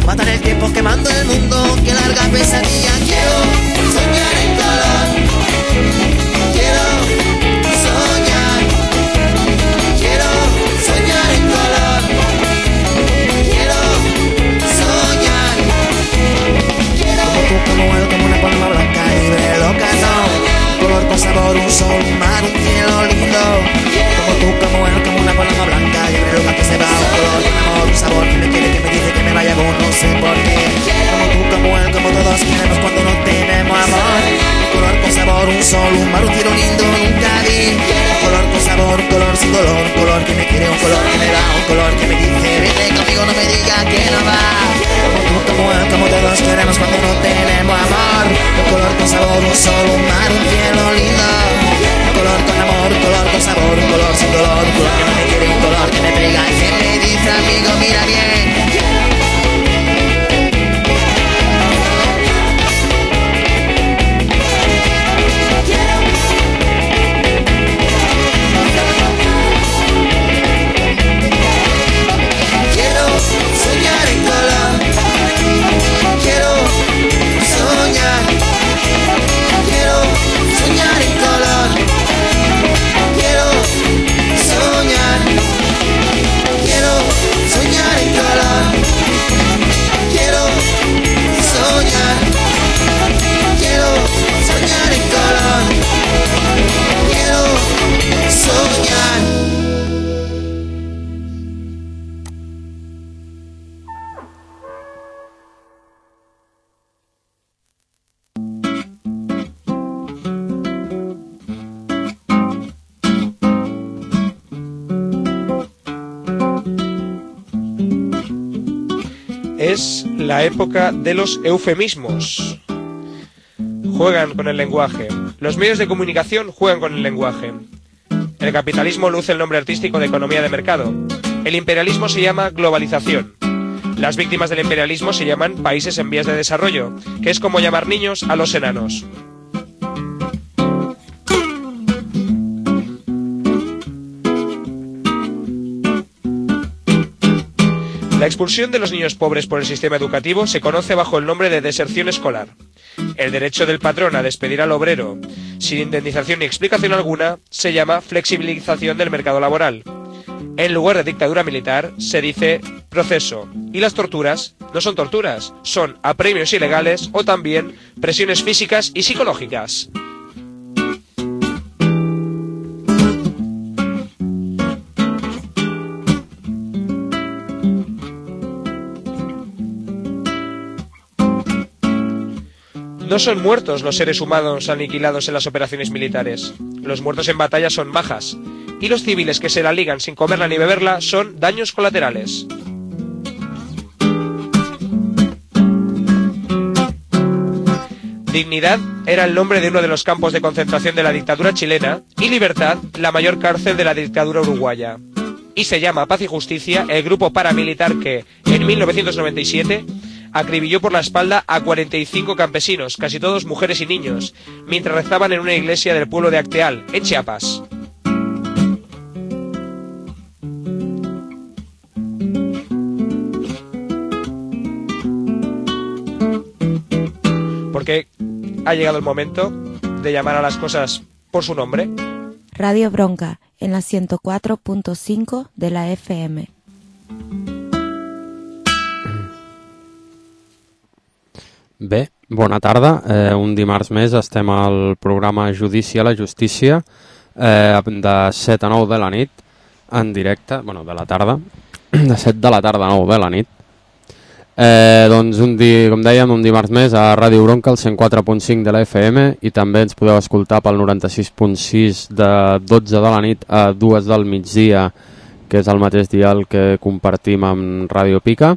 matar el tiempo quemando el mundo, qué larga pesadilla. Quiero soñar en color, quiero soñar, quiero soñar en color, quiero soñar, quiero como tú, como él, como una palma blanca libre, loca, no, color con sabor, un sol, un mar, un cielo lindo, como tú, como él, como una palma blanca libre, loca que se va, un color, un amor, un sabor, que me quiere, que me dice que me vaya con no sé por qué, como tú, como él, como todos queremos cuando no tenemos amor, un color con sabor, un sol, un mar, un cielo lindo, nunca vi, un color con sabor, un color sin dolor, un color que me quiere, un color que me va, un color que me dice, vete conmigo, no me digas que no va, como tú, como él, como todos queremos cuando no tenemos amor, un color con sabor, un sol, un mar, un cielo lindo, un color con amor, un color con sabor, un color sin dolor, un color que no me quiere, un color que me pega y que me dice, amigo, mira bien. Es la época de los eufemismos. Juegan con el lenguaje. Los medios de comunicación juegan con el lenguaje. El capitalismo luce el nombre artístico de economía de mercado. El imperialismo se llama globalización. Las víctimas del imperialismo se llaman países en vías de desarrollo, que es como llamar niños a los enanos. La expulsión de los niños pobres por el sistema educativo se conoce bajo el nombre de deserción escolar. El derecho del patrón a despedir al obrero sin indemnización ni explicación alguna se llama flexibilización del mercado laboral. En lugar de dictadura militar se dice proceso. Y las torturas no son torturas, son apremios ilegales o también presiones físicas y psicológicas. No son muertos los seres humanos aniquilados en las operaciones militares. Los muertos en batalla son bajas, y los civiles que se la ligan sin comerla ni beberla son daños colaterales. Dignidad era el nombre de uno de los campos de concentración de la dictadura chilena y Libertad la mayor cárcel de la dictadura uruguaya. Y se llama Paz y Justicia el grupo paramilitar que, en 1997, acribilló por la espalda a 45 campesinos, casi todos mujeres y niños, mientras rezaban en una iglesia del pueblo de Acteal, en Chiapas. Porque ha llegado el momento de llamar a las cosas por su nombre. Radio Bronca, en la 104.5 de la FM. Bé, bona tarda. Un dimarts més estem al programa Judici a la Justícia de 7 a 9 de la nit en directe, bueno, de la tarda, de 7 de la tarda a 9 de la nit. Doncs com dèiem, un dimarts més a Ràdio Bronca, el 104.5 de la FM, i també ens podeu escoltar pel 96.6 de 12 de la nit a 2 del migdia, que és el mateix dial que compartim amb Ràdio Pica.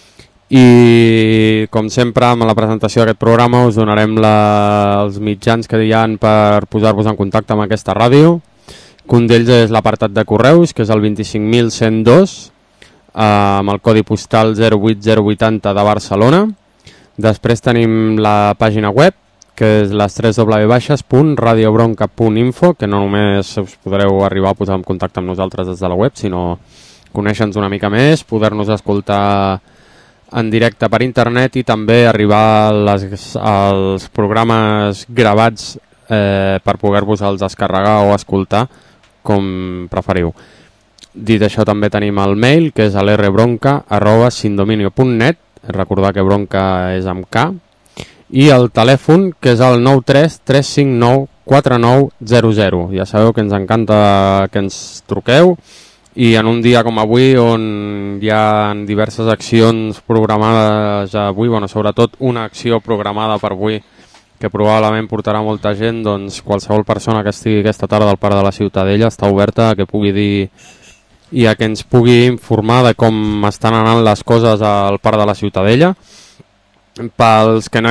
I com sempre amb la presentació d'aquest programa us donarem els mitjans que hi ha per posar-vos en contacte amb aquesta ràdio, que un d'ells és l'apartat de correus, que és el 25.102 amb el codi postal 08080 de Barcelona. Després tenim la pàgina web, que és les 3w.radiobronca.info, que no només us podreu arribar a posar en contacte amb nosaltres des de la web, sinó conèixer-nos una mica més, poder-nos escoltar en directe per internet i també arribar als programes gravats per poder-vos-els descarregar o escoltar com preferiu. Dit això, també tenim el mail, que és lrbronca@sindominio.net, recordar que bronca és amb K, i el telèfon, que és el 93 359 4900. Ja sabeu que ens encanta que ens truqueu, i en un dia com avui, on hi ha diverses accions programades avui, sobretot una acció programada per avui, que probablement portarà molta gent, doncs qualsevol persona que estigui aquesta tarda al Parc de la Ciutadella està oberta a que pugui dir i a que ens pugui informar de com estan anant les coses al Parc de la Ciutadella. Pels que no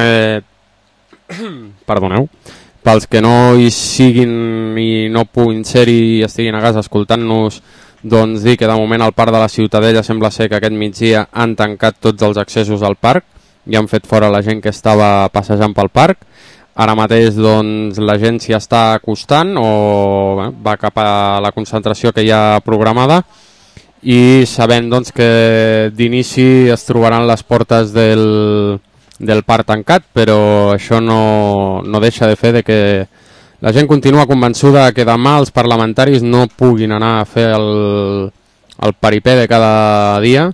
pels que no hi siguin i no puguin ser-hi i estiguin a casa escoltant-nos, doncs dir que de moment al Parc de la Ciutadella sembla ser que aquest migdia han tancat tots els accessos al parc i han fet fora la gent que estava passejant pel parc. Ara mateix doncs, la gent s'hi està acostant o va cap a la concentració que hi ha programada, i sabent doncs, que d'inici es trobaran les portes del parc tancat, però això no deixa de fer de que la gent continua convençuda que demà els parlamentaris no puguin anar a fer el paripé de cada dia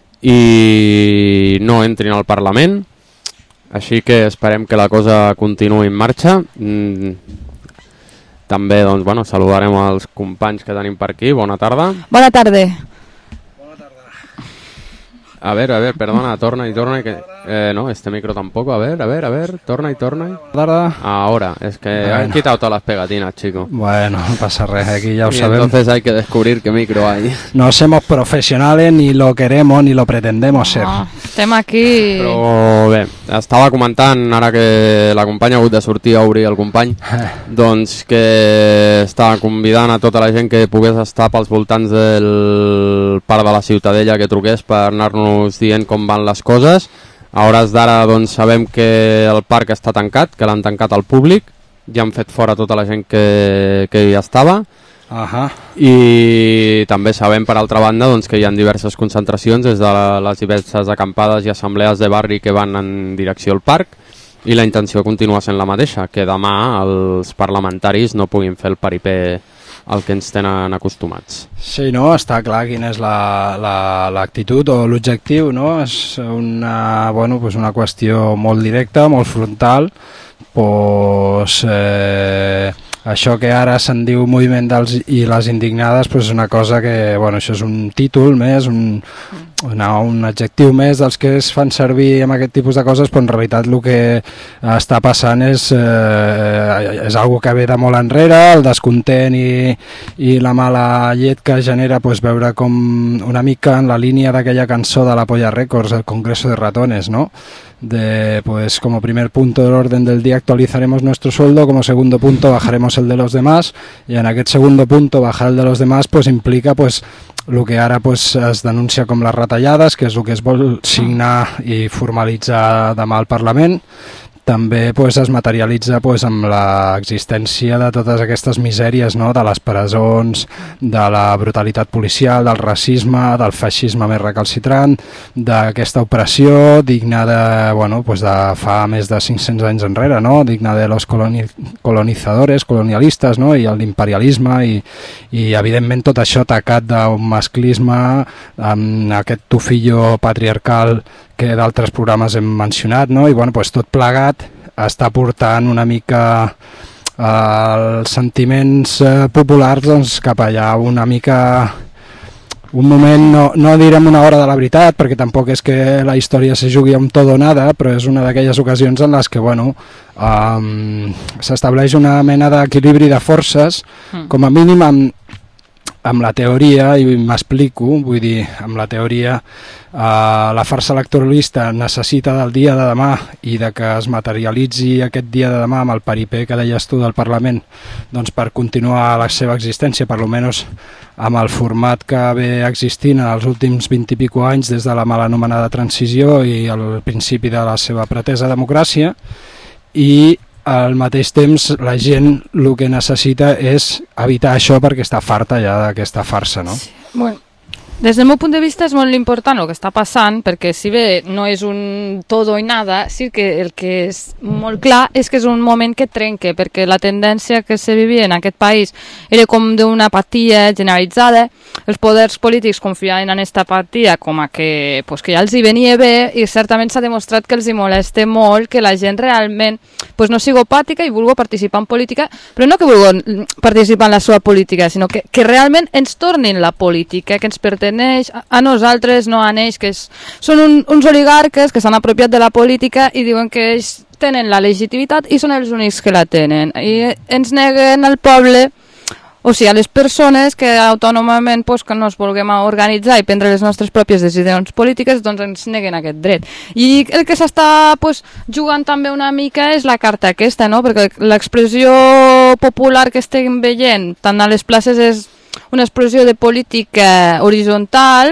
i no entrin al Parlament. Així que esperem que la cosa continuï en marxa. També doncs, saludarem els companys que tenim per aquí. Bona tarda. Bona tarda. A ver, perdona, torna y que no, este micro tampoco, a ver, torna y ahora, es que han quitado todas las pegatinas, chico. Bueno, no pasa nada, aquí ya lo sabemos. Entonces hay que descubrir qué micro hay. No somos profesionales, ni lo queremos, ni lo pretendemos ser. No, estem aquí... Però bé, estava comentant, ara que la companya ha hagut de sortir a obrir el company, doncs que estava convidant a tota la gent que pogués estar pels voltants del Parc de la Ciutadella que truqués per anar-nos dient com van les coses. A hores d'ara doncs, sabem que el parc està tancat, que l'han tancat al públic, ja han fet fora tota la gent que hi estava. I també sabem, per altra banda, doncs, que hi ha diverses concentracions des de les diverses acampades i assemblees de barri que van en direcció al parc, i la intenció continua sent la mateixa, que demà els parlamentaris no puguin fer el paripé al que ens tenen acostumats. Sí, no? Està clar quina és l'actitud o l'objectiu, no? És una qüestió molt directa, molt frontal. Això que ara se'n diu moviment dels i les indignades és una cosa que, això és un títol més, un adjectiu més dels que es fan servir amb aquest tipus de coses, però en realitat el que està passant és algo que ve de molt enrere, el descontent i la mala llet que genera veure com una mica en la línia d'aquella cançó de la Polla Records, el Congreso de Ratones, ¿no? Como primer punto del orden del día actualizaremos nuestro sueldo, como segundo punto bajaremos el de los demás, y en aquest segundo punto bajar el de los demás implica el que ara es denuncia com les retallades, que és el que es vol signar i formalitzar demà al Parlament. També es materialitza amb l'existència de totes aquestes misèries, no? De les presons, de la brutalitat policial, del racisme, del feixisme més recalcitrant, d'aquesta opressió digna de fa més de 500 anys enrere, no? Digna de los colonizadores, colonialistes, no? I l'imperialisme i evidentment tot això tacat d'un masclisme, amb aquest tufillo patriarcal que d'altres programes hem mencionat, no? I tot plegat està portant una mica els sentiments populars cap allà, una mica un moment, no direm una hora de la veritat, perquè tampoc és que la història se jugui amb tot o nada, però és una d'aquelles ocasions en les que s'estableix una mena d'equilibri de forces, com a mínim amb la teoria, i m'explico, vull dir, amb la teoria la farsa electoralista necessita del dia de demà i de que es materialitzi aquest dia de demà amb el paripé que deies tu del Parlament, doncs per continuar la seva existència, per almenys amb el format que ve existint en els últims 20 i pico anys des de la mal anomenada transició i el principi de la seva pretesa democràcia. I al mateix temps la gent el que necessita és evitar això perquè està farta ja d'aquesta farsa, no? Bueno, Des del meu punt de vista és molt important el que està passant, perquè si bé no és un todo i nada, sí que el que és molt clar és que és un moment que trenca, perquè la tendència que se vivia en aquest país era com d'una apatia generalitzada, els poders polítics confiaven en aquesta apatia com a que, pues, que ja els hi venia bé, i certament s'ha demostrat que els hi molesta molt que la gent realment pues, no sigui apàtica i vulgui participar en política, però no que vulgui participar en la seva política, sinó que realment ens tornin la política, que ens pertany a nosaltres, no a ells, que són uns oligarques que s'han apropiat de la política i diuen que ells tenen la legitimitat i són els únics que la tenen. I ens neguen al poble, o sigui, a les persones que autònomament pues, que no ens vulguem organitzar i prendre les nostres pròpies decisions polítiques, doncs ens neguen aquest dret. I el que s'està pues, jugant també una mica és la carta aquesta, no? Perquè l'expressió popular que estem veient tant a les places és una expressió de política horitzontal,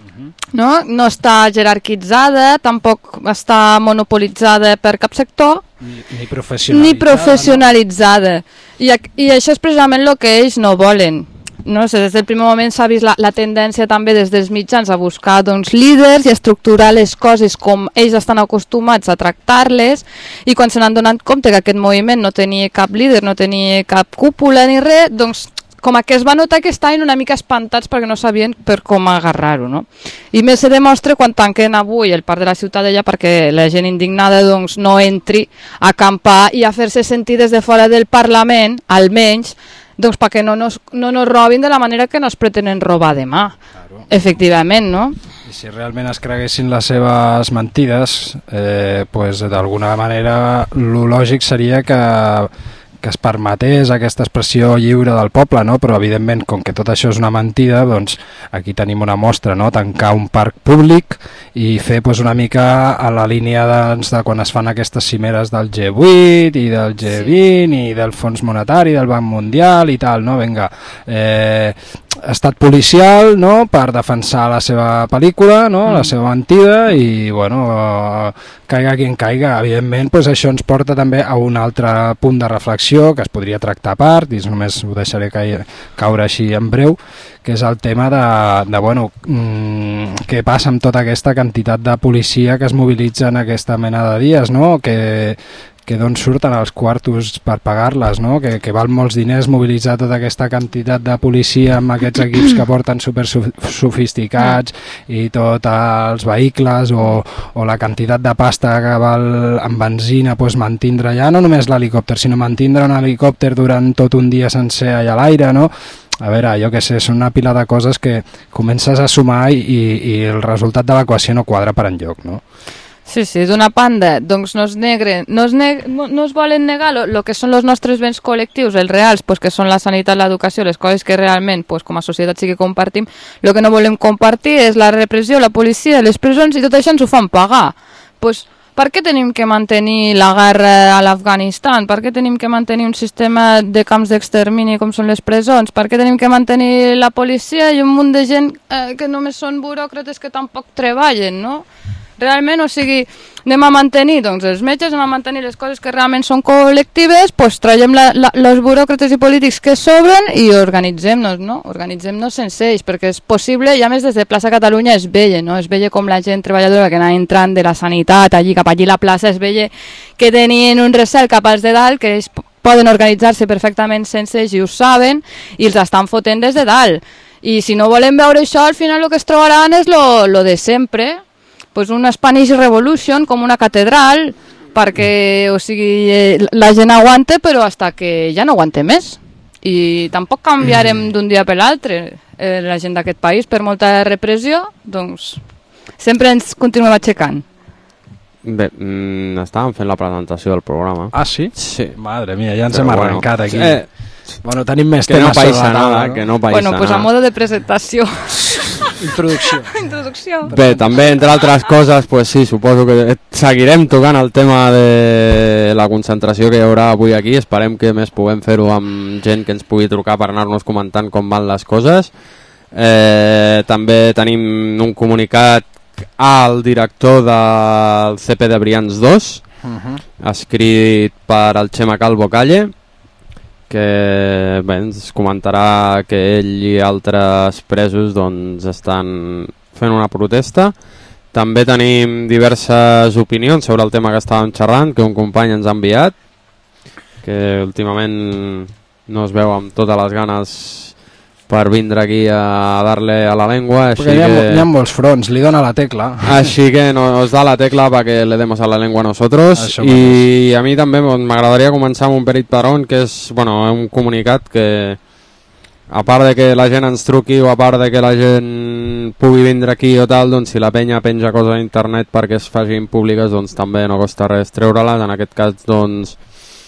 no està jerarquitzada, tampoc està monopolitzada per cap sector, ni professionalitzada. I això és precisament el que ells no volen. No sé, des del primer moment s'ha vist la tendència també des dels mitjans a buscar doncs, líders i a estructurar les coses com ells estan acostumats a tractar-les, i quan se n'han donat compte que aquest moviment no tenia cap líder, no tenia cap cúpula ni res, doncs com que es va notar que estaven una mica espantats perquè no sabien per com agarrar-ho, no? I més se demostra quan tanquen avui el Parc de la Ciutadella perquè la gent indignada doncs, no entri a acampar i a fer-se sentir des de fora del Parlament, almenys, doncs perquè no nos robin de la manera que nos pretenen robar demà. Claro. Efectivament, no? I si realment es creguessin les seves mentides, pues, d'alguna manera lo lògic seria que es permetés aquesta expressió lliure del poble, no? Però evidentment, com que tot això és una mentida, doncs aquí tenim una mostra, no? Tancar un parc públic i fer pues, una mica a la línia de quan es fan aquestes cimeres del G8 i del G20 i del Fons Monetari, del Banc Mundial i tal, no? Vinga, estat policial, no? Per defensar la seva pel·lícula, no? La seva mentida i, bueno, caiga qui en caiga. Evidentment, pues, això ens porta també a un altre punt de reflexió que es podria tractar a part, i només ho deixaré caure així en breu, que és el tema de bueno, què passa amb tota aquesta quantitat de policia que es mobilitza en aquesta mena de dies, no? Que d'on surten els quartos per pagar-les, no? Que val molts diners mobilitzar tota aquesta quantitat de policia amb aquests equips que porten super sofisticats i tots els vehicles o la quantitat de pasta que val en benzina, pues, mantindre ja no només l'helicòpter, sinó mantindre un helicòpter durant tot un dia sencer allà a l'aire, no? A veure, jo què sé, són una pila de coses que comences a sumar i el resultat de l'equació no quadra per enlloc, no? Sí, d'una banda, doncs no es volen negar el que són els nostres béns col·lectius, els reals, pues, que són la sanitat, l'educació, les coses que realment pues, com a societat sí que compartim. El que no volem compartir és la repressió, la policia, les presons, i tot això ens ho fan pagar. Pues, per què tenim que mantenir la guerra a l'Afganistan? Per què tenim que mantenir un sistema de camps d'extermini com són les presons? Per què tenim que mantenir la policia i un munt de gent que només són buròcrates que tampoc treballen, no? Realment, o sigui, anem a mantenir doncs, els metges, anem a mantenir les coses que realment són col·lectives, doncs traiem els buròcrates i polítics que sobren i organitzem-nos, no? Organitzem-nos sense ells, perquè és possible, i a més des de Plaça Catalunya es veia, no? Es veia com la gent treballadora que anava entrant de la sanitat, allí cap allí a la plaça, es veia que tenien un recel cap als de dalt, que ells poden organitzar-se perfectament sense ells i ho saben, i els estan fotent des de dalt. I si no volem veure això, al final el que es trobaran és lo de sempre, pues una Spanish Revolution com una catedral, perquè o sigui, la gent aguanta però hasta que ja no aguante més, i tampoc canviarem d'un dia per l'altre la gent d'aquest país, per molta repressió doncs sempre ens continuem aixecant. Bé, estàvem fent la presentació del programa. Ah, sí? Sí. Madre mia, ja ens hem arrencat aquí. Bueno, tenim més que temes no paisa nada, que no paisa bueno, pues a modo de presentació. Introducció. Bé, també, entre altres coses, pues sí, suposo que seguirem tocant el tema de la concentració que hi haurà avui aquí. Esperem que més puguem fer-ho amb gent que ens pugui trucar per anar-nos comentant com van les coses. També tenim un comunicat al director del CP de Brians 2, escrit per el Xema Calvo Calle, que bé, ens comentarà que ell i altres presos doncs, estan fent una protesta. També tenim diverses opinions sobre el tema que estàvem xerrant, que un company ens ha enviat, que últimament no es veu amb totes les ganes per vindre aquí a darle a la lengua. Perquè hi ha molts fronts, li dona la tecla. Así que nos da la tecla para que le demos a la lengua a nosotros. Això I a mi també m'agradaria començar amb un petit padrón, que és un comunicat que, a part de que la gent ens truqui o a part de que la gent pugui vindre aquí o tal, doncs si la penya penja coses a internet perquè es facin públiques, doncs també no costa res treure-les. En aquest cas, doncs,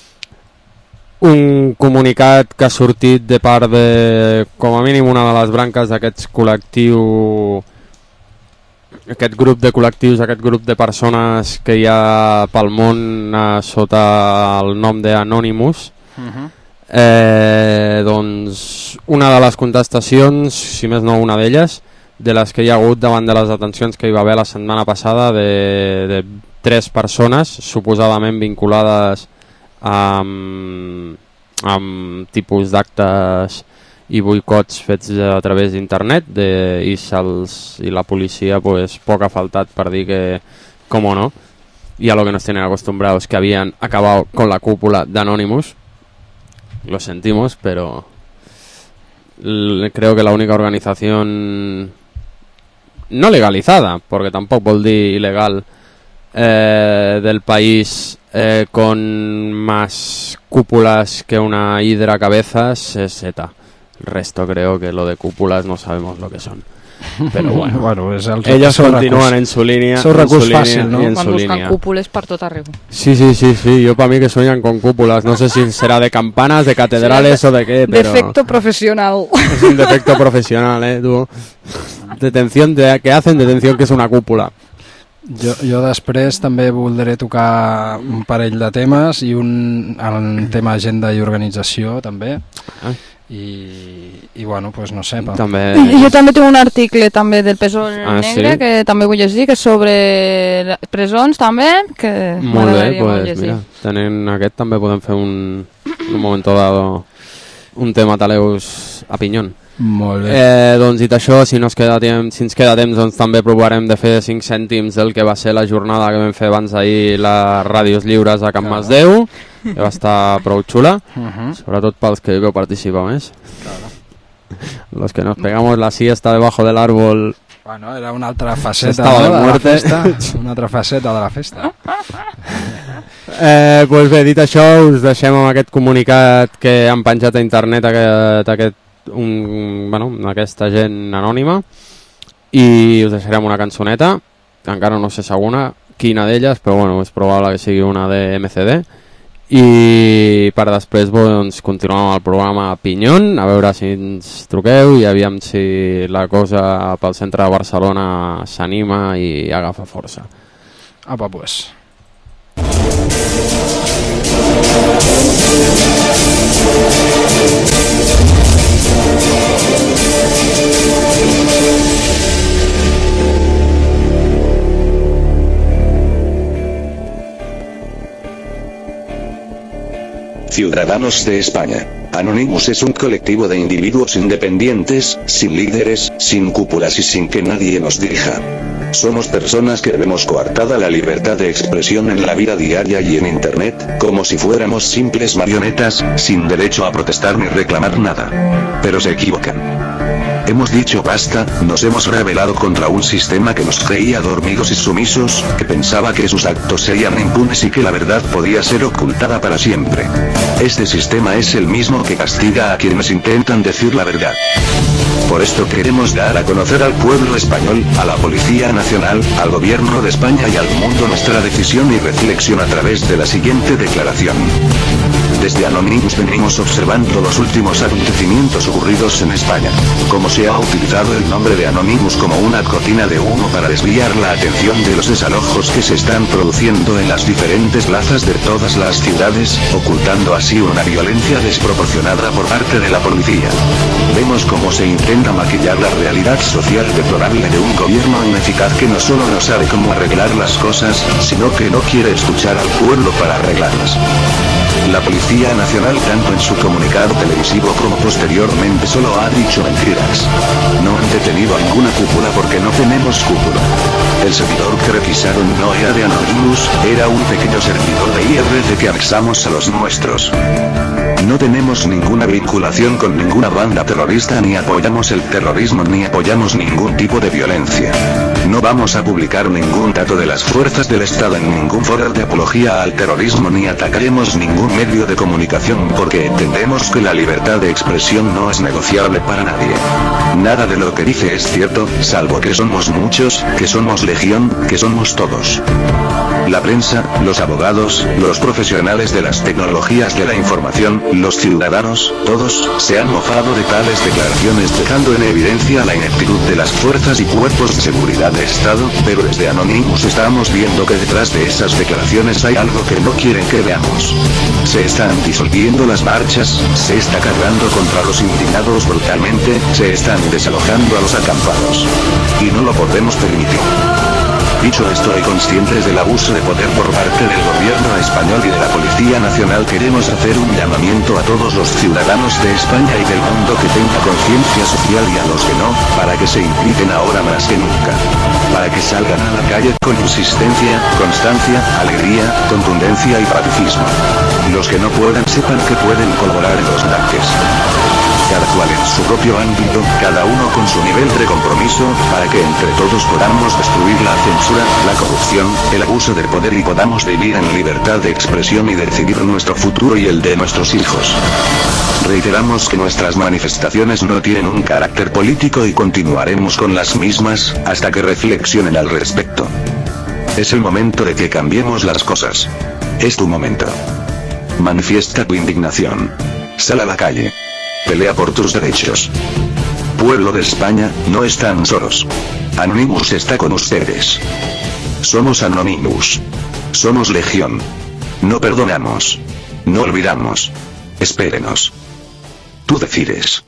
un comunicat que ha sortit de part de, com a mínim, una de les branques d'aquest col·lectiu, aquest grup de col·lectius, aquest grup de persones que hi ha pel món sota el nom d'Anonymous. Doncs una de les contestacions, si més no una d'elles, de les que hi ha hagut davant de les detencions que hi va haver la setmana passada de 3 persones suposadament vinculades amb tipus d'actes i boicots fets a través d'internet i la policia pues poc ha faltat per dir que, como no, y a lo que nos tienen acostumbrados, que habían acabado con la cúpula de Anonymous. Lo sentimos, pero creo que la única organización no legalizada, porque tampoco vol dir ilegal, del país con más cúpulas que una hidra cabezas es ETA. El resto creo que lo de cúpulas no sabemos lo que son. Pero bueno, ellos continúan en su línea. Es un recurs fácil, ¿no? Van buscant cúpules per tot arreu. Sí. Yo para mí que sueñan con cúpulas. No sé si será de campanas, de catedrales o de qué, pero... Defecto profesional. Es un defecto profesional, tú. Detención, ¿qué hacen? Detención que es una cúpula. Jo després també voldré tocar un parell de temes i el tema agenda i organització també. I bueno, pues no sé. També... Jo també tinc un article també del Pèsol Negre, sí? Que també vull llegir, que és sobre presons també, que m'agradaria molt llegir. Mira, tenint aquest també podem fer un moment dado un tema taleus a pinyón. Molt bé. Doncs dit això, si ens queda temps, doncs també provarem de fer 5 cèntims del que va ser la jornada que vam fer abans d'ahir les ràdios lliures a Can Masdeu, que va estar prou xula, sobretot pels que veu participar més. Los que nos pegamos la siesta debajo del árbol. Bueno, era una altra faceta, no? De la festa. Una altra faceta de la festa. Pues bé, dit això, us deixem amb aquest comunicat que han penjat a internet aquesta gent anònima, i us deixarem una cançoneta, encara no sé segona quina d'elles, però bueno, és probable que sigui una de MCD, i per després doncs, continuem amb el programa Pinyón, a veure si ens truqueu i aviam si la cosa pel centre de Barcelona s'anima i agafa força. Apa, pues. Ciudadanos de España. Anonymous es un colectivo de individuos independientes, sin líderes, sin cúpulas y sin que nadie nos dirija. Somos personas que vemos coartada la libertad de expresión en la vida diaria y en Internet, como si fuéramos simples marionetas, sin derecho a protestar ni reclamar nada. Pero se equivocan. Hemos dicho basta, nos hemos rebelado contra un sistema que nos creía dormidos y sumisos, que pensaba que sus actos serían impunes y que la verdad podía ser ocultada para siempre. Este sistema es el mismo que castiga a quienes intentan decir la verdad. Por esto queremos dar a conocer al pueblo español, a la Policía Nacional, al Gobierno de España y al mundo nuestra decisión y reflexión a través de la siguiente declaración. Desde Anonymous venimos observando los últimos acontecimientos ocurridos en España. Como se ha utilizado el nombre de Anonymous como una cortina de humo para desviar la atención de los desalojos que se están produciendo en las diferentes plazas de todas las ciudades, ocultando así una violencia desproporcionada por parte de la policía. Vemos cómo se intenta maquillar la realidad social deplorable de un gobierno ineficaz que no solo no sabe cómo arreglar las cosas, sino que no quiere escuchar al pueblo para arreglarlas. La policía Policía Nacional tanto en su comunicado televisivo como posteriormente solo ha dicho mentiras. No han detenido a ninguna cúpula porque no tenemos cúpula. El servidor que requisaron no era de Anonymous, era un pequeño servidor de IRC que anexamos a los nuestros. No tenemos ninguna vinculación con ninguna banda terrorista, ni apoyamos el terrorismo, ni apoyamos ningún tipo de violencia. No vamos a publicar ningún dato de las fuerzas del Estado en ningún foro de apología al terrorismo, ni atacaremos ningún medio de comunicación porque entendemos que la libertad de expresión no es negociable para nadie. Nada de lo que dice es cierto, salvo que somos muchos, que somos legión, que somos todos. La prensa, los abogados, los profesionales de las tecnologías de la información, los ciudadanos, todos, se han mofado de tales declaraciones dejando en evidencia la ineptitud de las fuerzas y cuerpos de seguridad de Estado, pero desde Anonymous estamos viendo que detrás de esas declaraciones hay algo que no quieren que veamos. Se están disolviendo las marchas, se está cargando contra los indignados brutalmente, se están desalojando a los acampados. Y no lo podemos permitir. Dicho esto y conscientes del abuso de poder por parte del gobierno español y de la Policía Nacional, queremos hacer un llamamiento a todos los ciudadanos de España y del mundo que tenga conciencia social y a los que no, para que se impliquen ahora más que nunca. Para que salgan a la calle con insistencia, constancia, alegría, contundencia y pacifismo. Los que no puedan sepan que pueden colaborar en los tanques. Cada cual en su propio ámbito, cada uno con su nivel de compromiso, para que entre todos podamos destruir la censura, la corrupción, el abuso del poder y podamos vivir en libertad de expresión y decidir nuestro futuro y el de nuestros hijos. Reiteramos que nuestras manifestaciones no tienen un carácter político y continuaremos con las mismas, hasta que reflexionen al respecto. Es el momento de que cambiemos las cosas. Es tu momento. Manifiesta tu indignación. Sal a la calle. Pelea por tus derechos. Pueblo de España, no están solos. Anonymous está con ustedes. Somos Anonymous. Somos legión. No perdonamos. No olvidamos. Espérenos. Tú decides.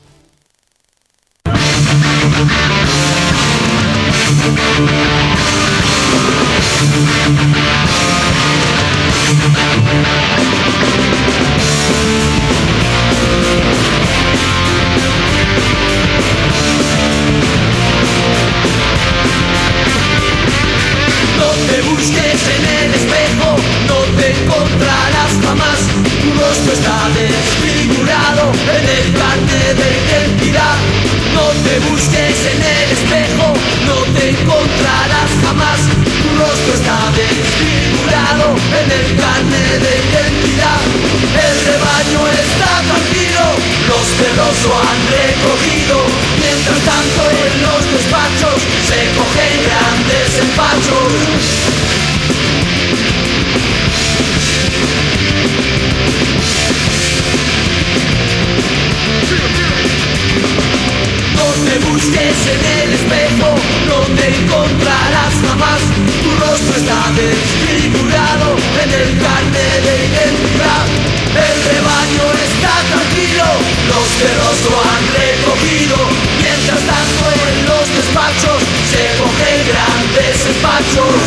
En el espejo no te encontrarás jamás. Tu rostro está desfigurado en el carnet de identidad. No te busques en el espejo, no te encontrarás jamás. Tu rostro está desfigurado en el carnet de identidad. El rebaño está tranquilo, los perros lo han recogido. Mientras tanto en los despachos se cogen grandes empachos. No te busques en el espejo, no te encontrarás jamás. Tu rostro está desfigurado en el carnet de identidad. El rebaño está tranquilo, los perros lo han recogido. Mientras tanto en los despachos se cogen grandes despachos.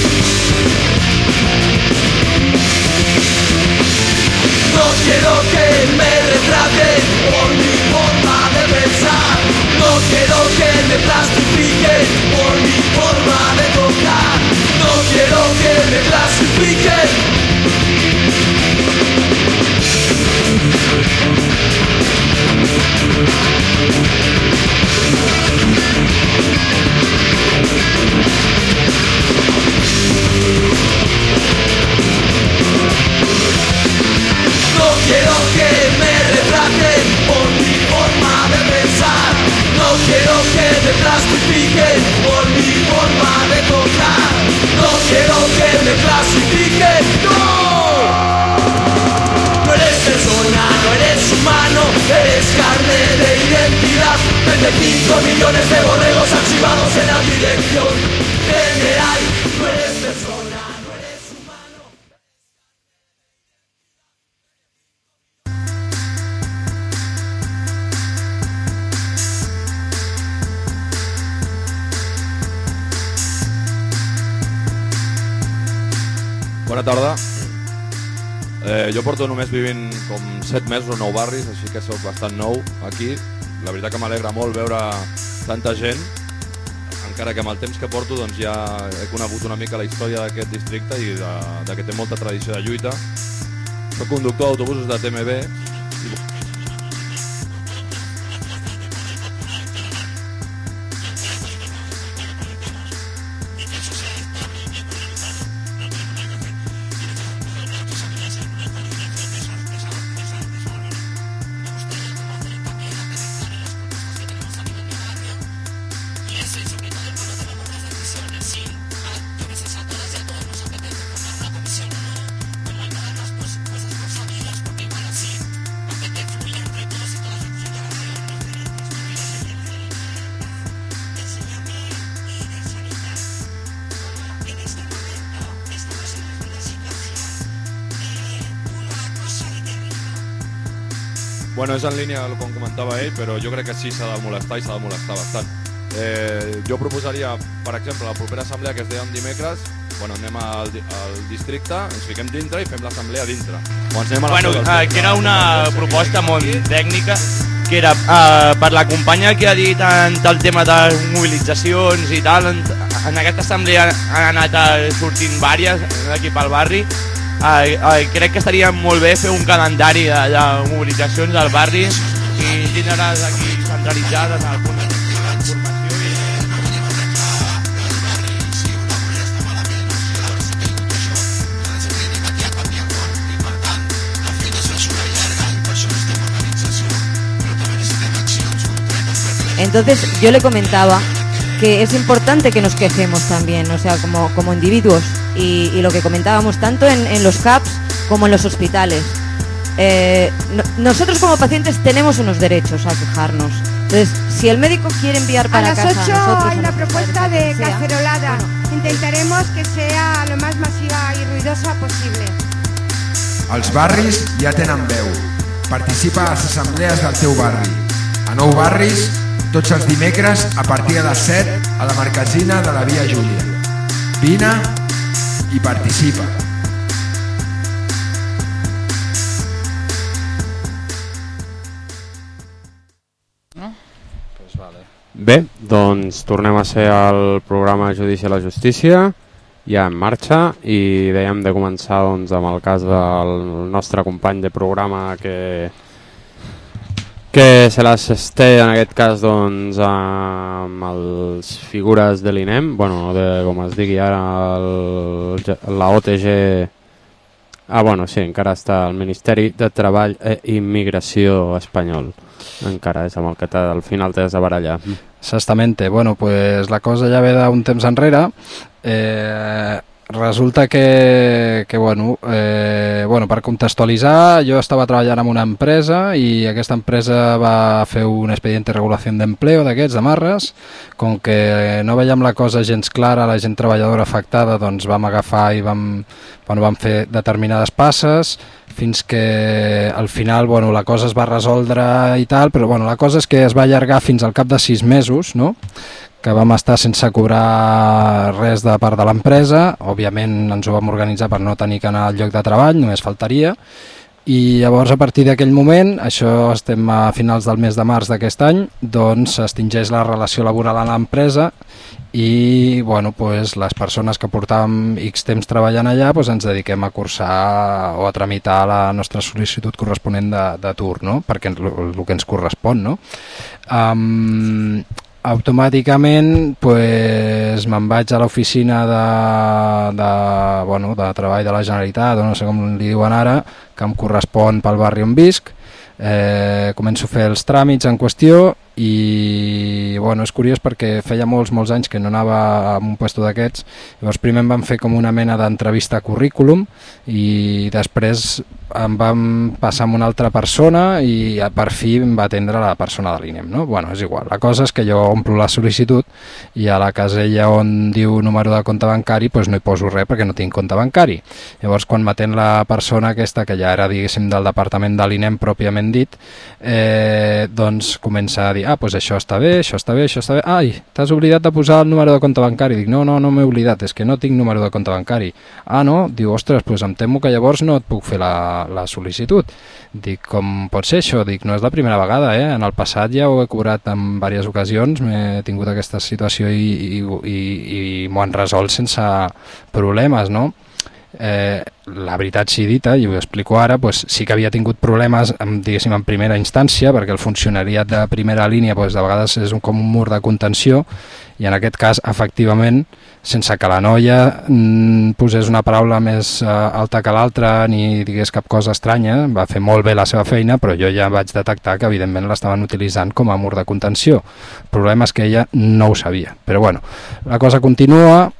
No quiero que me retraten por mi forma de pensar. No quiero que me clasifiquen por mi forma de tocar. No quiero que me clasifiquen. No quiero que me retraten por mi forma de pensar. No quiero que me clasifiquen por mi forma de tocar. No quiero que me clasifiquen, no. No eres persona, no eres humano, eres carne de identidad. 25 millones de borregos archivados en la dirección general. No eres persona, no eres humano. Bona tarda. Jo porto només vivint com 7 mesos o 9 barris, així que soc bastant nou aquí. La veritat que m'alegra molt veure tanta gent, encara que amb el temps que porto doncs, ja he conegut una mica la història d'aquest districte i de que té molta tradició de lluita. Soc conductor d'autobusos de TMB. Bueno, és en línia el que comentava ell, però jo crec que sí s'ha de molestar i s'ha de molestar bastant. Jo proposaria, per exemple, la propera assemblea que es deia un dimecres, bueno, anem al districte, ens fiquem dintre i fem l'assemblea dintre. Bueno, que era una proposta molt tècnica, que era per la companya que ha dit el tema de mobilitzacions i tal, en aquesta assemblea han anat sortint vàries aquí pel barri. Crec que estaria molt bé fer un calendari de mobilitzacions del barri i tindre's aquí centralitzades en el punt de informació. Entonces yo le comentaba que es importante que nos quejemos también, o sea, como individuos, y lo que comentábamos tanto en los CAPs como en los hospitales. Nosotros como pacientes tenemos unos derechos a quejarnos. Entonces, si el médico quiere enviar para casa... A las 8 nosotros, hay una propuesta de cacerolada. Bueno. Intentaremos que sea lo más masiva y ruidosa posible. Els barris ja tenen veu. Participa a les assemblees del teu barri. A 9 barris, tots els dimecres a partir de les 7 a la marquesina de la Via Júlia. Vine i participa. Bé, doncs tornem a ser al programa Judici a la Justícia, ja en marxa, i dèiem de començar doncs, amb el cas del nostre company de programa que se les té en aquest cas doncs, amb les figures de l'INEM, bueno, com es digui ara la OTG. Bueno, sí, encara està el Ministeri de Treball i Immigració espanyol, encara és amb el que al final t'has de barallar. Exactamente, bueno, pues la cosa ja ve d'un temps enrere. Resulta que bueno, per contextualitzar, jo estava treballant en una empresa i aquesta empresa va fer un expedient de regulació d'empleo d'aquests, de marres. Com que no veiem la cosa gens clara, la gent treballadora afectada, doncs vam agafar i vam fer determinades passes fins que al final la cosa es va resoldre i tal, però la cosa és que es va allargar fins al cap de 6 mesos, no?, que vam estar sense cobrar res de part de l'empresa. Òbviament ens ho vam organitzar per no tenir que anar al lloc de treball, només faltaria, i llavors a partir d'aquell moment, això estem a finals del mes de març d'aquest any, doncs s'extingeix la relació laboral a l'empresa i les persones que portàvem X temps treballant allà ens dediquem a cursar o a tramitar la nostra sol·licitud corresponent d'atur, no?, perquè el que ens correspon, no? Automàticament me'n vaig a l'oficina de treball de la Generalitat, o no sé com li diuen ara, que em correspon pel barri on visc. Començo a fer els tràmits en qüestió i és curiós perquè feia molts anys que no anava a un puesto d'aquests. Llavors primer em van fer com una mena d'entrevista a currículum i després em vam passar amb una altra persona i per fi em va atendre la persona de l'INEM, no? Bueno, és igual. La cosa és que jo omplo la sol·licitud i a la casella on diu número de compte bancari doncs no hi poso res perquè no tinc compte bancari. Llavors, quan m'atén la persona aquesta, que ja era, diguéssim, del departament de l'INEM pròpiament dit, doncs comença a dir, doncs això està bé, això està bé, això està bé. Ai, t'has oblidat de posar el número de compte bancari. Dic, no m'he oblidat, és que no tinc número de compte bancari. Ah, no? Diu, ostres, doncs em temo que llavors no et puc fer la sol·licitud. Dic, com pot ser això? Dic, no és la primera vegada, en el passat ja ho he cobrat en diverses ocasions, m'he tingut aquesta situació i m'ho han resolt sense problemes, no? La veritat sigui dita, i ho explico ara, doncs sí que havia tingut problemes, diguéssim, en primera instància, perquè el funcionariat de primera línia doncs, de vegades és com un mur de contenció, i en aquest cas, efectivament, sense que la noia posés una paraula més alta que l'altra ni digués cap cosa estranya, va fer molt bé la seva feina, però jo ja vaig detectar que evidentment l'estaven utilitzant com a mur de contenció. El problema és que ella no ho sabia. Però bueno, la cosa continua.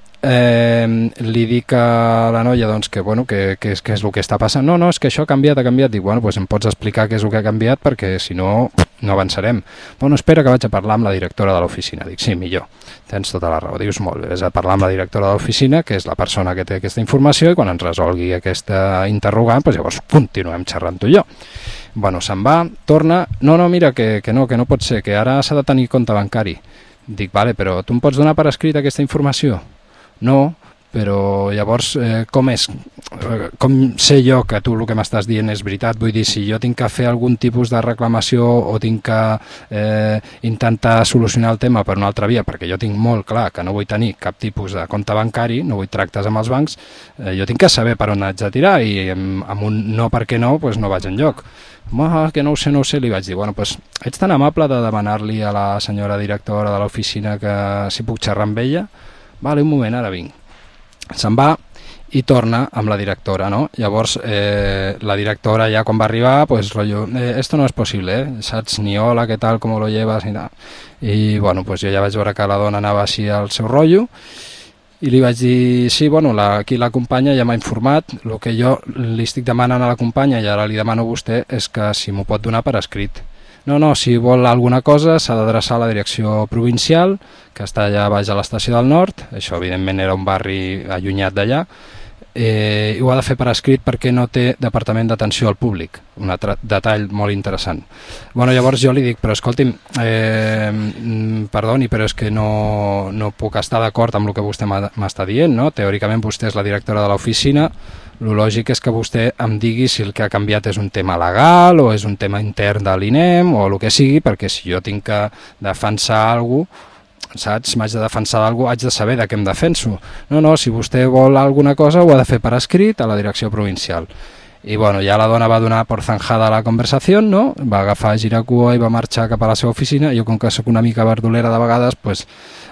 Li dic a la noia doncs, que és el que està passant. No, és que això ha canviat. Dic, doncs em pots explicar què és el que ha canviat, perquè si no, no avançarem. Bueno, espera que vaig a parlar amb la directora de l'oficina. Dic, sí, millor, tens tota la raó. Dius, molt bé, és a parlar amb la directora de l'oficina, que és la persona que té aquesta informació, i quan ens resolgui aquesta interrogant, doncs llavors continuem xerrant tu i jo. Bueno, se'n va, torna, no, mira, que no pot ser, que ara s'ha de tenir compte bancari. Dic, vale, però tu em pots donar per escrit aquesta informació? No, però llavors com és? Com sé jo que tu el que m'estàs dient és veritat? Vull dir, si jo tinc que fer algun tipus de reclamació o tinc que intentar solucionar el tema per una altra via, perquè jo tinc molt clar que no vull tenir cap tipus de compte bancari, no vull tractes amb els bancs, jo tinc que saber per on haig de tirar, i amb un no perquè no, doncs no vaig enlloc. Que no ho sé, li vaig dir, ets tan amable de demanar-li a la senyora directora de l'oficina que si puc xerrar amb ella? Vale, un moment, ara vinc. Se'n va i torna amb la directora, no? Llavors, la directora ja quan va arribar, pues rollo, esto no es posible, saps? Ni hola, què tal, com lo llevas, ni tal. I, bueno, pues jo ja vaig veure que la dona anava així al seu rotllo, i li vaig dir, sí, bueno, aquí la companya ja m'ha informat, el que jo li estic demanant a la companya, i ara li demano a vostè, és que si m'ho pot donar per escrit. No, si vol alguna cosa s'ha d'adreçar a la direcció provincial, que està allà baix a l'estació del Nord, això evidentment era un barri allunyat d'allà, i ho ha de fer per escrit perquè no té departament d'atenció al públic, un altre detall molt interessant. Bueno, llavors jo li dic, però escolti'm, perdoni, però és que no puc estar d'acord amb el que vostè m'està dient, no? Teòricament vostè és la directora de l'oficina, el lògic és que vostè em digui si el que ha canviat és un tema legal o és un tema intern de l'INEM o el que sigui, perquè si jo tinc que defensar alguna cosa, saps? M'haig de defensar d'algú, haig de saber de què em defenso. No, si vostè vol alguna cosa ho ha de fer per escrit a la direcció provincial. I bueno, ja la dona va donar por zanjada la conversació, no? Va agafar Giracua i va marxar cap a la seva oficina. Jo, com que sóc una mica verdolera de vegades, pues,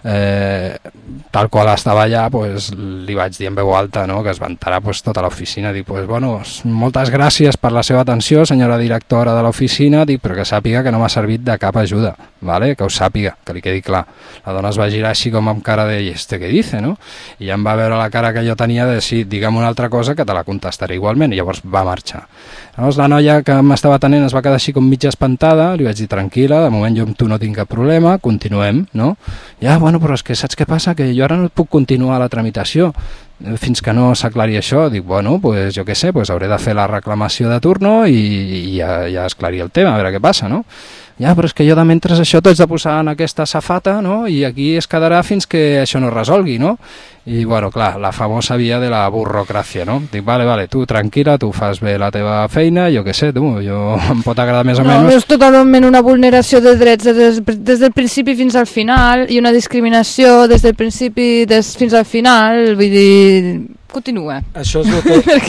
tal qual estava allà, pues, li vaig dir en veu alta, no? Que es va enterar pues, tota l'oficina. Dic, pues, bueno, moltes gràcies per la seva atenció, senyora directora de l'oficina, dic, però que sàpiga que no m'ha servit de cap ajuda, ¿vale? Que ho sàpiga, que li quedi clar. La dona es va girar així com amb cara de, ¿y este què dice, no? I ja em va veure la cara que jo tenia de, sí, digue'm una altra cosa que te la contestaré igualment, i llavors va marxar. Llavors la noia que m'estava atenent es va quedar així com mitja espantada, li vaig dir, tranquil·la, de moment jo amb tu no tinc cap problema, continuem, no? Ja, bueno, però és que saps què passa? Que jo ara no et puc continuar la tramitació fins que no s'aclari això. Dic, bueno, pues jo què sé, pues hauré de fer la reclamació de turno i ja esclarir el tema, a veure què passa, no? Ja, però és que jo de mentre això t'haig de posar en aquesta safata, no? I aquí es quedarà fins que això no es resolgui, no? I, bueno, clar, la famosa via de la burocràcia, no? Dic, vale, tu tranquil·la, tu fas bé la teva feina, jo què sé, em pot agradar més o menys. No, és totalment una vulneració de drets des del principi fins al final i una discriminació des del principi fins al final, vull dir... Continua. Això és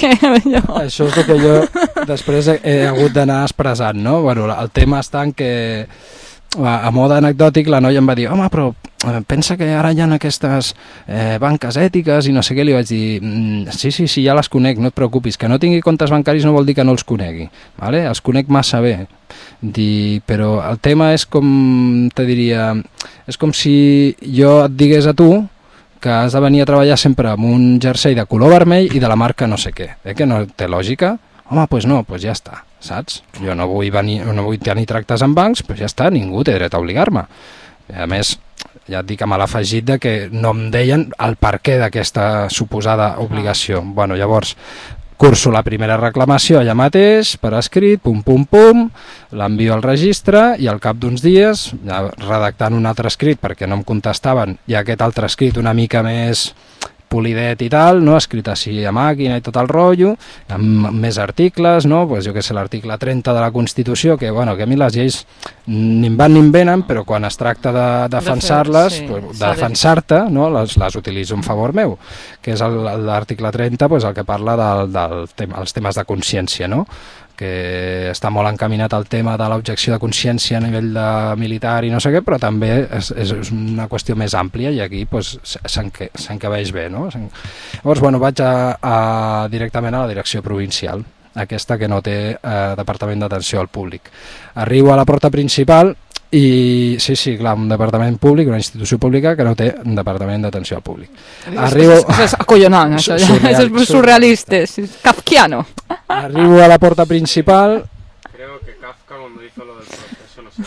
el que jo després he hagut d'anar expressant, no? Bueno, el tema està en que a mode anecdòtic la noia em va dir, home, però pensa que ara hi ha aquestes banques ètiques i no sé què. Li vaig dir, sí, ja les conec, no et preocupis, que no tingui comptes bancaris no vol dir que no els conegui, ¿vale? Els conec massa bé. Però el tema és com, te diria, és com si jo et digués a tu que has de venir a treballar sempre amb un jersei de color vermell i de la marca no sé què, que no té lògica. home, doncs no, doncs ja està, saps? Jo no vull tenir tractes amb bancs, doncs ja està, ningú té dret a obligar-me. A més, ja et dic amb l'afegit de que no em deien el perquè d'aquesta suposada obligació. Bueno, llavors, curso la primera reclamació allà mateix, per escrit, pum, pum, pum, l'envio al registre i al cap d'uns dies, ja redactant un altre escrit perquè no em contestaven, i aquest altre escrit una mica més polidet i tal, no? Escrit així a màquina i tot el rotllo, amb més articles, no? Pues jo que sé, l'article 30 de la Constitució, que, bueno, que a mi les lleis ni em van ni em venen, però quan es tracta de defensar-les, de defensar-te, no? les utilitzo en favor meu, que és l'article 30, pues, el que parla dels temes de consciència, no? Que està molt encaminat al tema de l'objecció de consciència a nivell de militar i no sé què, però també és una qüestió més àmplia i aquí pues, s'encabeix bé, no? Llavors, bueno, vaig directament a la direcció provincial, aquesta que no té departament d'atenció al públic. Arribo a la porta principal i sí, clar, un departament públic, una institució pública que no té un departament d'atenció al públic. És acollonant, això, és surrealista, és kafkiano. Arribo a la porta principal. Creo que Kafka cuando hizo lo del proceso no sé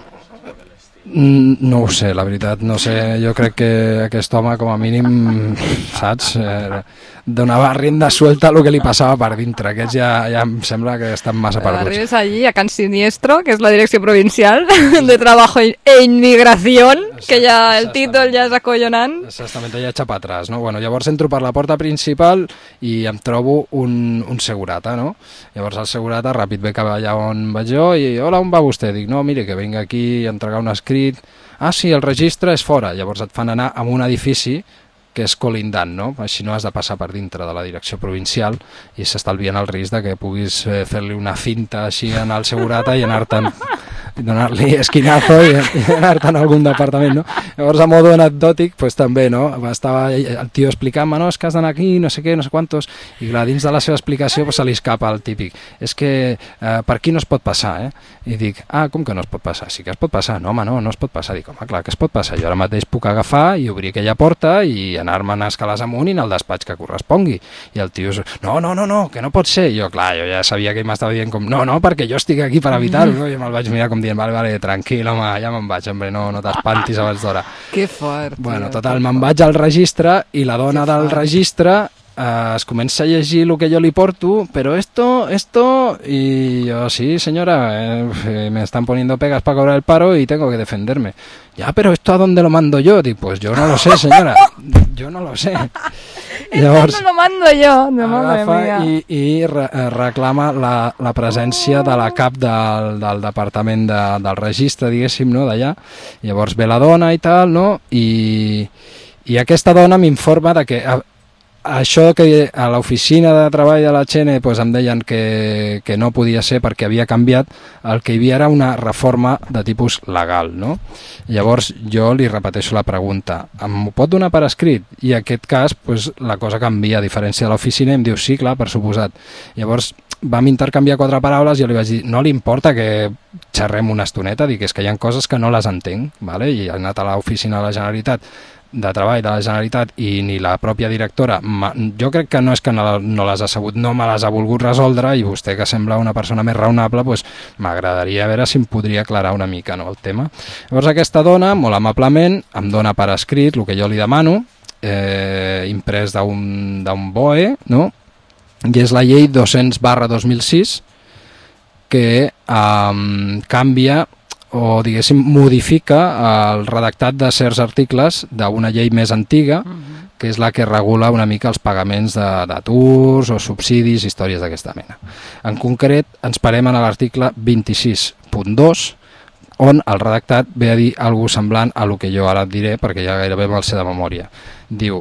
no ho sé, la veritat, no sé, jo crec que aquest home com a mínim, saps, donava rienda suelta a lo que li passava per dintre, aquests ja em sembla que estan massa perduts. Arribes allí a Can Siniestro, que és la Direcció Provincial de Trabajo e Inmigración, que ja el títol ja és acollonant. Exactament, ja xapa atrás, no? Bueno, llavors entro per la porta principal i em trobo un segurata, no? Llavors el segurata ràpid ve cap allà on vaig jo i hola, on va vostè? Dic, no, mire, que vinc aquí a entregar un escrit. Ah, sí, el registre és fora. Llavors et fan anar a un edifici que és colindant, no? Així no has de passar per dintre de la direcció provincial i s'estalvien el risc de que puguis fer-li una finta així en el segurata i anar-te'n, donar-li esquinazo i anar-te'n a algun departament, no? Llavors, a modo anecdòtic, pues, també, no? Estava el tio explicant-me, no, és que has d'anar aquí, no sé què, no sé quantos, i clar, dins de la seva explicació pues, se li escapa el típic. És que per aquí no es pot passar, I dic, com que no es pot passar? Sí que es pot passar. No, home, no es pot passar. Dic, home, clar que es pot passar. Jo ara mateix puc agafar i obrir aquella porta i anar-me'n a escales amunt i anar al despatx que correspongui. I el tio, no, que no pot ser. I jo, clar, jo ja sabia que ell m'estava dient com, no, perquè jo estic aquí per evitar-ho, no? I me'l vaig mirar com dient, vale, tranquil, home, ja me'n vaig, hombre, no t'espantis abans d'hora. Que fort. Bueno, total, me'n vaig al registre i la dona del registre es comença a llegir el que jo li porto, però esto, y yo, sí, señora, me están poniendo pegas para cobrar el paro y tengo que defenderme. Ya, pero esto ¿a dónde lo mando yo? Dic, pues yo no lo sé, señora, yo no lo sé. Llavors, no lo mando yo, no, agafa i reclama la presència de la cap del departament del registre, diguéssim, no, d'allà. Llavors ve la dona i tal, no, i aquesta dona m'informa de que això que a l'oficina de treball de la Xene pues, em deien que no podia ser perquè havia canviat, el que hi havia era una reforma de tipus legal, no? Llavors jo li repeteixo la pregunta, em pot donar per escrit? I en aquest cas pues, la cosa canvia, a diferència de l'oficina, i em diu sí, clar, per suposat. Llavors vam intercanviar 4 paraules i jo li vaig dir, no li importa que xerrem una estoneta? Dic, és que hi ha coses que no les entenc, vale? I he anat a l'oficina de la Generalitat de Treball de la Generalitat i ni la pròpia directora, jo crec que no és que no les ha sabut, no me les ha volgut resoldre, i vostè, que sembla una persona més raonable, pues, m'agradaria veure si em podria aclarar una mica, no, el tema. Llavors aquesta dona, molt amablement, em dona per escrit el que jo li demano, imprès d'un BOE, no? I és la llei 200/2006 que canvia o, diguéssim, modifica el redactat de certs articles d'una llei més antiga, que és la que regula una mica els pagaments d'aturs o subsidis, històries d'aquesta mena. En concret, ens parem a l'article 26.2, on el redactat ve a dir alguna semblant a el que jo ara et diré, perquè ja gairebé me'l sé de memòria. Diu,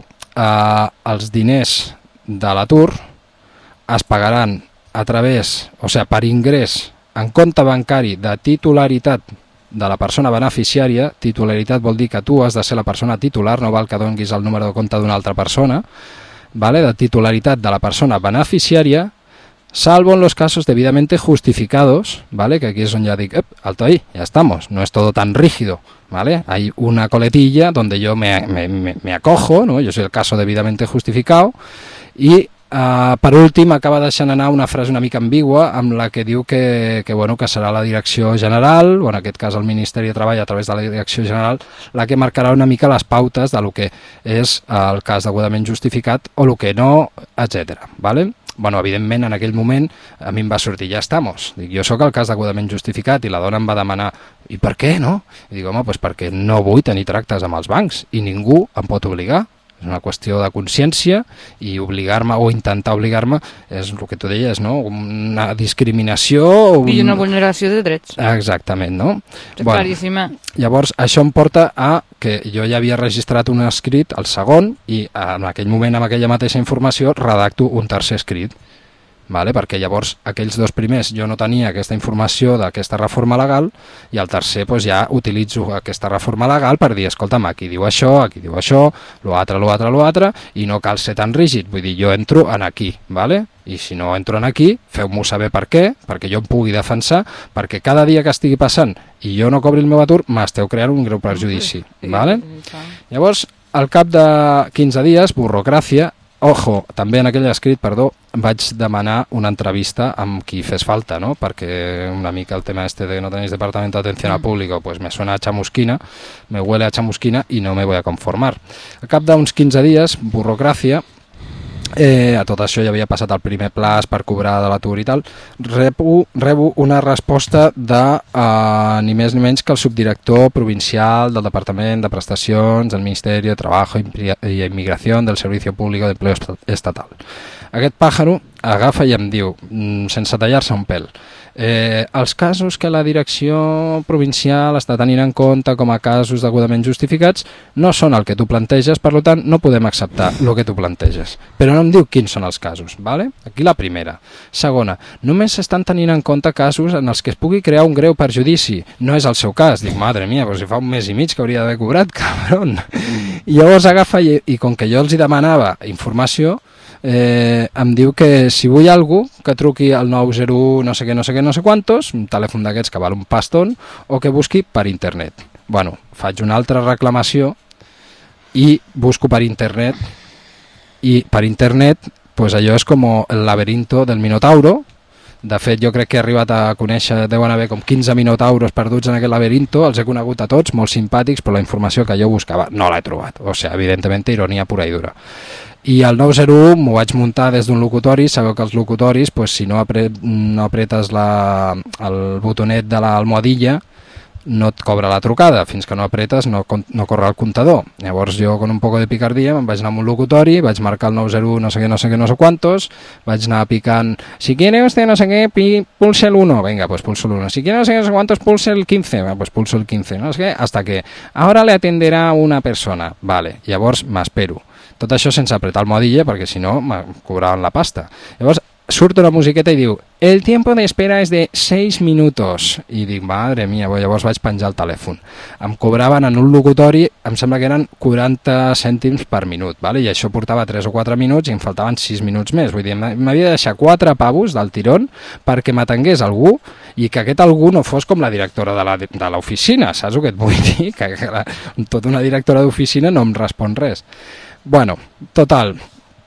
els diners de l'atur es pagaran a través, o sigui, per ingrés en compte bancari de titularitat de la persona beneficiària. Titularitat vol dir que tu has de ser la persona titular, no val que donguis el número de compte d'una altra persona, ¿vale? De titularitat de la persona beneficiària, salvo en los casos debidamente justificados, ¿vale? Que aquí es donde ya digo, alto ahí, ya estamos, no es todo tan rígido, ¿vale? Hay una coletilla donde yo me acojo, ¿no? Yo soy el caso debidamente justificado, y Per últim, acaba deixant anar una frase una mica ambigua amb la que diu que serà la Direcció General, o en aquest cas el Ministeri de Treball a través de la Direcció General, la que marcarà una mica les pautes de lo que és el cas degudament justificat o el que no, etc. Vale? Bueno, evidentment, en aquell moment a mi em va sortir, ja estamos. Dic, jo sóc el cas degudament justificat, i la dona em va demanar, i per què no? I dic, home, doncs perquè no vull tenir tractes amb els bancs i ningú em pot obligar. És una qüestió de consciència, i obligar-me o intentar obligar-me és el que tu deies, no? Una discriminació... I una vulneració de drets. Exactament, no? Claríssima. Llavors, això em porta a que jo ja havia registrat un escrit, el segon, i en aquell moment, amb aquella mateixa informació, redacto un tercer escrit. Vale? Perquè llavors aquells dos primers jo no tenia aquesta informació d'aquesta reforma legal, i el tercer doncs, ja utilitzo aquesta reforma legal per dir, escolta'm, aquí diu això, l'altre, i no cal ser tan rígid. Vull dir, jo entro en aquí, vale? I si no entro en aquí, feu-m'ho saber per què, perquè jo em pugui defensar, perquè cada dia que estigui passant i jo no cobri el meu atur, m'esteu creant un greu perjudici. Vale? Llavors, al cap de 15 dies, burocràcia, ojo, també en aquell escrit, vaig demanar una entrevista amb qui fes falta, ¿no? Perquè una mica el tema este de no tenéis departamento de atención al público, pues me suena a chamusquina, me huele a chamusquina y no me voy a conformar. Al cap d'uns 15 dies, burocràcia, a tot això ja havia passat el primer plaç per cobrar de l'atur i tal, rebo una resposta de ni més ni menys que el subdirector provincial del Departament de Prestacions del Ministeri de Trabajo i Immigració del Servicio Público de Empleo Estatal. Aquest pàjaro agafa i em diu, sense tallar-se un pèl, els casos que la direcció provincial està tenint en compte com a casos degudament justificats no són el que tu planteges, per tant no podem acceptar el que tu planteges. Però no em diu quins són els casos, ¿vale? Aquí la primera. Segona, només s'estan tenint en compte casos en els que es pugui crear un greu perjudici. No és el seu cas. Dic, madre mia, però si fa un mes i mig que hauria d'haver cobrat, cabron. I llavors agafa i com que jo els hi demanava informació, em diu que si vull algú que truqui al 901 no sé què quantos, un telèfon d'aquests que val un pastón, o que busqui per internet. Bueno, faig una altra reclamació i busco per internet, i per internet pues allò és com el laberinto del Minotauro. De fet, jo crec que he arribat a conèixer, deuen haver com 15 minotauros perduts en aquest laberinto, els he conegut a tots, molt simpàtics, però la informació que jo buscava no l'he trobat. O sigui, evidentment, ironia pura i dura. I al 901 m'ho vaig muntar des d'un locutori. Sabeu que els locutoris, pues, si no apretes el botonet de l'almohadilla, no et cobra la trucada, fins que no apretes no corre el comptador. Llavors jo, con un poco de picardia, me'n vaig anar a un locutori, vaig marcar el 901 no sé quantos, vaig anar picant, si quiere usted no sé qué, pulse el 1, venga, pues pulso el 1, si quiere no sé cuántos, pulse el 15, pues pulso el 15, no sé qué, hasta que ahora le atenderá una persona, vale, llavors m'espero. Tot això sense apretar el modilla, perquè si no me cobraven la pasta. Llavors surt una musiqueta i diu, el tiempo de espera és de 6 minutos. I dic, madre mia, llavors vaig penjar el telèfon. Em cobraven en un locutori, em sembla que eren 40 cèntims per minut, vale? I això portava 3 o 4 minuts i em faltaven 6 minuts més. Vull dir, m'havia de deixar 4 pavos del tirón perquè m'atengués algú, i que aquest algú no fos com la directora de l'oficina, saps el que et vull dir? Que tota una directora d'oficina no em respon res. Bueno, total,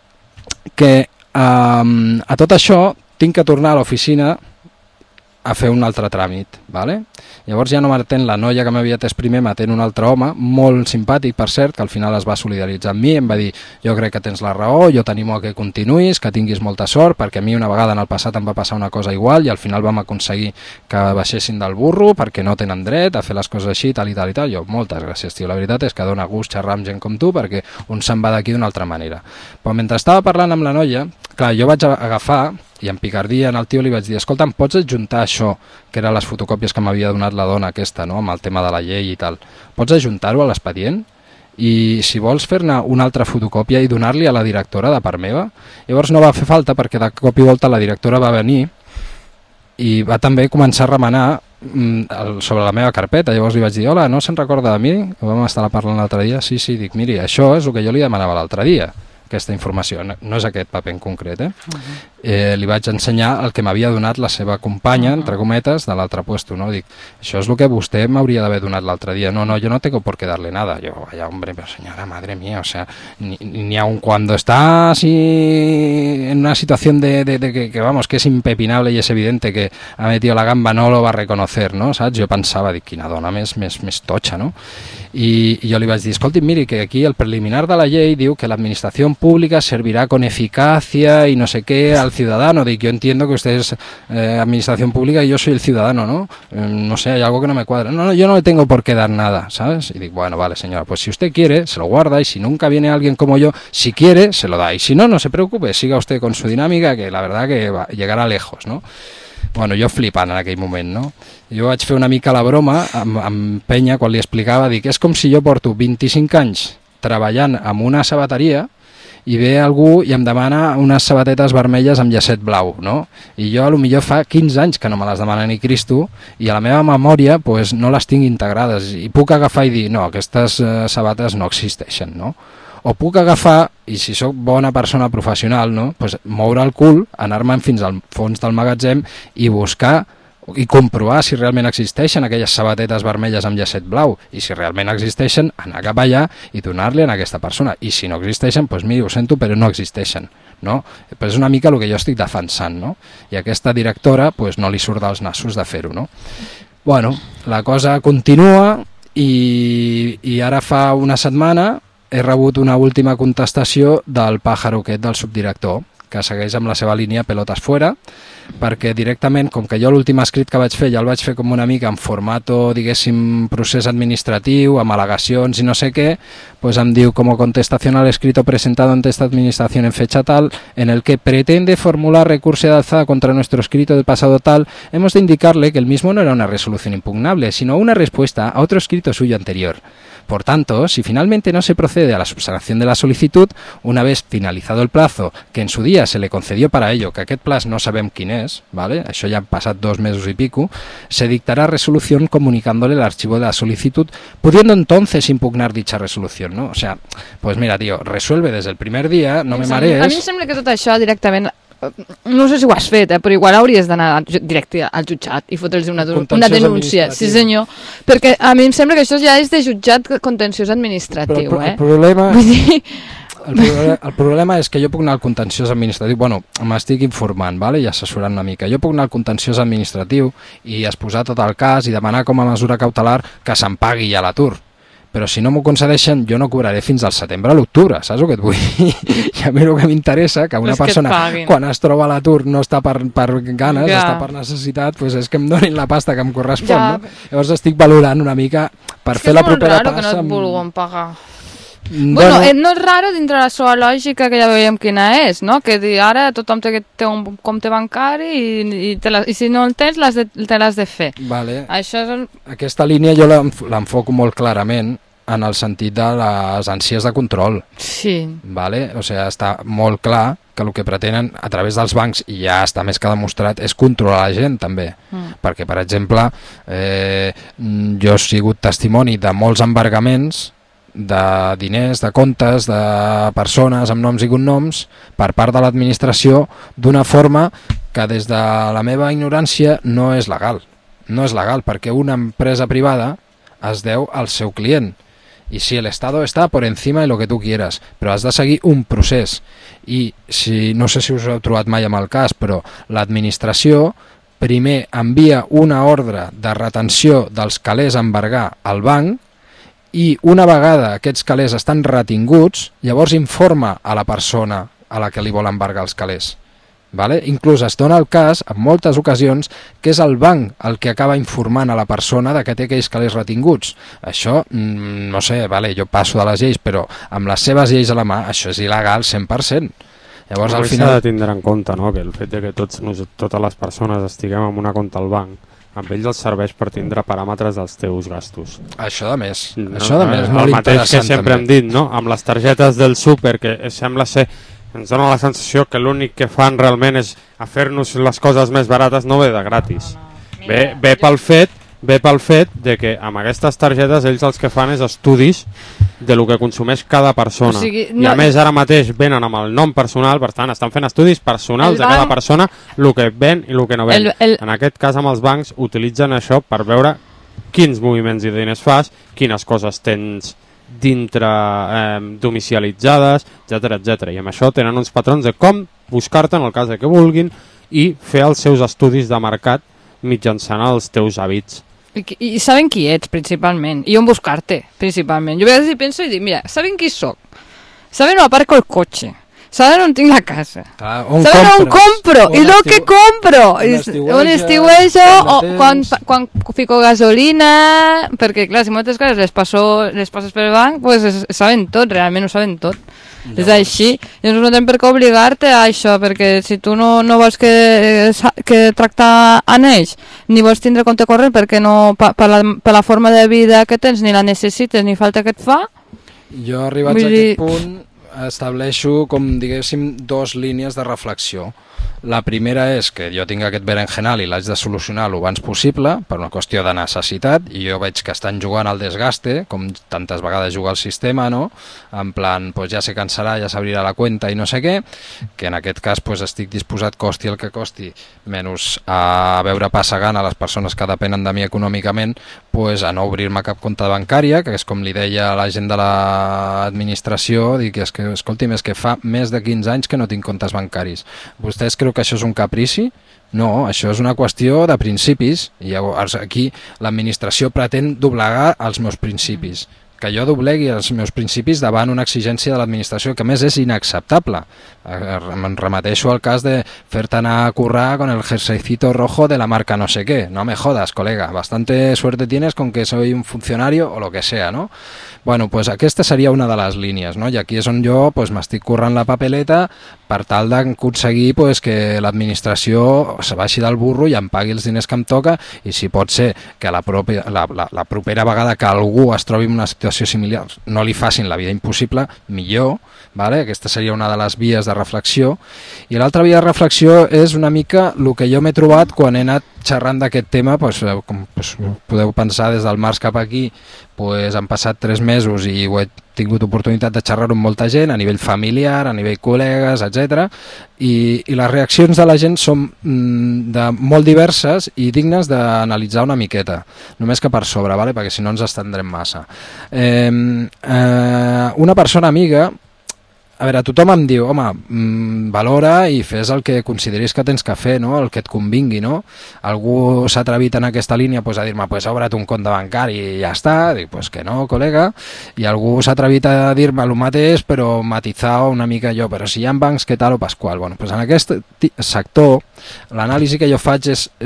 que a tot això tinc que tornar a l'oficina a fer un altre tràmit, ¿vale? Llavors ja no m'atén la noia que m'havia atès primer, m'atén un altre home, molt simpàtic, per cert, que al final es va solidaritzar amb mi, em va dir, jo crec que tens la raó, jo t'animo a que continuïs, que tinguis molta sort, perquè a mi una vegada en el passat em va passar una cosa igual i al final vam aconseguir que baixessin del burro perquè no tenen dret a fer les coses així, tal i tal i tal. Jo, moltes gràcies, tio, la veritat és que dona gust xerrar amb gent com tu perquè un se'n va d'aquí d'una altra manera. Però mentre estava parlant amb la noia, clar, jo vaig agafar i en picardia en el tio li vaig dir, escolta, em pots adjuntar això, que eren les fotocòpies que m'havia donat la dona aquesta, no?, amb el tema de la llei i tal, pots adjuntar-ho a l'expedient? I si vols fer-ne una altra fotocòpia i donar-li a la directora de part meva. Llavors no va fer falta perquè de cop i volta la directora va venir i va també començar a remenar sobre la meva carpeta. Llavors li vaig dir, hola, no se'n recorda de mi? Vam estar parlant l'altre dia. Sí, dic, miri, això és el que jo li demanava l'altre dia, aquesta informació, no és aquest paper en concret, li vaig ensenyar el que m'havia donat la seva companya, entre cometes, de l'altre puesto, no? Dic, això és el que vostè m'hauria d'haver donat l'altre dia. No, yo no tengo por qué darle nada. Yo, vaya hombre, pero señora, madre mía, o sea, ni aun cuando está así en una situación de que, vamos, que és impepinable i és evidente que ha metido la gamba, no lo va a reconocer, no? Saps? Jo pensava, dic, quina dona més totxa, no? I jo li vaig dir, escolti, miri, que aquí el preliminar de la llei diu que la administración pública servirá con eficacia y no sé qué al ciudadano. Dic, yo entiendo que usted es administración pública y yo soy el ciudadano, ¿no? No sé, hay algo que no me cuadra. No, yo no le tengo por qué dar nada, ¿sabes? Y digo, bueno, vale, señora, pues si usted quiere, se lo guarda, y si nunca viene alguien como yo, si quiere, se lo da. Y si no, no se preocupe, siga usted con su dinámica, que la verdad que llegará lejos, ¿no? Bueno, jo flipant en aquell moment, no? Jo vaig fer una mica la broma amb Penya quan li explicava, dic, és com si jo porto 25 anys treballant en una sabateria i ve algú i em demana unes sabatetes vermelles amb llacet blau, no? I jo potser fa 15 anys que no me les demana ni Cristo, i a la meva memòria pues, no les tinc integrades, i puc agafar i dir, no, aquestes sabates no existeixen, no? O puc agafar, i si sóc bona persona professional, no? Pues moure el cul, anar-me'n fins al fons del magatzem i buscar i comprovar si realment existeixen aquelles sabatetes vermelles amb llacet blau, i si realment existeixen, anar cap allà i donar-li a aquesta persona, i si no existeixen, doncs miri, ho sento, però no existeixen, no? Però és una mica el que jo estic defensant, no? I aquesta directora doncs, no li surt dels nassos de fer-ho, no? Bueno, la cosa continua i ara fa una setmana he rebut una última contestació del pàjaro aquest, del subdirector, que segueix amb la seva línia pelotes fuera, perquè directament, com que jo l'últim escrit que vaig fer ja el vaig fer com una mica en formato, diguéssim, procés administratiu, amb al·legacions i no sé què, pues em diu, como contestación al escrito presentado ante esta administración en fecha tal, en el que pretende formular recurso de alzada contra nuestro escrito del pasado tal, hemos de indicarle que el mismo no era una resolución impugnable, sino una respuesta a otro escrito suyo anterior. Por tanto, si finalmente no se procede a la subsanación de la solicitud, una vez finalizado el plazo que en su día se le concedió para ello, que aquest plaç no sabem quin és, ¿vale? Això ja han passat 2 mesos y pico, se dictará resolución comunicándole el archivo de la solicitud, pudiendo entonces impugnar dicha resolución, ¿no? O sea, pues mira, tío, resuelve desde el primer día, no me marees. A mi em sembla que tot això directament, no sé si ho has fet, però igual hauries d'anar directe al jutjat i fotre'ls una denúncia, sí senyor, perquè a mi em sembla que això ja és de jutjat contenciós administratiu, el problema... El problema és que jo puc anar al contenciós administratiu, bueno, m'estic informant, vale? I assessorant una mica. Jo puc anar al contenciós administratiu i exposar tot el cas i demanar com a mesura cautelar que se'n pagui ja l'atur. Però si no m'ho concedeixen, jo no cobraré fins al setembre a l'octubre, saps el que et vull dir? I a mi el que m'interessa, que una persona quan es troba a l'atur no està per ganes, està per necessitat, doncs és que em donin la pasta que em correspon, no? Llavors estic valorant una mica per fer la propera passa. És que és molt raro que no et vulguin pagar. Bueno, no és raro dintre la seva lògica, que ja veiem quina és, no? Que ara tothom té un compte bancari i si no el tens te l'has de fer. Vale. Aquesta línia jo l'enfoco molt clarament en el sentit de les ànsies de control. Sí. Vale? O sigui, està molt clar que el que pretenen a través dels bancs, i ja està més que demostrat, és controlar la gent també. Perquè, per exemple, jo he sigut testimoni de molts embargaments de diners, de comptes, de persones amb noms i cognoms per part de l'administració d'una forma que des de la meva ignorància no és legal. No és legal perquè una empresa privada es deu al seu client. Y si el Estado está por encima de lo que tú quieras, però has de seguir un procés. I si, no sé si us heu trobat mai amb el cas, però l'administració primer envia una ordre de retenció dels calés a embargar al banc, i una vegada aquests calés estan retinguts, llavors informa a la persona a la que li vol embargar els calés. Vale? Inclús es dona el cas, en moltes ocasions, que és el banc el que acaba informant a la persona de que té aquells calés retinguts. Això, no sé, vale, jo passo de les lleis, però amb les seves lleis a la mà, això és il·legal 100%. Llavors, al final... S'ha de tindre en compte, no?, que el fet de que totes les persones estiguem amb una compte al banc, amb ells els serveix per tindre paràmetres dels teus gastos. Això de més. El mateix que sempre hem dit, no?, amb les targetes del súper, que sembla ser... Ens dona la sensació que l'únic que fan realment és a fer-nos les coses més barates, no ve de gratis. Ve pel fet de que amb aquestes targetes ells els que fan és estudis de lo que consumeix cada persona. O sigui, I a més ara mateix venen amb el nom personal, per tant estan fent estudis personals de cada persona, el que ven i el que no ven. En aquest cas amb els bancs utilitzen això per veure quins moviments i diners fas, quines coses tens dintre domicilialitzades, etc. I amb això tenen uns patrons de com buscar-te en el cas de que vulguin i fer els seus estudis de mercat mitjançant els teus hàbits. I saben qui ets, principalment, i on buscar-te, principalment. Jo a vegades penso i dic, mira, saben qui soc, saben on aparco el cotxe, saben on tinc la casa, saben on compro, i el que compro, on estiuejo, o quan fico gasolina, perquè clar, si moltes coses les passes per el banc, pues saben tot, realment ho saben tot. És així, i no tenen per què obligar-te a això, perquè si tu no vols que tractar amb ells, ni vols tindre compte corrent perquè no, per la forma de vida que tens, ni la necessites ni falta que et fa. Jo arribats a aquest punt estableixo, com diguéssim, dos línies de reflexió. La primera és que jo tinc aquest berenjenal i l'haig de solucionar el abans possible per una qüestió de necessitat, i jo veig que estan jugant al desgaste, com tantes vegades juga el sistema, no? En plan, pues ja se cansarà, ja s'abrirà la cuenta i no sé què, que en aquest cas pues estic disposat, costi el que costi, menys a veure passar gana a les persones que depenen de mi econòmicament, pues a no obrir-me cap compte bancària, que és com li deia a la gent de l'administració, dic, és que, escolti'm, és que fa més de 15 anys que no tinc comptes bancaris. Vostès creu que això és un caprici? No, això és una qüestió de principis, i llavors aquí l'administració pretén doblegar els meus principis, que jo doblegui els meus principis davant una exigència de l'administració que a més és inacceptable. Em remeteixo al cas de fer-te anar a currar con el jerseycito rojo de la marca no sé qué. No me jodas, colega, bastante suerte tienes con que soy un funcionario o lo que sea, ¿no? Bueno, pues aquesta seria una de les línies, no? I aquí és on jo pues, m'estic currant la papeleta per tal d'aconseguir pues, que l'administració se baixi del burro i em pagui els diners que em toca, i si pot ser que la propera vegada que algú es trobi en una situació similar no li facin la vida impossible, millor, vale? Aquesta seria una de les vies de reflexió. I l'altra via de reflexió és una mica el que jo m'he trobat quan he anat xerrant d'aquest tema, pues, com podeu pensar, des del març cap aquí pues, han passat 3 mesos i ho he tingut oportunitat de xerrar amb molta gent, a nivell familiar, a nivell col·legues, etc. I les reaccions de la gent són molt diverses i dignes d'analitzar una miqueta, només que per sobre, vale? Perquè si no ens estendrem massa. Una persona amiga, a veure, tothom em diu, home, valora i fes el que consideris que tens que fer, no? El que et convingui, no? Algú s'ha atrevit en aquesta línia pues, a dir-me, pues obre't un compte bancari i ja està, dic, pues que no, col·lega, i algú s'ha atrevit a dir-me el mateix, però matitzar una mica jo, però si hi ha bancs, què tal o pasqual? Bueno, pues en aquest sector, l'anàlisi que jo faig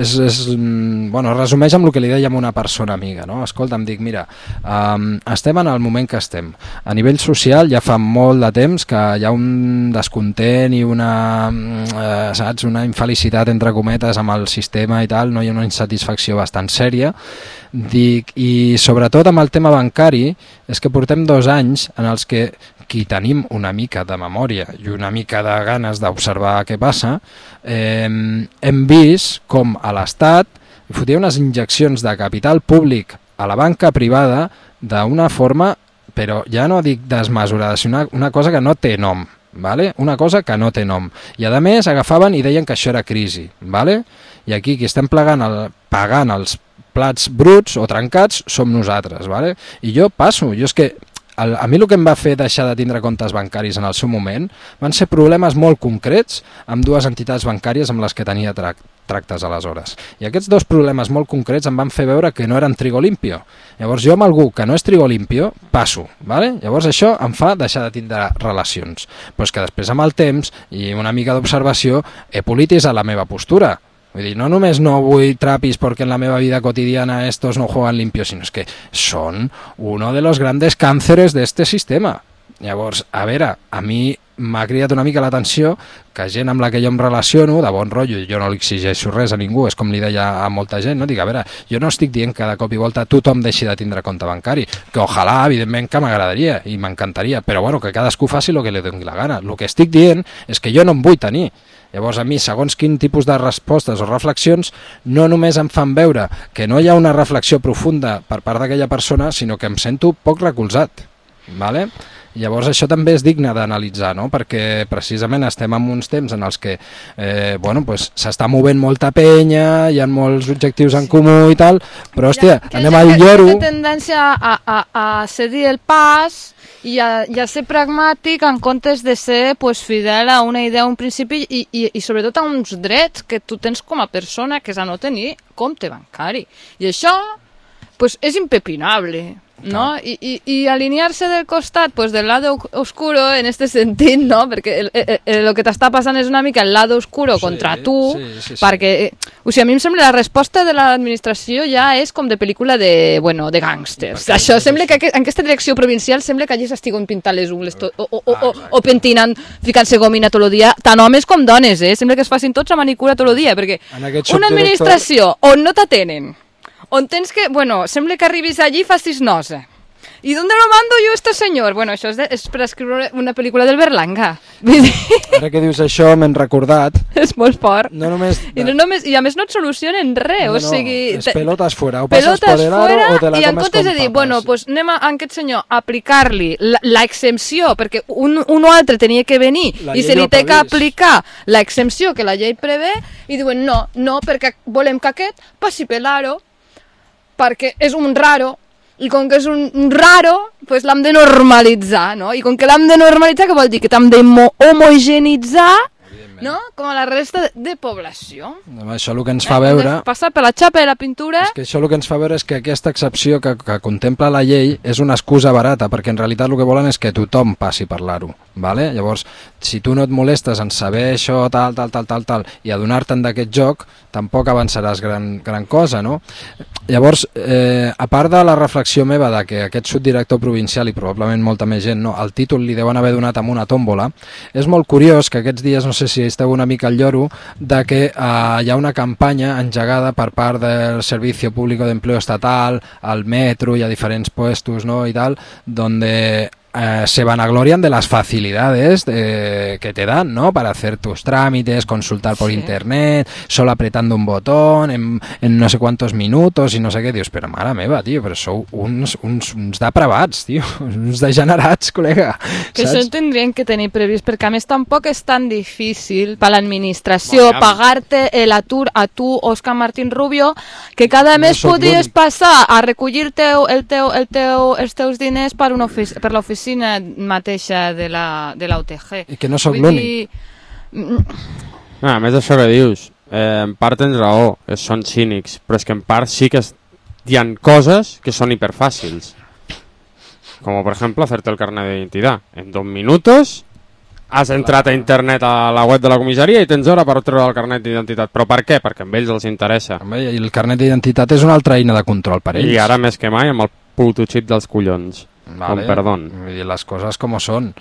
bueno, resumeix amb el que li deia a una persona amiga, no? Escolta, em dic, mira, estem en el moment que estem. A nivell social ja fa molt de temps que hi ha un descontent i una infelicitat entre cometes amb el sistema i tal, no hi ha una insatisfacció bastant sèria. Dic, i sobretot amb el tema bancari és que portem 2 anys en els que qui tenim una mica de memòria i una mica de ganes d'observar què passa, hem vist com a l'Estat fotia unes injeccions de capital públic a la banca privada d'una forma, però ja no dic desmesurada, sinó una cosa que no té nom, ¿vale? Una cosa que no té nom. I a més agafaven i deien que això era crisi, ¿vale? I aquí qui estem pagant els plats bruts o trencats som nosaltres, ¿vale? I jo passo, és que a mi el que em va fer deixar de tindre comptes bancaris en el seu moment van ser problemes molt concrets amb 2 entitats bancàries amb les que tenia tractes aleshores. I aquests 2 problemes molt concrets em van fer veure que no eren trigo limpio. Llavors jo amb algú que no és trigo limpio passo, ¿vale? Llavors això em fa deixar de tindre relacions. Però és que després amb el temps i una mica d'observació he polititzat la meva postura. Vull dir, no només no vull trapis perquè en la meva vida quotidiana estos no juegan limpio, sinó que són uno de los grandes cánceres d'este sistema. Llavors, a veure, a mi m'ha cridat una mica l'atenció que gent amb la que jo em relaciono, de bon rotllo, jo no li exigeixo res a ningú, és com li deia a molta gent, no? Dic, a veure, jo no estic dient que de cop i volta tothom deixi de tindre compte bancari, que ojalà, evidentment, que m'agradaria i m'encantaria, però bueno, que cadascú faci el que li doni la gana. El que estic dient és que jo no em vull tenir. Llavors a mi, segons quin tipus de respostes o reflexions, no només em fan veure que no hi ha una reflexió profunda per part d'aquella persona, sinó que em sento poc recolzat. vale? Llavors això també és digne d'analitzar, no? Perquè precisament estem en uns temps en els que bueno, pues, s'està movent molta penya, hi ha molts objectius en comú i tal, però hòstia, anem al lloro... Té tendència a cedir el pas i a ser pragmàtic en comptes de ser pues, fidel a una idea, a un principi i sobretot a uns drets que tu tens com a persona, que és a no tenir compte bancari. I això pues, és impepinable. ¿no? Y alinearse del costat, pues del lado oscuro en este sentit, no? Perquè lo que t'està passant és una mica el lado oscuro contra tu, perquè, o sigui, a mi em sembla la resposta de l'administració ja és com de pel·lícula de, bueno, de gàngsters. Això sembla que en aquesta direcció provincial sembla que allí s'estiguen pintant les ungles o pentinant, ficant-se gomina tot el dia, tant homes com dones, sembla que es facin tots a manicura tot el dia, perquè una administració on no t'atenen, on tens que, bueno, sembla que arribis allí i facis nosa. ¿Y dónde lo mando yo este señor? Bueno, això és per escriure una pel·lícula del Berlanga. Ara que dius això m'hem recordat. És molt fort. No només... I a més no et solucionen res. No, o sigui, és pelotes fora. O passes por el aro o te la i en comes comptes de dir, bueno, pues anem a aquest senyor a aplicar-li l'exempció, perquè un o altre tenia que venir i se li té que aplicar l'exempció que la llei prevé, i diuen no, perquè volem que aquest passi per l'aro, perquè és un raro, i com que és un raro, pues l'hem de normalitzar, no? I com que l'hem de normalitzar, què vol dir? Que t'hem d'homogeneitzar, no? Com a la resta de població. Això el que ens fa veure... Passar per la xapa i la pintura... És que això el que ens fa veure és que aquesta excepció que contempla la llei és una excusa barata, perquè en realitat el que volen és que tothom passi per l'aro, ¿vale? Llavors, si tu no et molestes en saber això, tal, i adonar-te'n d'aquest joc, tampoc avançaràs gran cosa, no? Llavors, a part de la reflexió meva de que aquest subdirector provincial i probablement molta més gent, no, el títol li deuen haver donat amb una tòmbola, és molt curiós que aquests dies, no sé si esteu una mica al lloro, de que hi ha una campanya engegada per part del Servicio Público de Empleo Estatal, al metro y a diferents puestos, ¿no? y tal, donde... se vanaglorian de las facilidades que te dan, ¿no? Para hacer tus trámites, consultar por internet, solo apretando un botón, en no sé cuántos minutos, y no sé què. Dius, però mare meva, tio, però sou uns depravats, tio, uns degenerats, col·lega. Que això tindrien que tenir previst, perquè a més tampoc és tan difícil per l'administració pagarte l'atur a tu, Òscar Martín Rubio, que cada mes podries passar a recollir-te els teus diners per l'oficina mateixa de la UTG. I que no sóc l'únic. A més d'això que dius, en part tens raó, són cínics, però és que en part sí que hi ha coses que són hiperfàcils. Com per exemple hacerte el carnet d'identitat. En 2 minutos has entrat a internet a la web de la comissaria i tens hora per treure el carnet d'identitat. Però per què? Perquè a ells els interessa. I el carnet d'identitat és una altra eina de control per ells. I ara més que mai amb el puto xip dels collons. Vale. Perdón. I les coses com són.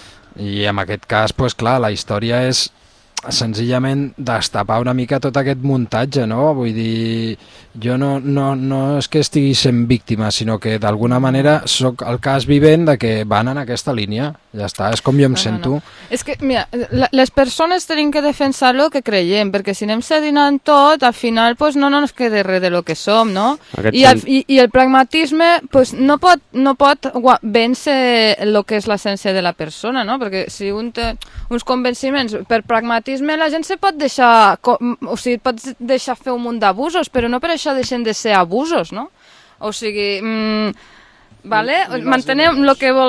I en aquest cas, pues, clar, la història és senzillament destapar una mica tot aquest muntatge, no? Vull dir, jo no és que estigui sent víctima, sinó que d'alguna manera sóc el cas vivent de que van en aquesta línia. Ja està, és com jo em sento. No. És que, mira, les persones tenim que defensar el que creiem, perquè si anem cedint en tot, al final pues, no ens queda res de lo que som, no? I el pragmatisme pues, no pot vèncer el que és l'essència de la persona, no? Perquè si un té uns convenciments per pragmatisme, la gent se pot deixar, o sigui, pot deixar fer un munt d'abusos, però no per això deixen de ser abusos, no? O sigui... ¿Vale? Mantenem lo que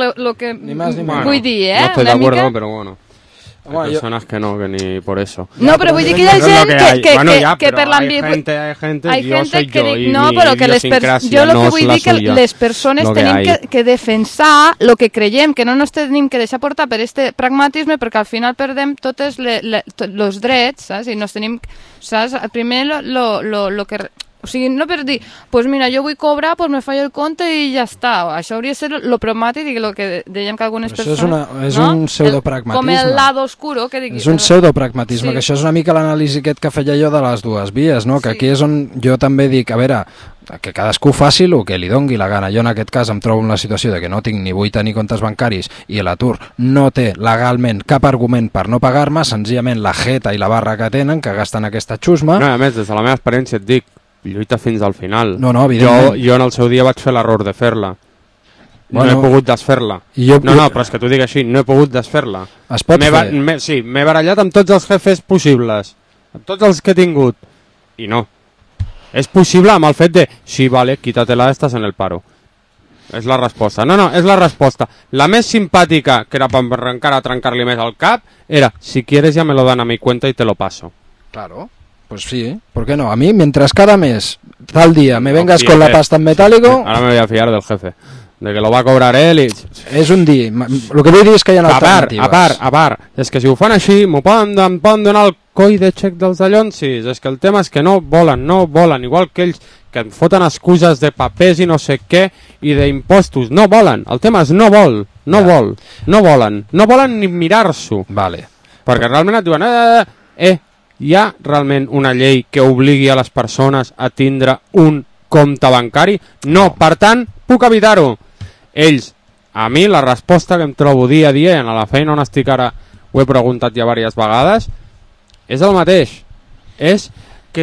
vull dir, No estoy de acuerdo, pero bueno. Hay personas que no, que ni por eso. No, però vull dir que hi ha gent que per l'ambient... Hay gente, yo soy yo y no, però que jo el que vull dir que les persones tenim que defensar el que creiem, que no ens tenim que deixar portar per este pragmatisme, perquè al final perdem tots els drets, saps? I nos tenim, saps? Primer lo que... O sigui, no per dir, pues mira, jo vull cobrar, pues me fallo el compte i ja està. Això hauria de ser lo pragmàtic i el que dèiem que algunes persones... És un pseudopragmatisme. Com el lado oscuro, que digui. És un pseudopragmatisme, que això és una mica l'anàlisi aquest que feia jo de les dues vies, no? Que aquí és on jo també dic, a veure, que cadascú faci el que li dongui la gana. Jo en aquest cas em trobo en la situació de que no tinc ni vull tenir comptes bancaris i l'atur no té legalment cap argument per no pagar-me, senzillament la jeta i la barra que tenen, que gasten aquesta xusma. No, a més, des de la meva experiència et dic, lluita fins al final. No, evidentment. Jo en el seu dia vaig fer l'error de fer-la. no he pogut desfer-la. No, però és que t'ho dic així, no he pogut desfer-la. Es pot fer? Sí, m'he barallat amb tots els jefes possibles, amb tots els que he tingut, i no. És possible amb el fet de, sí, vale, quítatela, estàs en el paro. És la resposta. No, és la resposta. La més simpàtica, que era per encara trencar-li més el cap, era, si quieres ya me lo dan a mi cuenta y te lo paso. Claro, pues sí, ¿por qué no? A mí, mientras cada mes, tal día, me vengas con la pasta en metálico... Ahora me voy a fiar del jefe, de que lo va a cobrar él i... És un dir. El que vull dir és que hi ha alternatives. A part, és que si ho fan així, m'ho poden donar el coll de xec dels dallonsis. És que el tema és que no volen, igual que ells que em foten excuses de papers i no sé què i d'impostos. No volen, el tema és no volen ni mirar-s'ho. Vale. Perquè realment et diuen, hi ha realment una llei que obligui a les persones a tindre un compte bancari? No, per tant, puc evitar-ho. Ells, a mi la resposta que em trobo dia a dia, i a la feina on estic ara ho he preguntat ja diverses vegades, és el mateix. És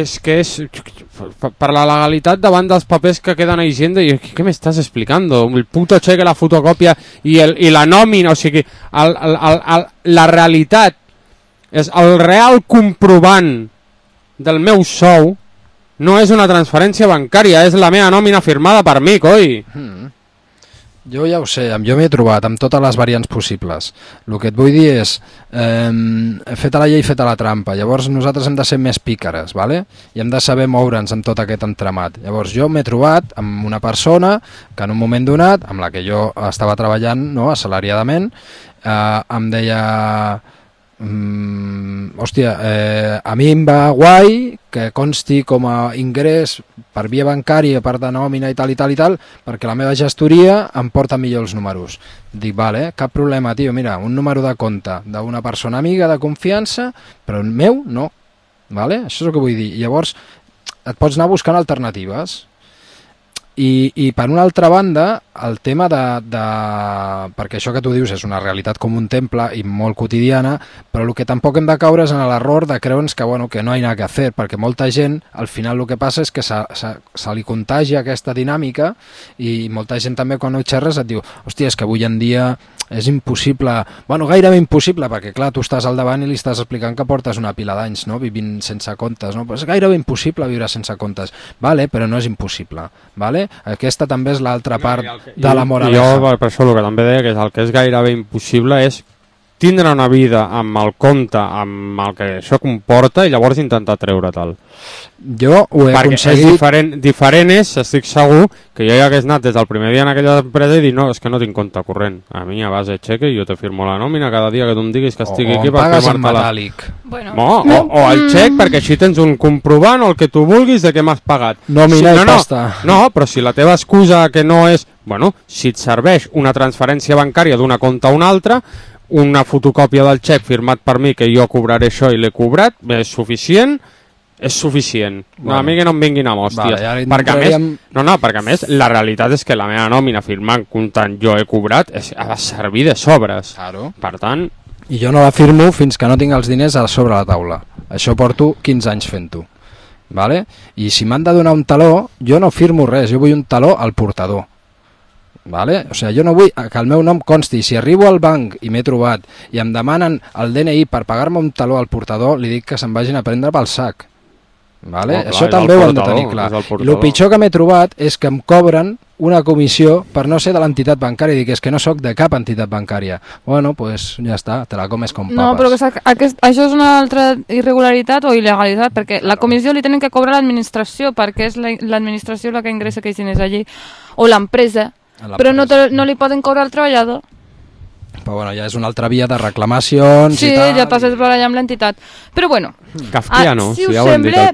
per la legalitat davant dels papers que queden a Hisenda, i què m'estàs explicando? El puto cheque, la fotocòpia i la nòmina, o sigui, la realitat és el real comprovant del meu sou no és una transferència bancària, és la meva nòmina firmada per mi, coi. Jo ja ho sé, jo m'he trobat amb totes les variants possibles. El que et vull dir és, feta la llei, feta la trampa. Llavors nosaltres hem de ser més pícares, ¿vale? I hem de saber moure'ns amb tot aquest entramat. Llavors jo m'he trobat amb una persona que en un moment donat, amb la que jo estava treballant, no, assalariadament, em deia... hòstia, a mi em va guai que consti com a ingrés per via bancària, per de nòmina i tal, perquè la meva gestoria em porta millor els números. Dic, vale, cap problema, tio, mira, un número de compte d'una persona amiga de confiança, però el meu no, vale? Això és el que vull dir. Llavors et pots anar buscant alternatives. I per una altra banda, el tema perquè això que tu dius és una realitat com un temple i molt quotidiana, però el que tampoc hem de caure és en l'error de creure'ns que, bueno, que no hi ha nada que fer, perquè molta gent, al final el que passa és que se li contagia aquesta dinàmica i molta gent també quan ho xerres et diu, hòstia, és que avui en dia és impossible, bueno, gairebé impossible, perquè clar, tu estàs al davant i li estàs explicant que portes una pila d'anys, no?, vivint sense comptes, no? Però és gairebé impossible viure sense comptes, vale, però no és impossible, vale? Aquesta també és l'altra part de la moraleja. Jo, per això el que també deia, que el que és gairebé impossible és tindre una vida amb el compte, amb el que això comporta, i llavors intentar treure-te'l. Jo ho he aconseguit... Perquè diferent és, estic segur, que jo ja hagués anat des del primer dia en aquella empresa i dir, no, és que no tinc compte corrent. A mi, a base de xeque, jo te firmo la nòmina cada dia que tu em diguis que estigui aquí per pagues en metàl·lic. Bueno. O el xec, perquè així tens un comprovant o el que tu vulguis de què m'has pagat. Nòmina i pasta. No, però si la teva excusa que no és... Bueno, si et serveix una transferència bancària d'una compte a una altra, una fotocòpia del xec firmat per mi que jo cobraré això i l'he cobrat, és suficient, Bueno. A mi que no em vinguin amb hòsties. Vale, perquè a més la realitat és que la meva nòmina firmant comptant jo he cobrat ha de servir de sobres. Claro. Per tant... I jo no la firmo fins que no tinc els diners a sobre la taula. Això porto 15 anys fent-ho. Vale? I si m'han de donar un taló, jo no firmo res, jo vull un taló al portador. Vale? O sigui, jo no vull que el meu nom consti. Si arribo al banc i m'he trobat i em demanen el DNI per pagar-me un taló al portador, li dic que se'n vagin a prendre pel sac. Vale? No, clar, això també ho hem de tenir clar. I el pitjor que m'he trobat és que em cobren una comissió per no ser de l'entitat bancària. Dic, és que no sóc de cap entitat bancària. Bueno, pues ja està, te la comes com papes. No, però això és una altra irregularitat o il·legalitat, perquè la comissió li tenen que cobrar l'administració, perquè és l'administració la que ingressa aquells diners allí, o l'empresa, però no li poden cobrar al treballador. Però bueno, ja és una altra via de reclamacions i tal. Sí, ja passes per allà amb l'entitat. Però bueno, Kafkiano, si us sembla,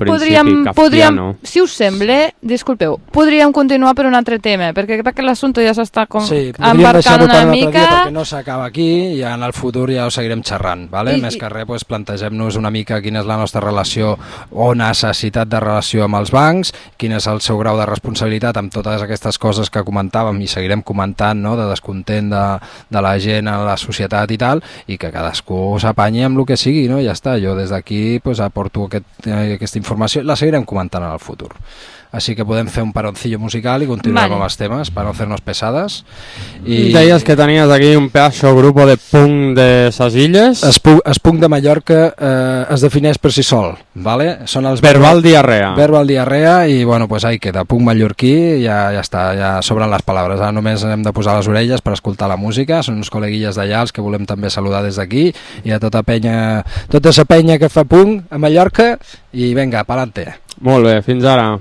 si us sembla, disculpeu, podríem continuar per un altre tema, perquè crec que l'assumpte ja s'està embarcant una mica. Perquè no s'acaba aquí i en el futur ja ho seguirem xerrant, vale? Més que res, pues, plantegem-nos una mica quina és la nostra relació o necessitat de relació amb els bancs, quin és el seu grau de responsabilitat amb totes aquestes coses que comentàvem i seguirem comentant, no?, de descontent de la gent la societat i tal, i que cadascú s'apanyi amb el que sigui, no? Ja està, jo des d'aquí pues, aporto aquesta informació, la seguirem comentant en el futur. Así que podem fer un paroncillo musical i continuar amb els temes para no hacernos pesadas. Deies que tenies aquí un pedazo grupo de punk de ses illes. El punk de Mallorca es defineix per si sol, ¿vale? Són els Verbal Diarrea. Verbal Diarrea i bueno, pues ahí queda, punk mallorquí, ja està, ja sobren les paraules. Ara només hem de posar les orelles per escoltar la música, són uns col·leguilles d'allà els que volem també saludar des d'aquí, i a tota esa penya que fa punk a Mallorca, i venga, pa'lante. Molt bé, fins ara.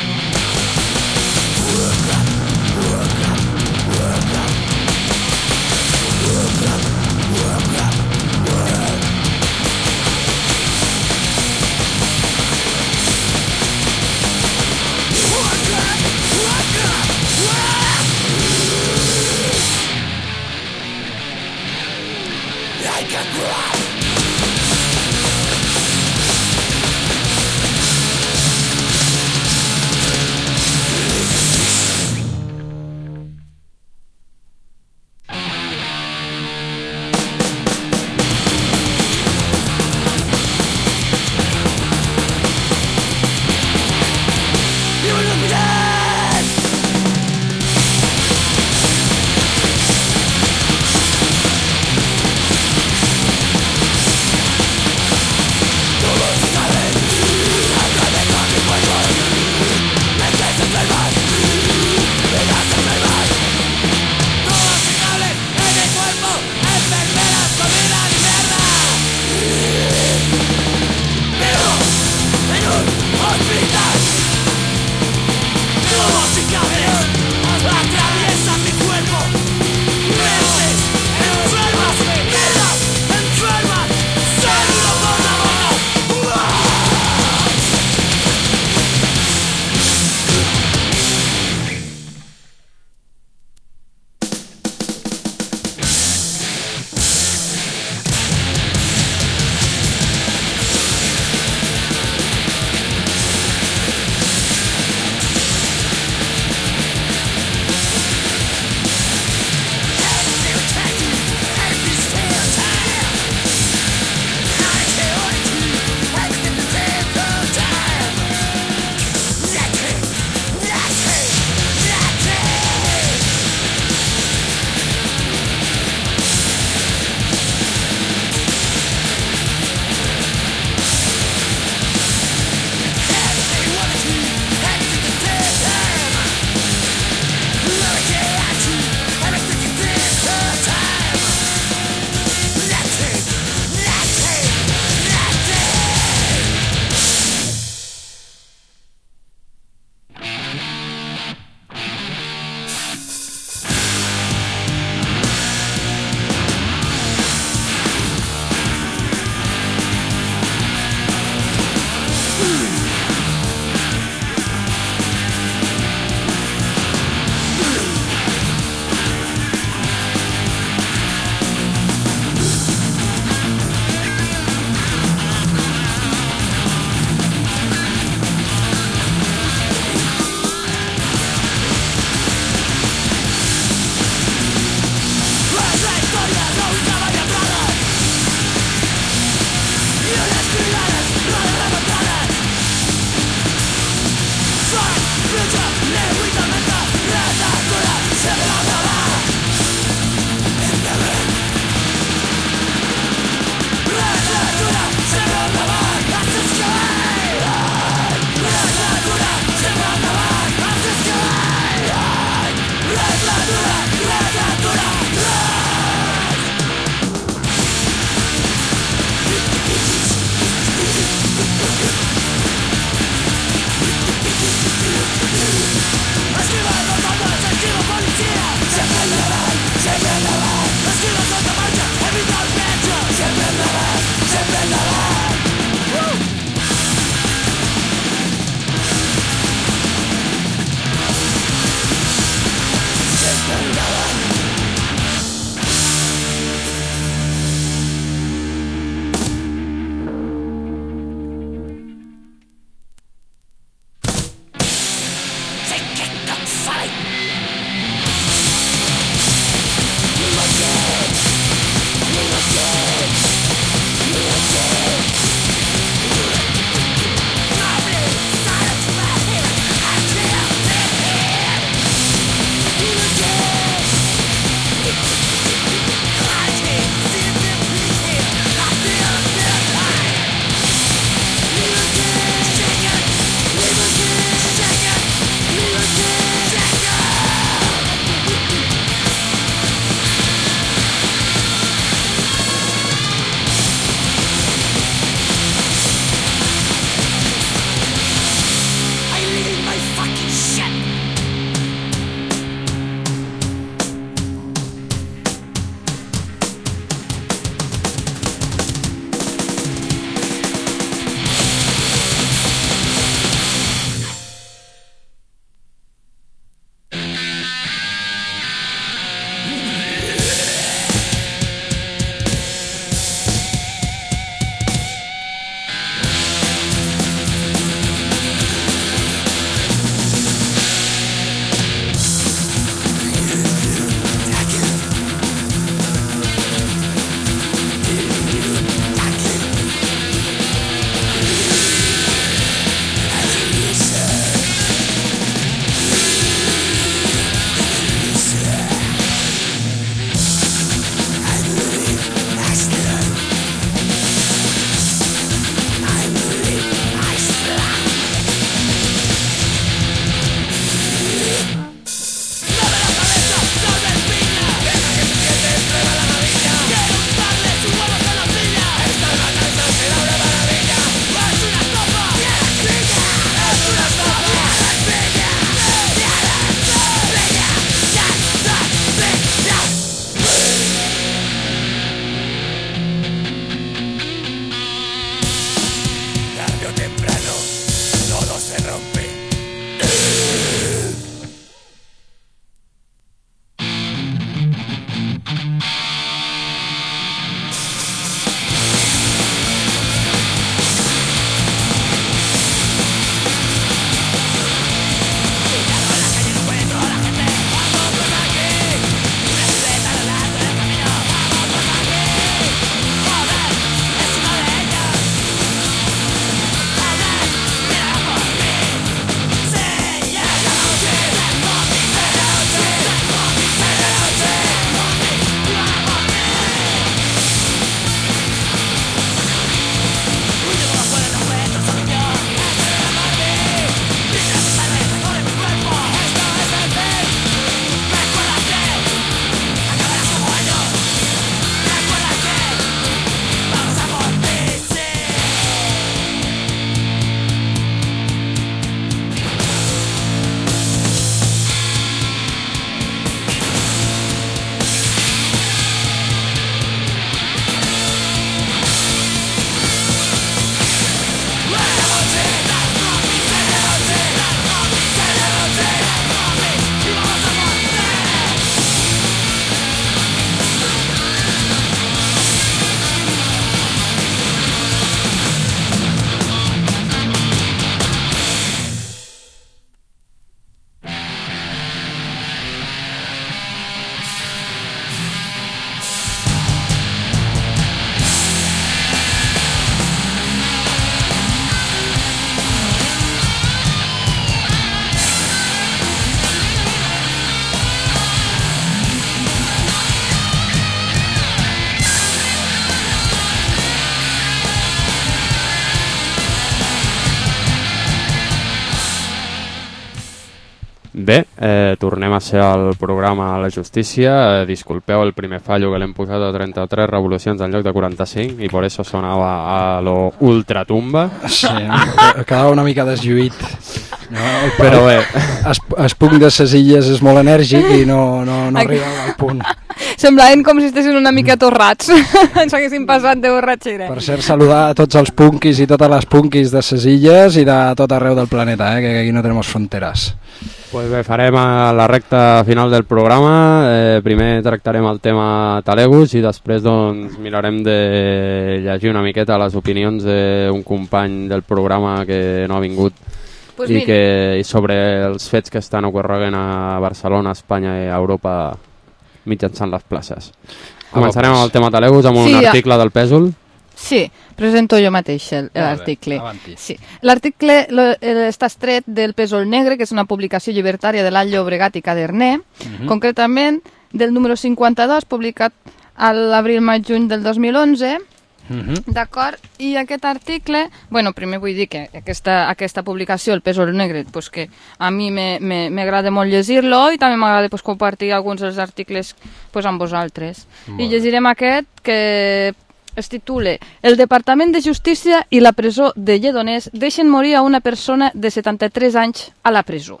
Bé, tornem a ser al programa a la justícia. Disculpeu el primer fallo que l'hem posat a 33 revolucions en lloc de 45 i per això sonava a lo ultratumba. Sí, quedava una mica deslluït. No, però bé, el punt de ses illes és molt enèrgic i no arriba al punt. Semblaven com si estessin una mica torrats. Ens haguessin passat de borratxera. Per cert, saludar a tots els punkis i totes les punkis de ses illes i de tot arreu del planeta, que aquí no tenim fronteres. Pues bé, farem a la recta final del programa. Primer tractarem el tema Talegus i després doncs, mirarem de llegir una miqueta les opinions d'un company del programa que no ha vingut pues i sobre els fets que estan ocorrent a Barcelona, Espanya i a Europa mitjançant les places. Començarem amb el tema Talegus, amb un article del Pèsol. Sí, presento jo mateix l'article. Sí. L'article està extret del Pèsol Negre, que és una publicació llibertària de l'Alt Llobregat i Cadernè, concretament del número 52, publicat a l'abril-maig-juny del 2011. D'acord, i aquest article, bueno, primer vull dir que aquesta publicació, el Pèsol Negre, pues que a mi m'agrada molt llegir-lo i també m'agrada pues, compartir alguns dels articles pues, amb vosaltres. I llegirem aquest que es titula El Departament de Justícia i la presó de Lledoners deixen morir a una persona de 73 anys a la presó.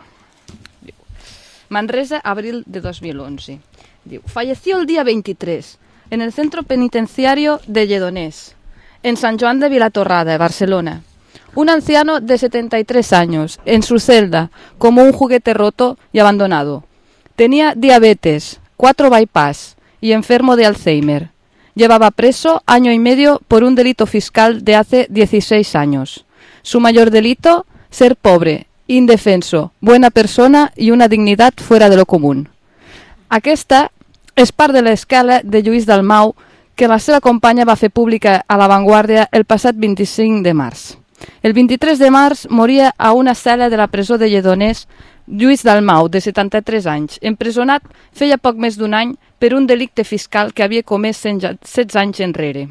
Manresa, abril de 2011. Diu, falleció el día 23 en el centro penitenciario de Lledoners, en San Joan de Vilatorrada, Barcelona. Un anciano de 73 años, en su celda, como un juguete roto y abandonado. Tenía diabetes, 4 bypass y enfermo de Alzheimer. Llevaba preso año y medio por un delito fiscal de hace 16 años. Su mayor delito, ser pobre, indefenso, buena persona y una dignidad fuera de lo común. Aquesta és part de l'escala de Lluís Dalmau que la seva companya va fer pública a La Vanguardia el passat 25 de març. El 23 de març moria a una cel·la de la presó de Lledoners Lluís Dalmau, de 73 anys, empresonat feia poc més d'un any per un delicte fiscal que havia comès 16 anys enrere.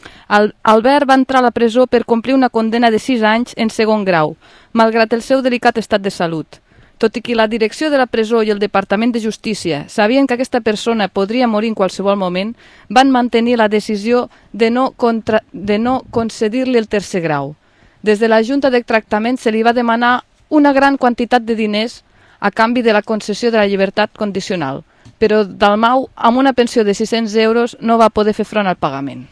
Albert va entrar a la presó per complir una condena de 6 anys en segon grau, malgrat el seu delicat estat de salut. Tot i que la direcció de la presó i el Departament de Justícia sabien que aquesta persona podria morir en qualsevol moment, van mantenir la decisió de no concedir-li el tercer grau. Des de la Junta de Tractament se li va demanar una gran quantitat de diners a canvi de la concessió de la llibertat condicional, però Dalmau, amb una pensió de 600 euros, no va poder fer front al pagament.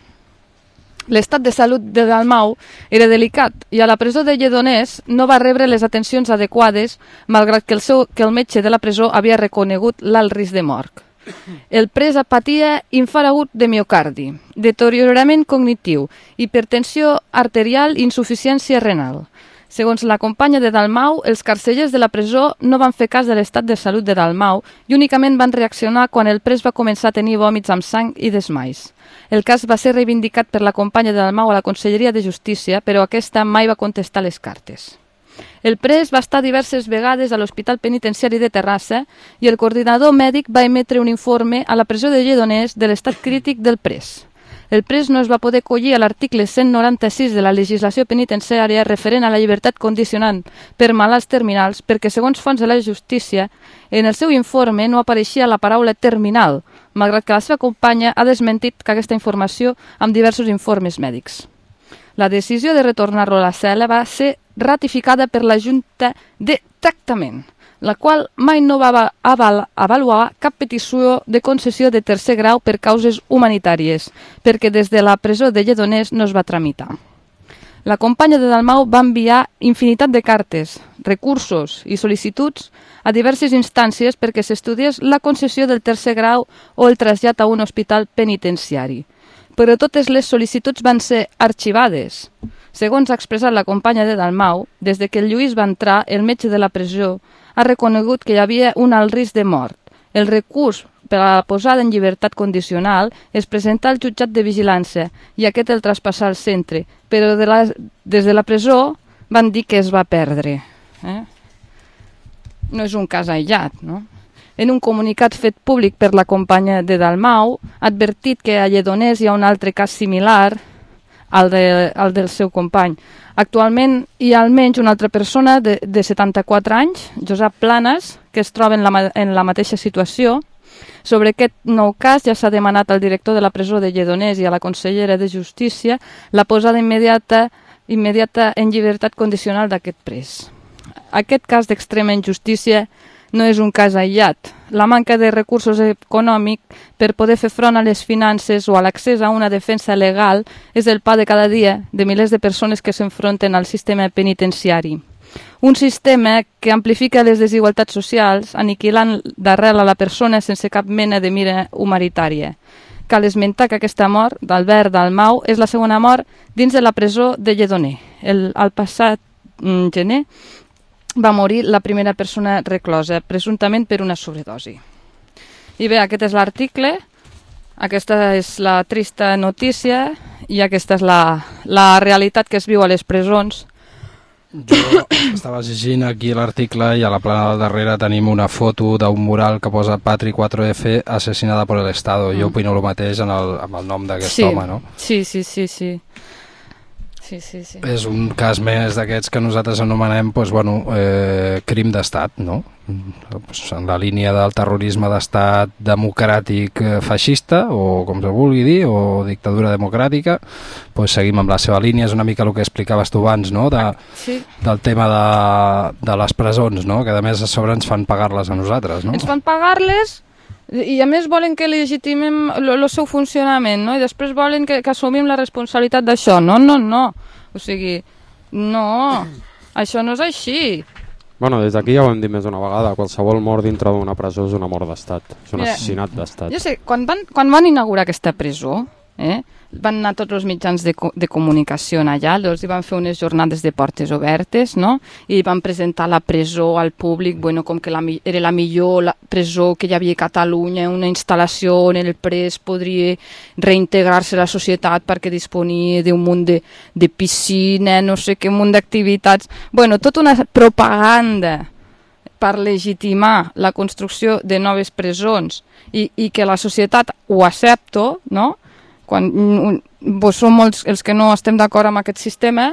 L'estat de salut de Dalmau era delicat i a la presó de Lledoners no va rebre les atencions adequades malgrat que el metge de la presó havia reconegut l'alt risc de mort. El pres patia infargut de miocardi, deteriorament cognitiu, hipertensió arterial i insuficiència renal. Segons la companya de Dalmau, els carcellers de la presó no van fer cas de l'estat de salut de Dalmau i únicament van reaccionar quan el pres va començar a tenir vòmits amb sang i desmais. El cas va ser reivindicat per la companya de Dalmau a la Conselleria de Justícia, però aquesta mai va contestar les cartes. El pres va estar diverses vegades a l'Hospital Penitenciari de Terrassa i el coordinador mèdic va emetre un informe a la presó de Lledoners de l'estat crític del pres. El pres no es va poder collir a l'article 196 de la legislació penitenciària referent a la llibertat condicional per malalts terminals perquè, segons fonts de la justícia, en el seu informe no apareixia la paraula terminal, malgrat que la seva companya ha desmentit que aquesta informació amb diversos informes mèdics. La decisió de retornar-lo a la cel·la va ser ratificada per la Junta de Tractament, la qual mai no va avaluar cap petició de concessió de tercer grau per causes humanitàries, perquè des de la presó de Lledoners no es va tramitar. La companya de Dalmau va enviar infinitat de cartes, recursos i sol·licituds a diverses instàncies perquè s'estudiés la concessió del tercer grau o el trasllat a un hospital penitenciari. Però totes les sol·licituds van ser arxivades. Segons ha expressat la companya de Dalmau, des que el Lluís va entrar, el metge de la presó ha reconegut que hi havia un alt risc de mort. El recurs per a la posada en llibertat condicional es presenta al jutjat de vigilància i aquest el traspassar al centre, però des de la presó van dir que es va perdre. No és un cas aïllat, no? En un comunicat fet públic per la companya de Dalmau, ha advertit que a Lledoners hi ha un altre cas similar al del seu company. Actualment hi ha almenys una altra persona de 74 anys, Josep Planes, que es troba en la mateixa situació. Sobre aquest nou cas ja s'ha demanat al director de la presó de Lledoners i a la consellera de Justícia la posada immediata en llibertat condicional d'aquest pres. Aquest cas d'extrema injustícia no és un cas aïllat. La manca de recursos econòmics per poder fer front a les finances o a l'accés a una defensa legal és el pa de cada dia de milers de persones que s'enfronten al sistema penitenciari. Un sistema que amplifica les desigualtats socials, aniquilant d'arrel a la persona sense cap mena de mira humanitària. Cal esmentar que aquesta mort d'Albert Dalmau és la segona mort dins de la presó de Lledoner. El passat gener va morir la primera persona reclosa, presumptament per una sobredosi. I bé, aquest és l'article, aquesta és la trista notícia i aquesta és la realitat que es viu a les presons. Jo estava llegint aquí l'article i a la plana del darrere tenim una foto d'un mural que posa Patri 4F assassinada per l'Estado. Jo opino el mateix amb el nom d'aquest home, no? Sí. És un cas més d'aquests que nosaltres anomenem crim d'estat, no? En la línia del terrorisme d'estat democràtic feixista, o com se vulgui dir, o dictadura democràtica. Seguim amb la seva línia, és una mica el que explicaves tu abans, no? Del tema de les presons, no? Que a més a sobre ens fan pagar-les a nosaltres, no? Ens fan pagar-les i a més volen que legitimem el seu funcionament, no? I després volen que assumim la responsabilitat d'això. No. O sigui, no, això no és així. Bueno, des d'aquí ja ho hem dit més d'una vegada, qualsevol mort dintre d'una presó és una mort d'estat, és un assassinat d'estat. Jo sé, quan van inaugurar aquesta presó, van anar tots els mitjans de comunicació allà, llavors hi van fer unes jornades de portes obertes, no? I van presentar la presó al públic, com que era la millor presó que hi havia a Catalunya, una instal·lació on el pres podria reintegrar-se a la societat perquè disponia d'un munt de piscina, no sé què, un munt d'activitats. Tota una propaganda per legitimar la construcció de noves presons i que la societat ho accepta, no? Quan som molts els que no estem d'acord amb aquest sistema.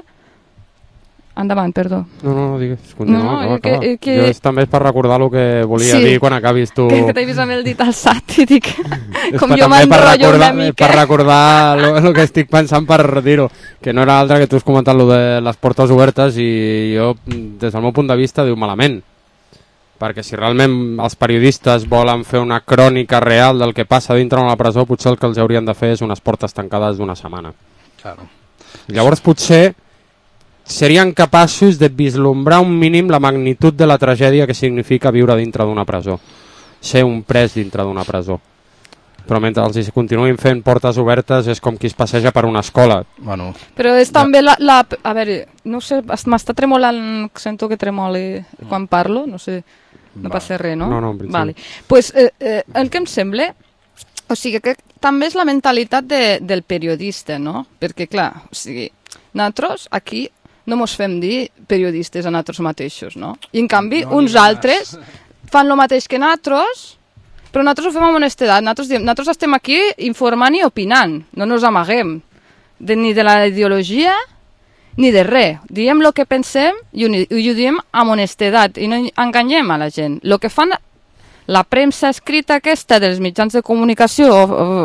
Endavant, perdó. No, digues, continua, acaba. Jo també és per recordar el que volia dir quan acabis tu. Que t'he vist amb el dit alçat i dic, com jo m'enrotllo una mica. Per recordar el que estic pensant per dir-ho, que no era altre que tu has comentat el de les portes obertes i jo, des del meu punt de vista, diu malament. Perquè si realment els periodistes volen fer una crònica real del que passa dintre de la presó, potser el que els haurien de fer és unes portes tancades d'una setmana. Claro. Llavors potser serien capaços de vislumbrar un mínim la magnitud de la tragèdia que significa viure dintre d'una presó, ser un pres dintre d'una presó. Però mentre els continuïn fent portes obertes és com qui es passeja per una escola. Però és també a veure, no sé, m'està tremolant, sento que tremoli quan parlo, no sé, no passa res, no? No, en principi. Vale. Pues, el que em sembla, o sigui, que també és la mentalitat del periodista, no? Perquè, clar, o sigui, nosaltres aquí no mos fem dir periodistes a nosaltres mateixos, no? I en canvi, uns altres fan el mateix que nosaltres, però nosaltres ho fem amb honestedat. Nosaltres estem aquí informant i opinant, no ens amaguem ni de la ideologia ni de res. Diem el que pensem i ho diem amb honestedat i no enganyem a la gent. El que fan la premsa escrita aquesta dels mitjans de comunicació,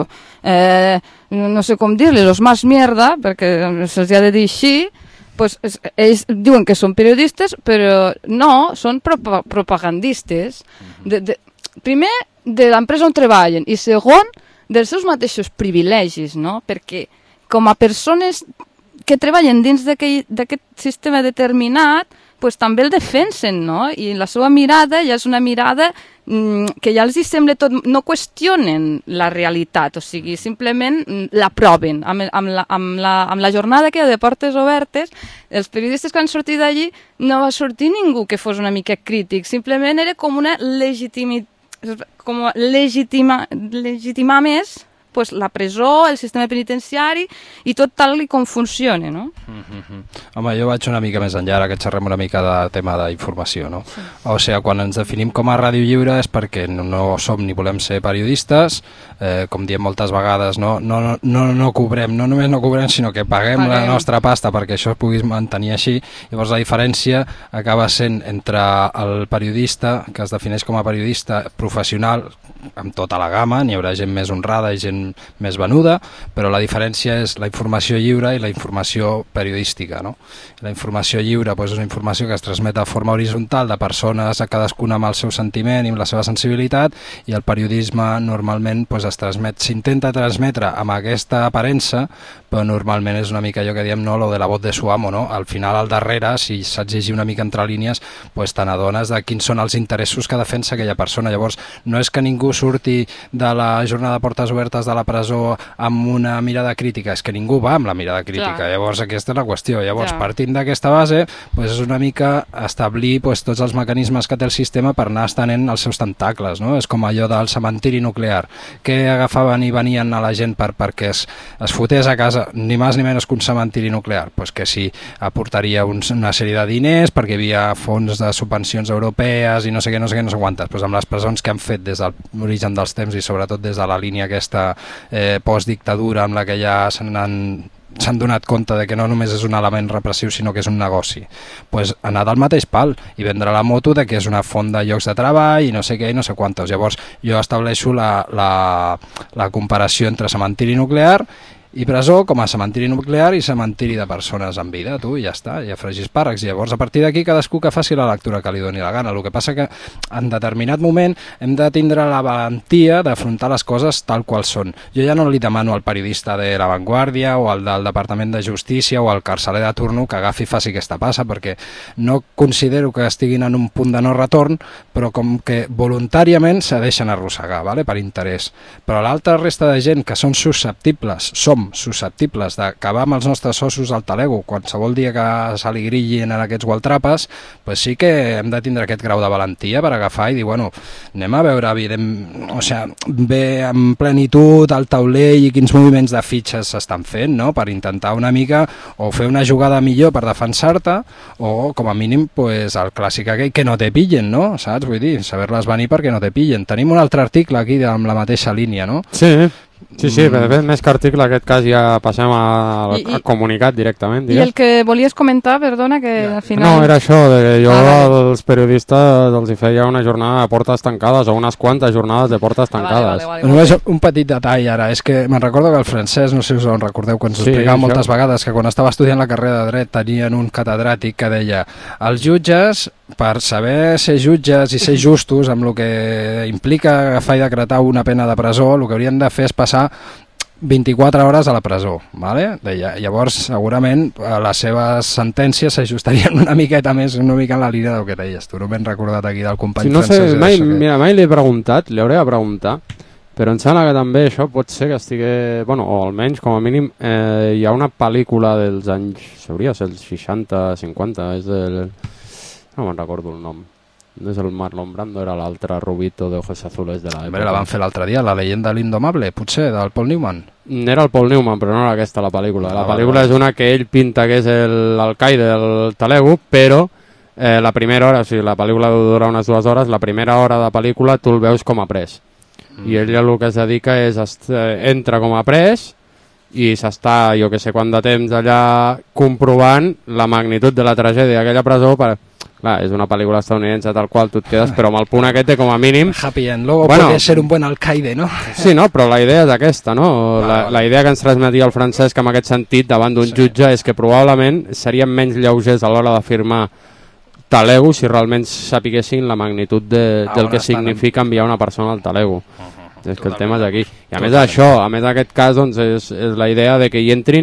no sé com dir-li, los más mierda, perquè se'ls ha de dir així, pues, ells diuen que són periodistes, però no, són propagandistes. Primer, de l'empresa on treballen, i segon, dels seus mateixos privilegis, no? Perquè com a persones que treballen dins d'aquest sistema determinat, pues, també el defensen, no? I la seva mirada ja és una mirada que ja els hi sembla tot, no qüestionen la realitat, o sigui, simplement l'aproven. Amb la jornada que hi ha de portes obertes, els periodistes que han sortit d'allí no va sortir ningú que fos una mica crític, simplement era com una legitimar més pues, la presó, el sistema penitenciari i tot tal com funciona, no? Home, jo vaig una mica més enllà, ara que xerrem una mica de tema d'informació, no? Sí. O sigui, quan ens definim com a ràdio lliure és perquè no som ni volem ser periodistes, com diem moltes vegades, no cobrem, no només no cobrem, sinó que paguem la nostra pasta perquè això es pugui mantenir així. Llavors la diferència acaba sent entre el periodista, que es defineix com a periodista professional, amb tota la gamma, n'hi haurà gent més honrada i gent més venuda, però la diferència és la informació lliure i la informació periodística, no? La informació lliure és una informació que es transmet de forma horitzontal de persones a cadascuna amb el seu sentiment i amb la seva sensibilitat, i el periodisme normalment es transmet, s'intenta transmetre amb aquesta aparença, però normalment és una mica allò que diem, no, lo de la voz de su amo, no? Al final, al darrere, si saps llegir una mica entre línies, te n'adones de quins són els interessos que defensa aquella persona. Llavors, no és que ningú surti de la jornada de portes obertes de la presó amb una mirada crítica, és que ningú va amb la mirada crítica. Clar. Llavors, aquesta és la qüestió. Llavors, partint d'aquesta base, és una mica establir tots els mecanismes que té el sistema per anar estenent els seus tentacles, no? És com allò del cementiri nuclear, que agafaven i venien a la gent perquè es fotés a casa, ni més ni menys que un cementiri nuclear, que sí, aportaria una sèrie de diners perquè hi havia fons de subvencions europees i no sé què, no sé quantes. Amb les presons que han fet des de l'origen dels temps i sobretot des de la línia aquesta postdictadura amb la que ja s'han donat compte de que no només és un element repressiu sinó que és un negoci, anar del mateix pal i vendre la moto de que és una font de llocs de treball i no sé què i no sé quantos. Llavors jo estableixo la comparació entre cementiri nuclear i presó com a cementiri nuclear i cementiri de persones en vida, i ja està, ja fregis pàrrecs. Llavors, a partir d'aquí, cadascú que faci la lectura que li doni la gana. El que passa que en determinat moment hem de tindre la valentia d'afrontar les coses tal qual són. Jo ja no li demano al periodista de La Vanguardia o al del Departament de Justícia o al carceler de turno que agafi i faci aquesta passa, perquè no considero que estiguin en un punt de no retorn, però com que voluntàriament se deixen arrossegar, per interès. Però l'altra resta de gent que som susceptibles d'acabar amb els nostres ossos al talego qualsevol dia que se li grillin en aquests gualtrapes, sí que hem de tindre aquest grau de valentia per agafar i dir, anem a veure bé en plenitud el taulell i quins moviments de fitxes s'estan fent, no? Per intentar una mica o fer una jugada millor per defensar-te o com a mínim el clàssic aquell que no te pillen, no? Saps? Vull dir, saber-les venir perquè no te pillen. Tenim un altre article aquí amb la mateixa línia, no? Sí, de fet, més que article, en aquest cas ja passem al comunicat directament. I el que volies comentar, perdona, que al final... No, era això, que jo als periodistes els hi feia una jornada de portes tancades o unes quantes jornades de portes tancades. Només un petit detall ara, és que me'n recordo que el francès, no sé si us en recordeu, quan ens explicava moltes vegades que quan estava estudiant la carrera de dret tenien un catedràtic que deia els jutges, per saber ser jutges i ser justos amb el que implica agafar i decretar una pena de presó, el que haurien de fer és passar 24 hores a la presó, ¿vale? Llavors segurament les seves sentències s'ajustarien una miqueta més, una mica en la línia del que deies tu, no m'he recordat aquí del company francès. Mai l'he preguntat, li hauré de preguntar, però em sembla que també això pot ser que estigui, o almenys com a mínim hi ha una pel·lícula dels anys, hauria de ser els 60, 50, és del... no me'n recordo el nom. No és el Marlon Brando, era l'altre Rubito de ojos azules de l'època. La van fer l'altre dia, La leyenda de l'indomable, potser, del Paul Newman. Era el Paul Newman, però no era aquesta la pel·lícula. La pel·lícula és una que ell pinta que és l'alcaide del talego, però la primera hora, o sigui, la pel·lícula dura unes 2 hores, la primera hora de pel·lícula tu el veus com a pres. I ell el que es dedica és entra com a pres i s'està, jo que sé quant de temps allà comprovant la magnitud de la tragèdia d'aquella presó Clar, és una pel·lícula estadounidense tal qual tu et quedes, però amb el punt aquest com a mínim... Happy end, luego puede ser un buen alcaide, no? Sí, no, però la idea és aquesta, no? La idea que ens transmetia el Francesc en aquest sentit davant d'un jutge és que probablement serien menys lleugers a l'hora d'afirmar talego si realment sapiguessin la magnitud del que significa enviar una persona al talego. És que el tema és aquí. I a més d'això, a més d'aquest cas, doncs, és la idea de que hi entrin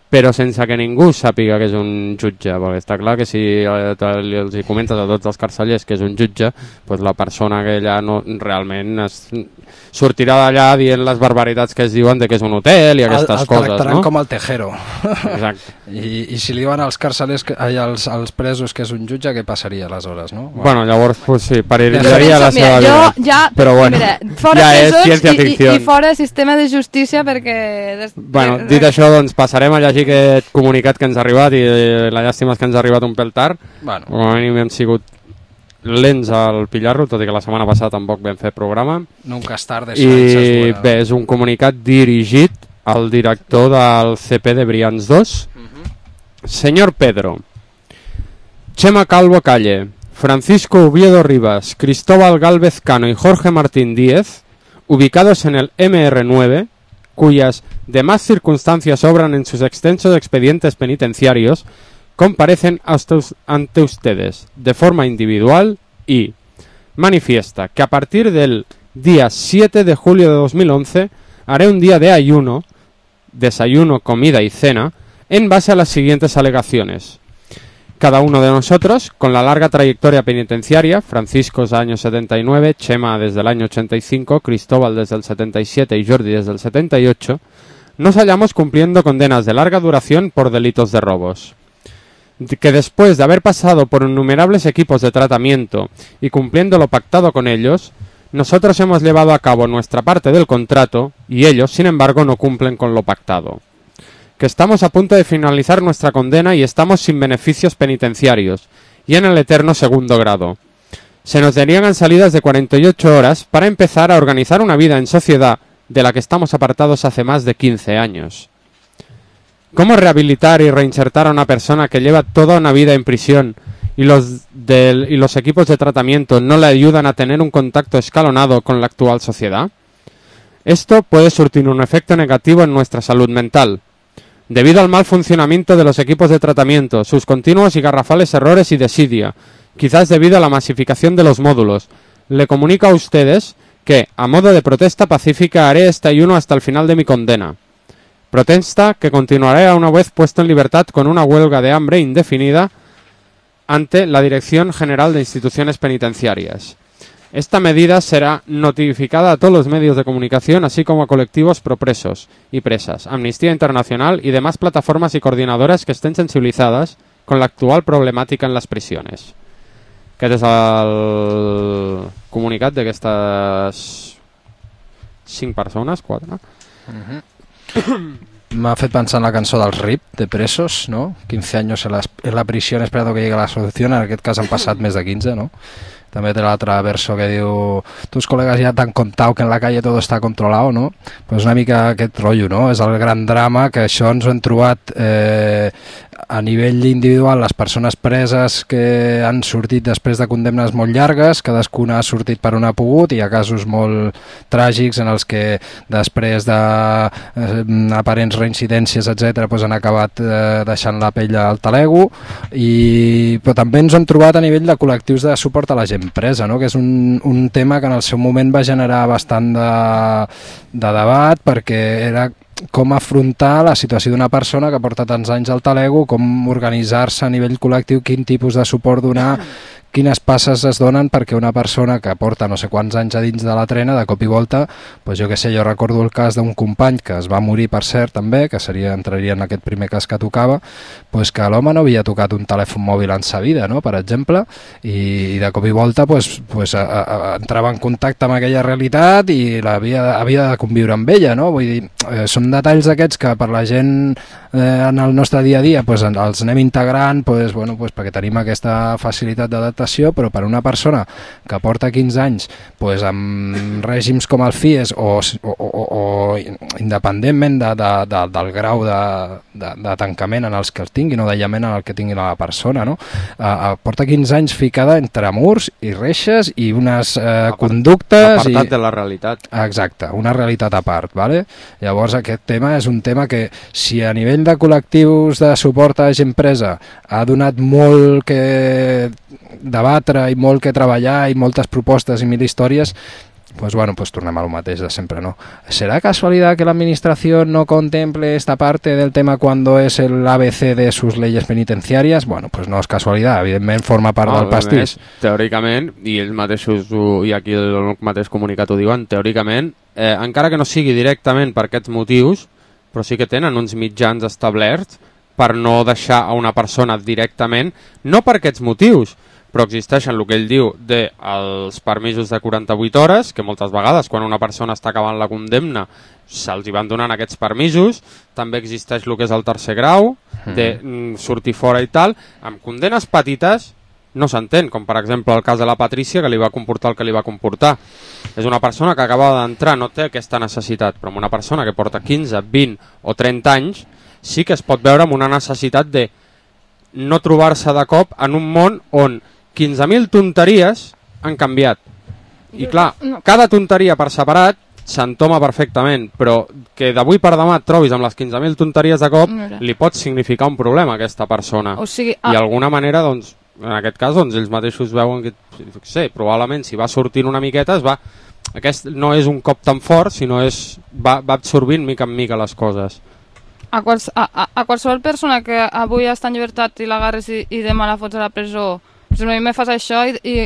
però sense que ningú sàpiga que és un jutge, perquè està clar que si els hi comentes a tots els carcellers que és un jutge, doncs la persona que ella no, realment sortirà d'allà dient les barbaritats que es diuen de que és un hotel i aquestes coses, no? El tractaran com el tejero. Exacte. I si li diuen als carcellers, als presos que és un jutge, què passaria aleshores, no? Bueno, llavors, pues sí, perilitzaria la seva vida. Però bueno, mira, fora ja és presos ciència-ficció. I fora sistema de justícia perquè... Bueno, dit això, doncs passarem a llegir aquest comunicat que ens ha arribat i la llàstima és que ens ha arribat un pèl tard. Bueno. Com a mínim hem sigut lents al pillar-lo, tot i que la setmana passada tampoc vam fer programa. Nunca es tarde. I bé, és un comunicat dirigit al director del CP de Brians 2. Señor Pedro, Chema Calvo Calle, Francisco Oviedo Rivas, Cristóbal Gálvez Cano y Jorge Martín Díez, ubicados en el MR9, cuyas demás circunstancias obran en sus extensos expedientes penitenciarios, comparecen ante ustedes de forma individual y manifiesta que a partir del día 7 de julio de 2011 haré un día de ayuno, desayuno, comida y cena, en base a las siguientes alegaciones. Cada uno de nosotros, con la larga trayectoria penitenciaria, Francisco desde el año 79, Chema desde el año 85, Cristóbal desde el 77 y Jordi desde el 78, nos hallamos cumpliendo condenas de larga duración por delitos de robos. Que después de haber pasado por innumerables equipos de tratamiento y cumpliendo lo pactado con ellos, nosotros hemos llevado a cabo nuestra parte del contrato y ellos, sin embargo, no cumplen con lo pactado. Que estamos a punto de finalizar nuestra condena y estamos sin beneficios penitenciarios y en el eterno segundo grado. Se nos deniegan salidas de 48 horas para empezar a organizar una vida en sociedad de la que estamos apartados hace más de 15 años. ¿Cómo rehabilitar y reinsertar a una persona que lleva toda una vida en prisión y los equipos de tratamiento no le ayudan a tener un contacto escalonado con la actual sociedad? Esto puede surtir un efecto negativo en nuestra salud mental. Debido al mal funcionamiento de los equipos de tratamiento, sus continuos y garrafales errores y desidia, quizás debido a la masificación de los módulos, le comunico a ustedes que, a modo de protesta pacífica, haré este ayuno hasta el final de mi condena. Protesta que continuaré a una vez puesto en libertad con una huelga de hambre indefinida ante la Dirección General de Instituciones Penitenciarias. Esta medida será notificada a todos los medios de comunicación, así como a colectivos propresos y presas, Amnistía Internacional y demás plataformas y coordinadoras que estén sensibilizadas con la actual problemàtica en les prisiones. Aquest és el comunicat d'aquestes 5 persones, 4. M'ha fet pensar en la cançó dels RIP, de presos, ¿no? 15 años en la prisión esperando que llegue la solución. En aquest cas han passat més de 15, ¿no? També té l'altre verso que diu tus colegas ya te han contado que en la calle todo está controlado, no? Pues una mica aquest rotllo, no? És el gran drama que això ens ho hem trobat a nivell individual, les persones preses que han sortit després de condemnes molt llargues, cadascuna ha sortit per on ha pogut, i hi ha casos molt tràgics en els que després d'aparents reincidències, etc., doncs han acabat deixant la pell al talego, però també ens hem trobat a nivell de col·lectius de suport a la gent presa, no? Que és un tema que en el seu moment va generar bastant de debat, perquè era com afrontar la situació d'una persona que porta tants anys al talego, com organitzar-se a nivell col·lectiu, quin tipus de suport donar, quines passes es donen perquè una persona que porta no sé quants anys a dins de la trena, de cop i volta, doncs jo què sé, jo recordo el cas d'un company que es va morir, per cert, també, que entraria en aquest primer cas que tocava, doncs que l'home no havia tocat un telèfon mòbil en sa vida, no?, per exemple, i de cop i volta entrava en contacte amb aquella realitat i havia de conviure amb ella, no? Vull dir, són detalls aquests que per la gent en el nostre dia a dia els anem integrant perquè tenim aquesta facilitat d'adaptació, però per una persona que porta 15 anys amb règims com el FIES o independentment del grau de tancament en els que els tinguin o d'aïllament en el que tingui la persona, no? Porta 15 anys ficada entre murs i reixes i unes conductes... Apartat de la realitat. Exacte, una realitat a part, ¿vale? Llavors aquest tema és un tema que si a nivell de col·lectius de suport a gent presa ha donat molt que debatre i molt que treballar i moltes propostes i mil històries, pues bueno, pues tornem a lo mateix de sempre, ¿no? ¿Será casualidad que la administración no contemple esta parte del tema cuando es el ABC de sus leyes penitenciarias? Bueno, pues no és casualitat, evidentment forma part del pastís. Teòricament, i ells mateixos, i aquí el mateix comunicat ho diuen, teòricament, encara que no sigui directament per aquests motius, però sí que tenen uns mitjans establerts per no deixar a una persona directament, no per aquests motius, però existeixen el que ell diu dels permisos de 48 hores, que moltes vegades quan una persona està acabant la condemna se'ls hi van donant aquests permisos. També existeix el que és el tercer grau, de sortir fora i tal. Amb condenes petites no s'entén, com per exemple el cas de la Patrícia, que li va comportar el que li va comportar. És una persona que acaba d'entrar, no té aquesta necessitat, però una persona que porta 15, 20 o 30 anys sí que es pot veure amb una necessitat de no trobar-se de cop en un món on 15.000 tonteries han canviat. I clar, cada tonteria per separat s'entoma perfectament, però que d'avui per demà et trobis amb les 15.000 tonteries de cop li pot significar un problema a aquesta persona. O sigui, I d'alguna manera, doncs, en aquest cas, doncs, ells mateixos veuen que, probablement si va sortint una miqueta, aquest no és un cop tan fort, sinó va absorbint mica en mica les coses. A qualsevol persona que avui està en llibertat i l'agarres i demà la fots a la presó, a mi me fas això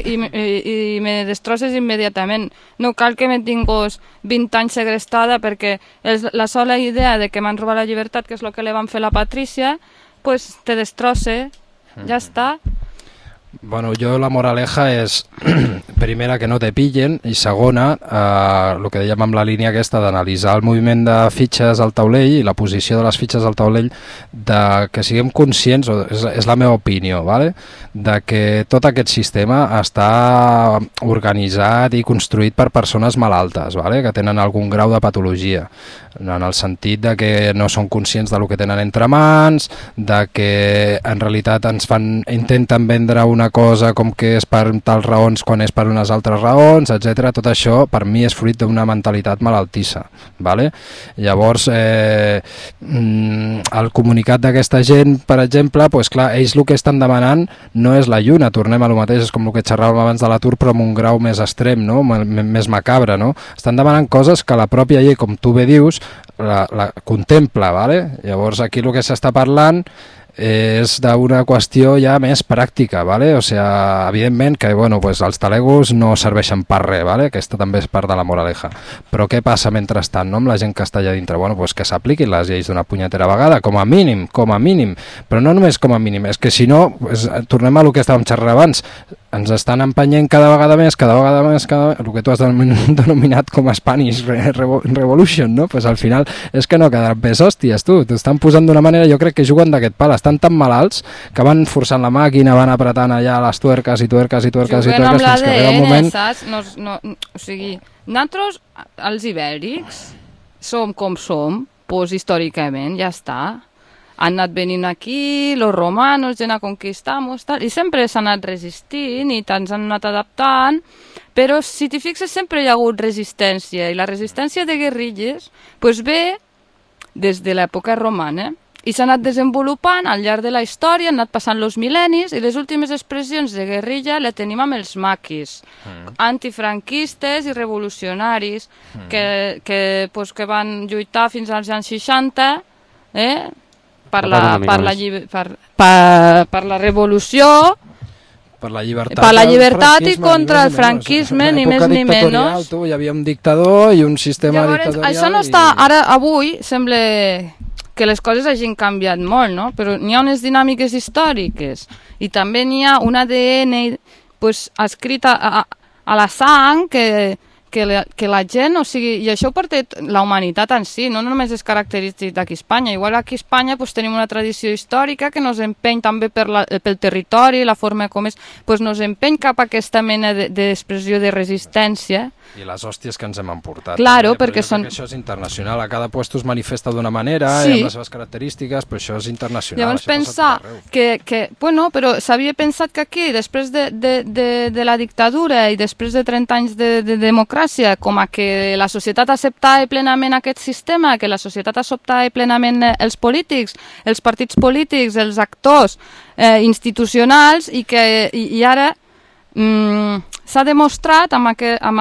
i me destrosses immediatament. No cal que me tinguis 20 anys segrestada, perquè la sola idea de que m'han robat la llibertat, que és el que li van fer a la Patrícia, pues te destrosse, ja està. Bueno, yo la moraleja és, primera, que no te pillen, i segona, el que dèiem amb la línia aquesta d'analitzar el moviment de fitxes al taulell i la posició de les fitxes al taulell, de que siguem conscients, és la meva opinió, ¿vale? De que tot aquest sistema està organitzat i construït per persones malaltes, ¿vale? Que tenen algun grau de patologia, en el sentit de que no són conscients del que tenen entre mans, de que en realitat intenten vendre una cosa com que és per tals raons quan és per unes altres raons, etc. Tot això per mi és fruit d'una mentalitat malaltissa, ¿vale? Llavors el comunicat d'aquesta gent, per exemple, pues clar, ells el que estan demanant no és la lluna, tornem a lo mateix, és com el que xerràvem abans de l'atur, però amb un grau més extrem, no? Més macabre, no? Estan demanant coses que la pròpia llei, com tu bé dius, la contempla, ¿vale? Llavors aquí el que s'està parlant és d'una qüestió ja més pràctica, ¿vale? O sea, evidentment que bueno, pues els talegos no serveixen per res, ¿vale? Aquesta també és part de la moraleja. Però què passa mentrestant, no? Amb la gent que està allà dintre? Bueno, pues que s'apliquin les lleis d'una punyetera vegada, com a mínim, però no només com a mínim, és que si no, pues, tornem a lo que estàvem xerrant abans, ens estan empenyent cada vegada més, el que tu has denominat com a Spanish Revolution, no? Pues al final és que no quedaran més hòsties, tu. T'estan posant d'una manera, jo crec que juguen d'aquest pal, estan tan malalts que van forçant la màquina, van apretant allà les tuerques i tuerques i tuerques i tuerques fins que arriba un moment... Saps? O sigui, nosaltres, els ibèrics, som com som, pues històricament, ja està. Han anat venint aquí, los romanos, gent a conquistar-nos, tal, i sempre s'han anat resistint i tants han anat adaptant, però si t'hi fixes sempre hi ha hagut resistència, i la resistència de guerrilles pues ve des de l'època romana, i s'ha anat desenvolupant al llarg de la història, han anat passant els mil·lennis, i les últimes expressions de guerrilla les tenim amb els maquis, antifranquistes i revolucionaris, que van lluitar fins als anys 60, per la revolució, per la llibertat i contra el franquisme, ni més ni menys. Hi havia un dictador i un sistema dictatorial. Això no està... Ara, avui, sembla que les coses hagin canviat molt, no? Però n'hi ha unes dinàmiques històriques i també n'hi ha un ADN escrit a la sang que la gent, o sigui, i això ho porta la humanitat en si, no només és característic d'aquí a Espanya. Igual aquí a Espanya tenim una tradició històrica que nos empeny també pel territori, la forma com és, nos empeny cap a aquesta mena d'expressió de resistència. I les hòsties que ens hem emportat. Claro, perquè això és internacional, a cada lloc es manifesta d'una manera, i amb les seves característiques, però això és internacional. Llavors pensar però s'havia pensat que aquí, després de la dictadura i després de 30 anys de democràcia, com a que la societat acceptava plenament aquest sistema, que la societat acceptava plenament els polítics, els partits polítics, els actors institucionals, i ara s'ha demostrat amb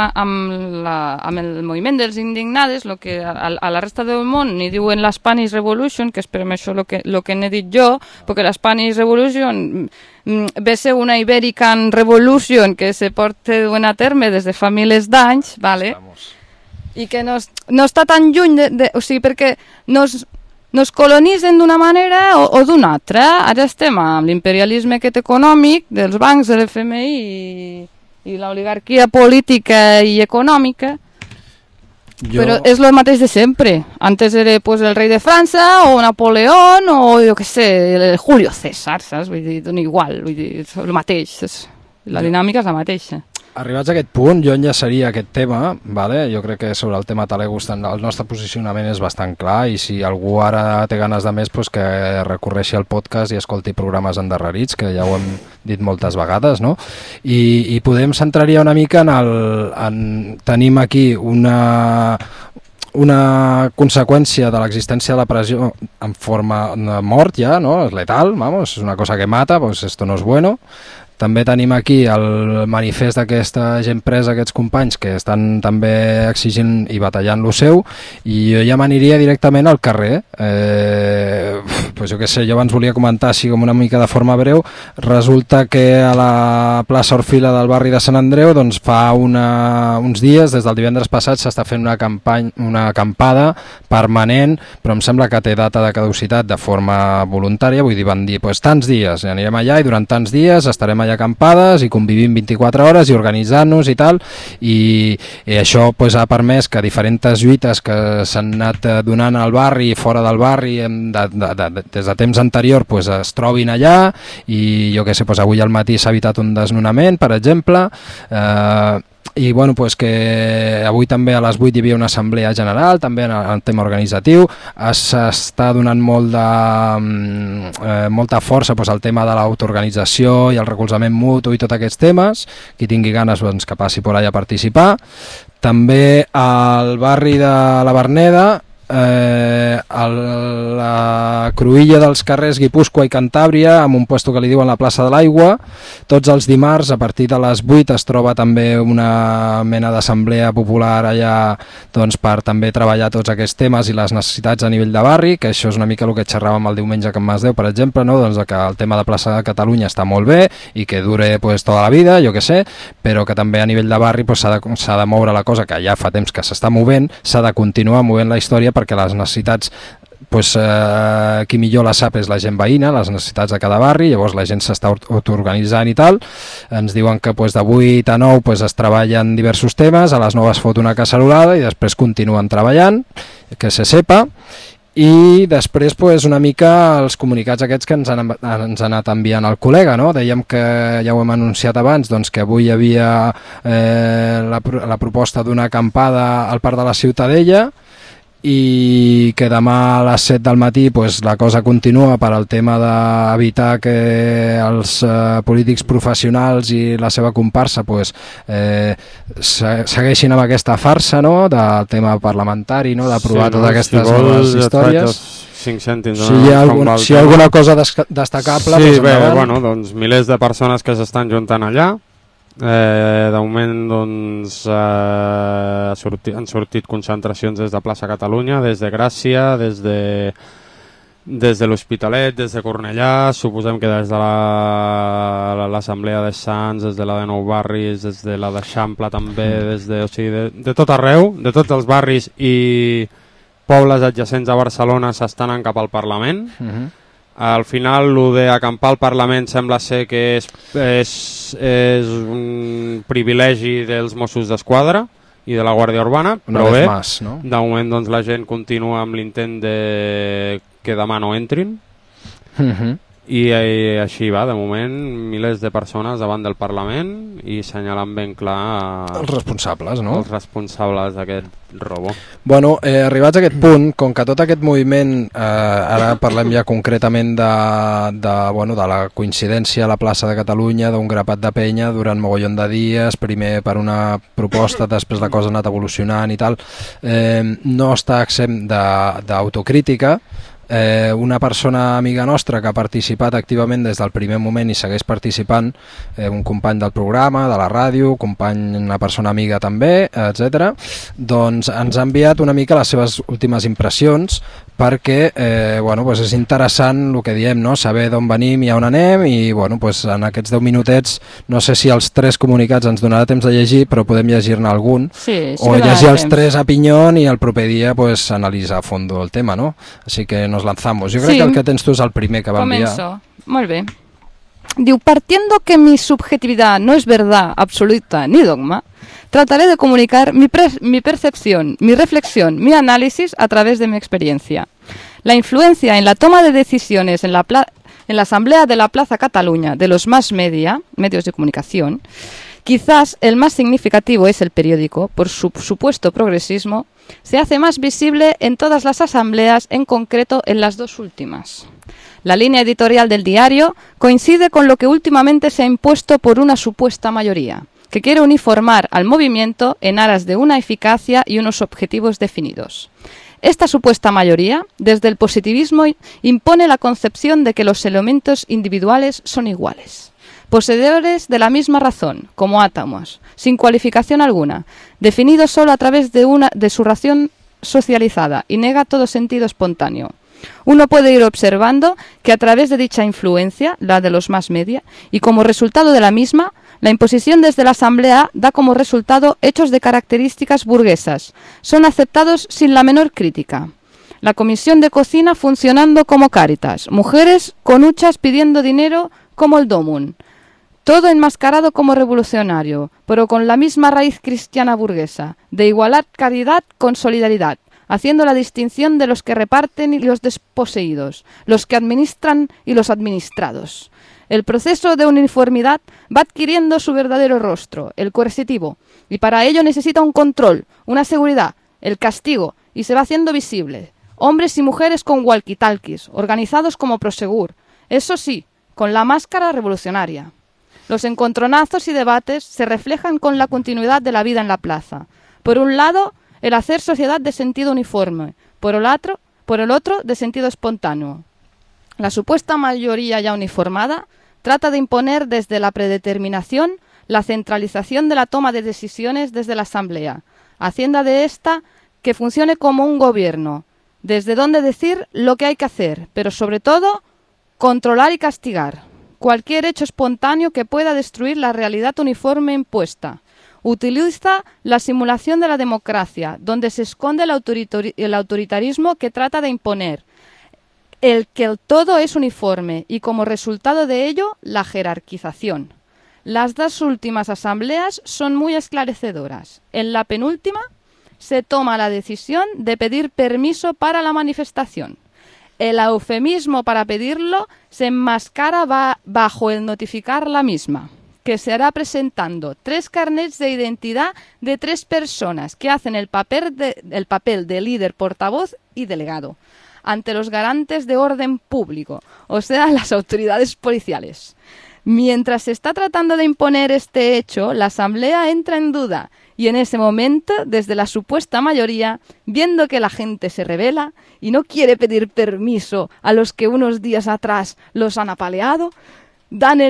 el moviment dels indignades, el que a la resta del món n'hi diuen la Spanish Revolution, que és per això el que n'he dit jo, perquè la Spanish Revolution ve ser una Iberican Revolution que se porta duent a terme des de fa milers d'anys, vale? I que no està tan lluny, o sigui, perquè no es colonitzen d'una manera o d'una altra. Ara estem amb l'imperialisme econòmic dels bancs, de l'FMI i l'oligarquia política i econòmica, però és el mateix de sempre. Antes era el rei de França o Napoleón o jo què sé, Julio César, saps? Vull dir, dona igual, vull dir, és el mateix, la dinàmica és la mateixa. Arribats a aquest punt, jo enllaçaria aquest tema, vale? Jo crec que sobre el tema Talegos el nostre posicionament és bastant clar, i si algú ara té ganes de més, pues que recorreixi al podcast i escolti programes endarrerits, que ja ho hem dit moltes vegades, no? I podem centraria una mica tenim aquí una conseqüència de l'existència de la pressió en forma de mort ja, no? És letal, vamos, és una cosa que mata, pues esto no es bueno. També tenim aquí el manifest d'aquesta gent presa, aquests companys que estan també exigint i batallant lo seu, i jo ja m'aniria directament al carrer. Pues jo què sé, jo abans volia comentar així com una mica de forma breu. Resulta que a la plaça Orfila del barri de Sant Andreu, doncs fa uns dies, des del divendres passat, s'està fent una acampada permanent, però em sembla que té data de caducitat de forma voluntària, vull dir, van dir, pues tants dies, anirem allà i durant tants dies estarem allà acampades i convivim 24 hores i organitzant-nos i tal, i això pues, ha permès que diferents lluites que s'han anat donant al barri i fora del barri des de temps anterior pues, es trobin allà, i jo què sé, pues, avui al matí s'ha evitat un desnonament, per exemple, i bueno, pues que avui també a les 8 hi havia una assemblea general també en el tema organitzatiu. S'està donant molta força pues, al tema de l'autoorganització i el recolzament mutu i tots aquests temes. Qui tingui ganes doncs, que passi per allà a participar. També al barri de la Verneda, a la cruïlla dels carrers Guipúscoa i Cantàbria, amb un puesto que li diuen la plaça de l'Aigua, tots els dimarts a partir de les 8 es troba també una mena d'assemblea popular allà doncs, per també treballar tots aquests temes i les necessitats a nivell de barri, que això és una mica el que xerràvem el diumenge que em Masdeu, per exemple, no? Doncs que el tema de plaça de Catalunya està molt bé i que dure pues, tota la vida, jo què sé, però que també a nivell de barri pues, s'ha de moure la cosa, que ja fa temps que s'està movent, s'ha de continuar movent la història perquè les necessitats, pues, qui millor la sap és la gent veïna, les necessitats de cada barri, llavors la gent s'està autoorganitzant i tal. Ens diuen que pues, de 8 a 9 pues, es treballen diversos temes, a les 9 es fot una cacerolada i després continuen treballant, que se sepa. I després pues, una mica els comunicats aquests que ens ha anat enviant el col·lega, no? Dèiem que ja ho hem anunciat abans, doncs, que avui hi havia la proposta d'una acampada al Parc de la Ciutadella, i que demà a les 7 del matí pues, la cosa continua per al tema d'evitar que els polítics professionals i la seva comparsa pues, segueixin amb aquesta farsa, no? Del tema parlamentari, no? D'aprovar totes aquestes noves històries. 5 cèntims, si hi ha alguna cosa destacable, sí, pues, bé, bueno, doncs, milers de persones que s'estan juntant allà. De moment doncs, han sortit concentracions des de Plaça Catalunya, des de Gràcia, des de l'Hospitalet, des de Cornellà, suposem que des de l'Assemblea de Sants, des de la de Nou Barris, des de la d'Eixample també, o sigui, de tot arreu, de tots els barris i pobles adjacents a Barcelona s'estan anant cap al Parlament. Al final, el d'acampar al Parlament sembla ser que és un privilegi dels Mossos d'Esquadra i de la Guàrdia Urbana, però bé, de moment doncs, la gent continua amb l'intent que demà no entrin. I així va, de moment, milers de persones davant del Parlament i assenyalant ben clar els responsables, no? Els responsables d'aquest robo. Bueno, arribats a aquest punt, com que tot aquest moviment, ara parlem ja concretament de la coincidència a la plaça de Catalunya, d'un grapat de penya durant mogollon de dies, primer per una proposta, després la cosa ha anat evolucionant i tal, no està exempt d'autocrítica. una persona amiga nostra que ha participat activament des del primer moment i segueix participant, un company del programa, de la ràdio, una persona amiga també, etc. Doncs ens ha enviat una mica les seves últimes impressions perquè és interessant el que diem, no? Saber d'on venim i on anem i en aquests 10 minutets no sé si els 3 comunicats ens donarà temps de llegir, però podem llegir-ne algun o llegir els 3 a pinyón i el proper dia analitzar a fondo el tema, no? Així que nos lanzamos. Jo crec que el que tens tu és el primer que va enviar. Començo. Molt bé. Diu, partiendo que mi subjetividad no es verdad absoluta ni dogma, trataré de comunicar mi percepción, mi reflexión, mi análisis a través de mi experiencia. La influencia en la toma de decisiones en la Asamblea de la Plaza Cataluña de los más medios de comunicación, quizás el más significativo es el periódico, por su supuesto progresismo, se hace más visible en todas las asambleas, en concreto en las 2 últimas. La línea editorial del diario coincide con lo que últimamente se ha impuesto por una supuesta mayoría, que quiere uniformar al movimiento en aras de una eficacia y unos objetivos definidos. Esta supuesta mayoría, desde el positivismo, impone la concepción de que los elementos individuales son iguales, poseedores de la misma razón, como átomos, sin cualificación alguna, definidos solo a través de su ración socializada, y nega todo sentido espontáneo. Uno puede ir observando que a través de dicha influencia, la de los más media, y como resultado de la misma, la imposición desde la Asamblea da como resultado hechos de características burguesas. Son aceptados sin la menor crítica. La comisión de cocina funcionando como Cáritas, mujeres con huchas pidiendo dinero como el Domun. Todo enmascarado como revolucionario, pero con la misma raíz cristiana burguesa, de igualar caridad con solidaridad, haciendo la distinción de los que reparten y los desposeídos, los que administran y los administrados. El proceso de uniformidad va adquiriendo su verdadero rostro, el coercitivo, y para ello necesita un control, una seguridad, el castigo, y se va haciendo visible. Hombres y mujeres con walkie-talkies, organizados como Prosegur, eso sí, con la máscara revolucionaria. Los encontronazos y debates se reflejan con la continuidad de la vida en la plaza. Por un lado, el hacer sociedad de sentido uniforme, por el otro de sentido espontáneo. La supuesta mayoría ya uniformada trata de imponer desde la predeterminación la centralización de la toma de decisiones desde la Asamblea, haciendo de esta que funcione como un gobierno, desde donde decir lo que hay que hacer, pero sobre todo controlar y castigar cualquier hecho espontáneo que pueda destruir la realidad uniforme impuesta. Utiliza la simulación de la democracia, donde se esconde el autoritarismo que trata de imponer, el que el todo es uniforme y como resultado de ello la jerarquización. Las 2 últimas asambleas son muy esclarecedoras. En la penúltima se toma la decisión de pedir permiso para la manifestación. El eufemismo para pedirlo se enmascara bajo el notificar la misma, que se hará presentando 3 carnets de identidad de 3 personas que hacen el papel de líder, portavoz y delegado ante los garantes de orden público, o sea, las autoridades policiales. Mientras se está tratando de imponer este hecho, la Asamblea entra en duda y en ese momento, desde la supuesta mayoría, viendo que la gente se rebela y no quiere pedir permiso a los que unos días atrás los han apaleado, dan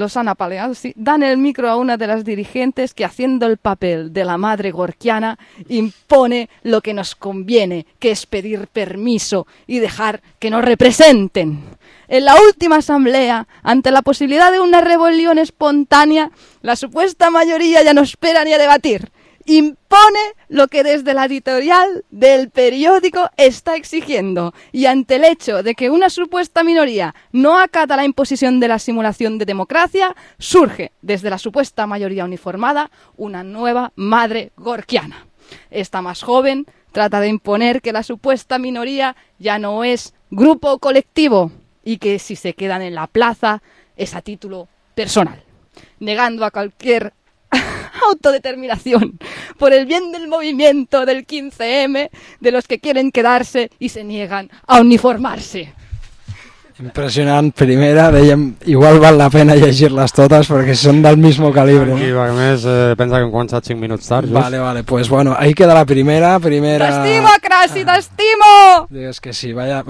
el micro a una de las dirigentes que, haciendo el papel de la madre gorkiana, impone lo que nos conviene, que es pedir permiso y dejar que nos representen. En la última asamblea, ante la posibilidad de una rebelión espontánea, la supuesta mayoría ya no espera ni a debatir. Impone lo que desde la editorial del periódico está exigiendo, y ante el hecho de que una supuesta minoría no acata la imposición de la simulación de democracia, surge desde la supuesta mayoría uniformada una nueva madre gorkiana. Esta más joven trata de imponer que la supuesta minoría ya no es grupo o colectivo y que si se quedan en la plaza es a título personal, negando a cualquier autodeterminación por el bien del movimiento del 15M, de los que quieren quedarse y se niegan a uniformarse. Impressionant. Primera, dèiem, igual val la pena llegir-les totes perquè són del mismo calibre. I a més, pensa que hem començat 5 minuts tard. Just. Vale, pues bueno, ahí queda la primera. T'estimo, Crasi, t'estimo! Dius que sí, vaya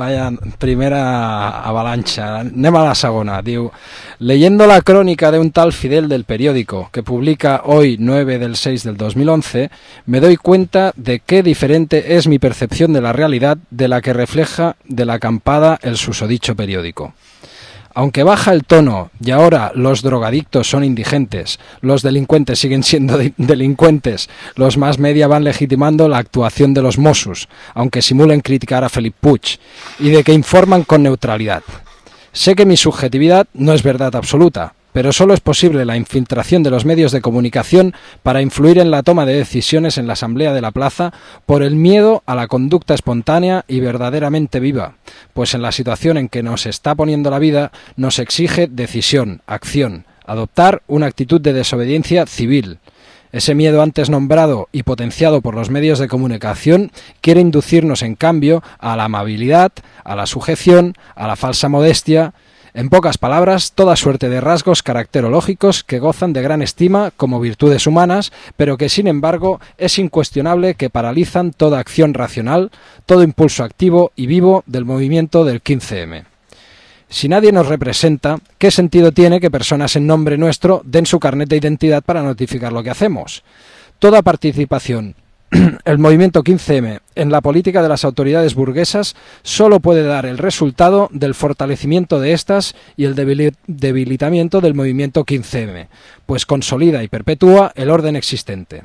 primera avalancha. Anem a la segona. Diu, leyendo la crónica de un tal Fidel del periódico que publica hoy 9 del 6 del 2011, me doy cuenta de qué diferente es mi percepción de la realidad de la que refleja de la acampada el susodicho periódico. Aunque baja el tono y ahora los drogadictos son indigentes, los delincuentes siguen siendo delincuentes, los más media van legitimando la actuación de los Mossos, aunque simulen criticar a Felip Puig, y de que informan con neutralidad. Sé que mi subjetividad no es verdad absoluta, pero solo es posible la infiltración de los medios de comunicación para influir en la toma de decisiones en la Asamblea de la Plaza por el miedo a la conducta espontánea y verdaderamente viva, pues en la situación en que nos está poniendo la vida nos exige decisión, acción, adoptar una actitud de desobediencia civil. Ese miedo antes nombrado y potenciado por los medios de comunicación quiere inducirnos en cambio a la amabilidad, a la sujeción, a la falsa modestia. En pocas palabras, toda suerte de rasgos caracterológicos que gozan de gran estima como virtudes humanas, pero que sin embargo es incuestionable que paralizan toda acción racional, todo impulso activo y vivo del movimiento del 15M. Si nadie nos representa, ¿qué sentido tiene que personas en nombre nuestro den su carnet de identidad para notificar lo que hacemos? Toda participación el movimiento 15M en la política de las autoridades burguesas solo puede dar el resultado del fortalecimiento de estas y el debilitamiento del movimiento 15M, pues consolida y perpetúa el orden existente.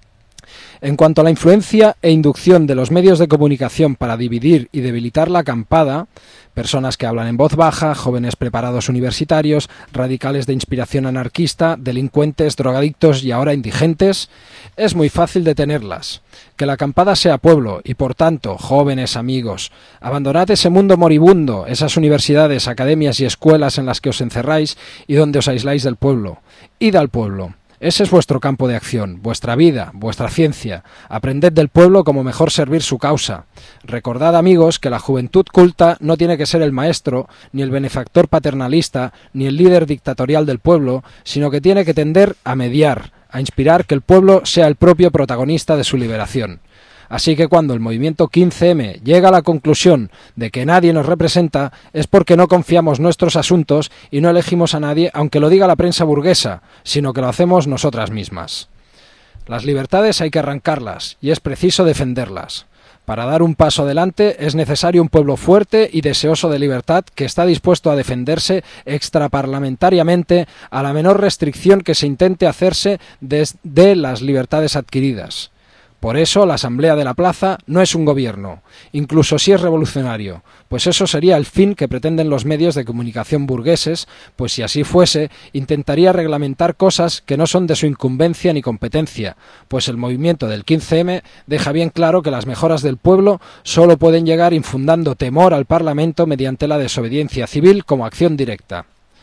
En cuanto a la influencia e inducción de los medios de comunicación para dividir y debilitar la acampada, personas que hablan en voz baja, jóvenes preparados universitarios, radicales de inspiración anarquista, delincuentes, drogadictos y ahora indigentes, es muy fácil detenerlas. Que la acampada sea pueblo y, por tanto, jóvenes amigos, abandonad ese mundo moribundo, esas universidades, academias y escuelas en las que os encerráis y donde os aisláis del pueblo. Id al pueblo. Ese es vuestro campo de acción, vuestra vida, vuestra ciencia. Aprended del pueblo cómo mejor servir su causa. Recordad, amigos, que la juventud culta no tiene que ser el maestro, ni el benefactor paternalista, ni el líder dictatorial del pueblo, sino que tiene que tender a mediar, a inspirar que el pueblo sea el propio protagonista de su liberación. Así que cuando el movimiento 15M llega a la conclusión de que nadie nos representa es porque no confiamos nuestros asuntos y no elegimos a nadie aunque lo diga la prensa burguesa, sino que lo hacemos nosotras mismas. Las libertades hay que arrancarlas y es preciso defenderlas. Para dar un paso adelante es necesario un pueblo fuerte y deseoso de libertad que está dispuesto a defenderse extraparlamentariamente a la menor restricción que se intente hacerse de las libertades adquiridas. Por eso la Asamblea de la Plaza no es un gobierno, incluso si es revolucionario, pues eso sería el fin que pretenden los medios de comunicación burgueses, pues si así fuese, intentaría reglamentar cosas que no son de su incumbencia ni competencia, pues el movimiento del 15M deja bien claro que las mejoras del pueblo solo pueden llegar infundando temor al Parlamento mediante la desobediencia civil como acción directa.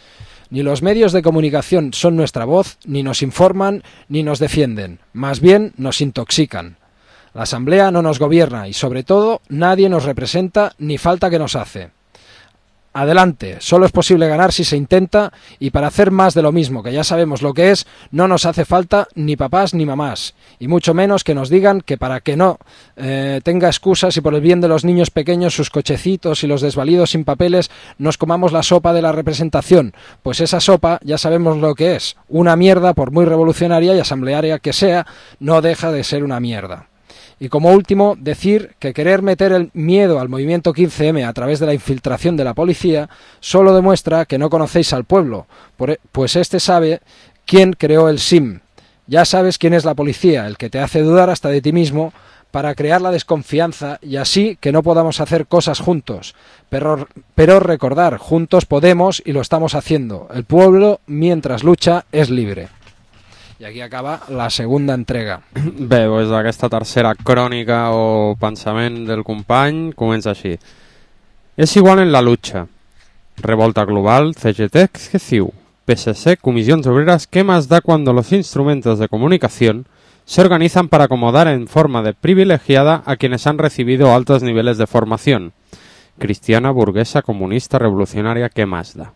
Ni los medios de comunicación son nuestra voz, ni nos informan, ni nos defienden. Más bien, nos intoxican. La Asamblea no nos gobierna y, sobre todo, nadie nos representa ni falta que nos hace. Adelante, solo es posible ganar si se intenta y para hacer más de lo mismo, que ya sabemos lo que es, no nos hace falta ni papás ni mamás, y mucho menos que nos digan que para que no tenga excusas y por el bien de los niños pequeños, sus cochecitos y los desvalidos sin papeles, nos comamos la sopa de la representación, pues esa sopa ya sabemos lo que es, una mierda por muy revolucionaria y asamblearia que sea, no deja de ser una mierda. Y como último, decir que querer meter el miedo al movimiento 15M a través de la infiltración de la policía solo demuestra que no conocéis al pueblo, pues éste sabe quién creó el SIM. Ya sabes quién es la policía, el que te hace dudar hasta de ti mismo para crear la desconfianza y así que no podamos hacer cosas juntos. Pero recordar, juntos podemos y lo estamos haciendo. El pueblo, mientras lucha, es libre. I aquí acaba la segunda entrega. Bé, doncs aquesta tercera crònica o pensament del company comença així. Es igual en la lucha. Revolta global, CGT, CIU, PSC, comisiones obreras, ¿qué más da cuando los instrumentos de comunicación se organizan para acomodar en forma de privilegiada a quienes han recibido altos niveles de formación? cristiana, burguesa, comunista, revolucionaria, ¿qué más da?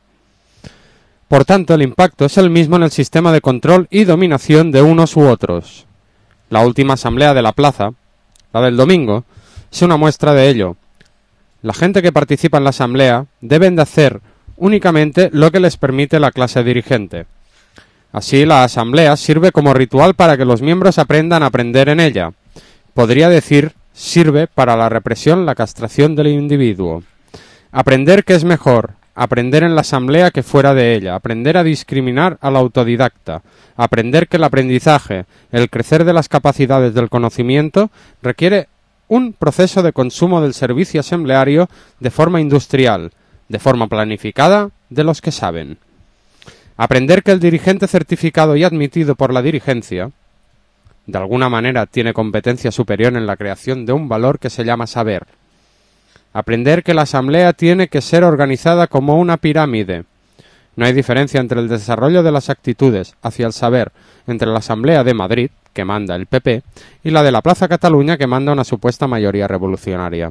Por tanto, el impacto es el mismo en el sistema de control y dominación de unos u otros. La última asamblea de la plaza, la del domingo, es una muestra de ello. La gente que participa en la asamblea deben de hacer únicamente lo que les permite la clase dirigente. Así, la asamblea sirve como ritual para que los miembros aprendan a aprender en ella. Podría decir, sirve para la represión, la castración del individuo. Aprender que es mejor, aprender en la asamblea que fuera de ella, aprender a discriminar al autodidacta, aprender que el aprendizaje, el crecer de las capacidades del conocimiento, requiere un proceso de consumo del servicio asambleario de forma industrial, de forma planificada, de los que saben. Aprender que el dirigente certificado y admitido por la dirigencia, de alguna manera tiene competencia superior en la creación de un valor que se llama saber. Aprender que la asamblea tiene que ser organizada como una pirámide. No hay diferencia entre el desarrollo de las actitudes hacia el saber entre la asamblea de Madrid, que manda el PP, y la de la Plaza Cataluña, que manda una supuesta mayoría revolucionaria.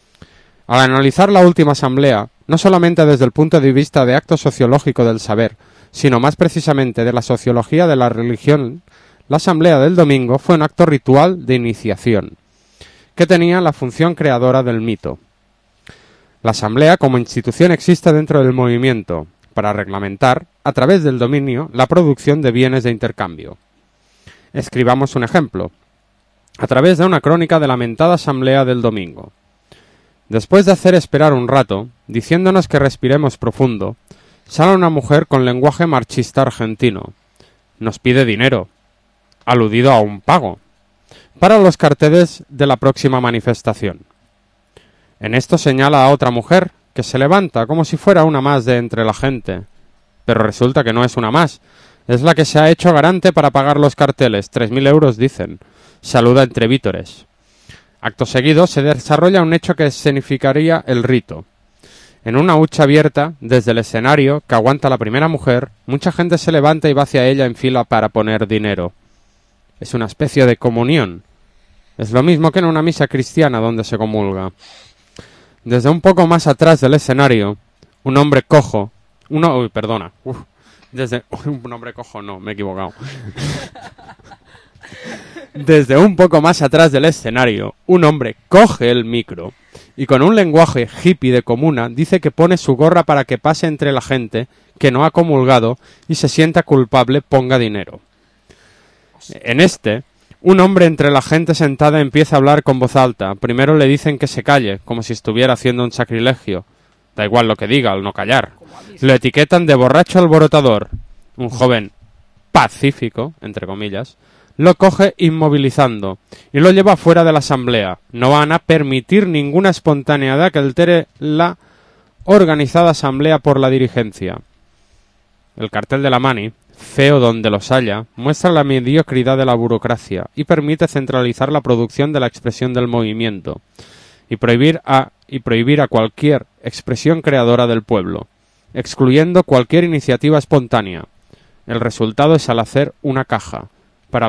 Al analizar la última asamblea, no solamente desde el punto de vista de acto sociológico del saber, sino más precisamente de la sociología de la religión, la asamblea del domingo fue un acto ritual de iniciación, que tenía la función creadora del mito. La asamblea como institución existe dentro del movimiento, para reglamentar, a través del dominio, la producción de bienes de intercambio. Escribamos un ejemplo, a través de una crónica de la mentada asamblea del domingo. Después de hacer esperar un rato, diciéndonos que respiremos profundo, sale una mujer con lenguaje marxista argentino. Nos pide dinero, aludido a un pago, para los carteles de la próxima manifestación. En esto señala a otra mujer, que se levanta como si fuera una más de entre la gente. Pero resulta que no es una más, es la que se ha hecho garante para pagar los carteles, 3.000 euros dicen. Saluda entre vítores. Acto seguido se desarrolla un hecho que escenificaría el rito. En una hucha abierta, desde el escenario que aguanta la primera mujer, mucha gente se levanta y va hacia ella en fila para poner dinero. Es una especie de comunión. Es lo mismo que en una misa cristiana donde se comulga. Desde un poco más atrás del escenario, un hombre cojo... un hombre cojo no, me he equivocado. Desde un poco más atrás del escenario, un hombre coge el micro y con un lenguaje hippie de comuna dice que pone su gorra para que pase entre la gente que no ha comulgado y se sienta culpable ponga dinero. En un hombre entre la gente sentada empieza a hablar con voz alta. Primero le dicen que se calle, como si estuviera haciendo un sacrilegio. Da igual lo que diga, al no callar. Lo etiquetan de borracho alborotador. Un joven pacífico, entre comillas, lo coge inmovilizando y lo lleva fuera de la asamblea. No van a permitir ninguna espontaneidad que altere la organizada asamblea por la dirigencia. El cartel de la Mani, feo donde los haya, muestra la mediocridad de la burocracia y permite centralizar la producción de la expresión del movimiento y prohibir a cualquier expresión creadora del pueblo, excluyendo cualquier iniciativa espontánea. El resultado es al hacer una caja para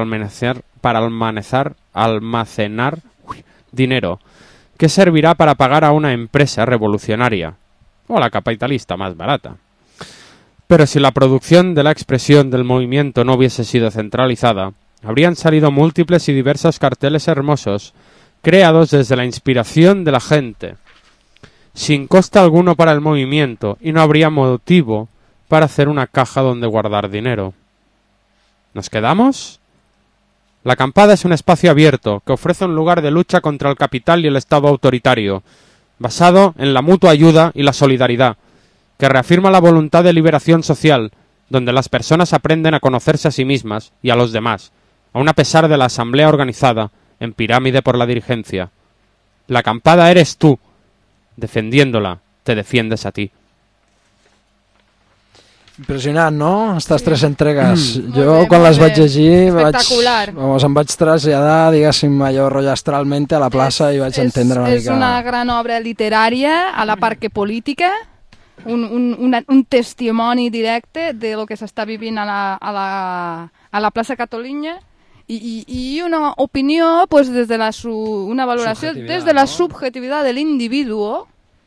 almacenar dinero que servirá para pagar a una empresa revolucionaria o a la capitalista más barata. Pero si la producción de la expresión del movimiento no hubiese sido centralizada, habrían salido múltiples y diversos carteles hermosos, creados desde la inspiración de la gente, sin coste alguno para el movimiento, y no habría motivo para hacer una caja donde guardar dinero. ¿Nos quedamos? La acampada es un espacio abierto, que ofrece un lugar de lucha contra el capital y el Estado autoritario, basado en la mutua ayuda y la solidaridad, que reafirma la voluntad de liberación social, donde las personas aprenden a conocerse a sí mismas y a los demás, aun a pesar de la asamblea organizada en pirámide por la dirigencia. La acampada eres tú. Defendiéndola, te defiendes a ti. Impressionant, no? Estas tres entregues. Jo, quan les vaig llegir, em vaig traslladar, diguéssim, allò rotllo astralmente a la plaça i vaig entendre una mica... És una gran obra literària, a la part que política, un testimoni directe de lo que s'està vivint a la plaça Catalunya i una opinió, pues, una valoració des de la subjetivitat de l'individu,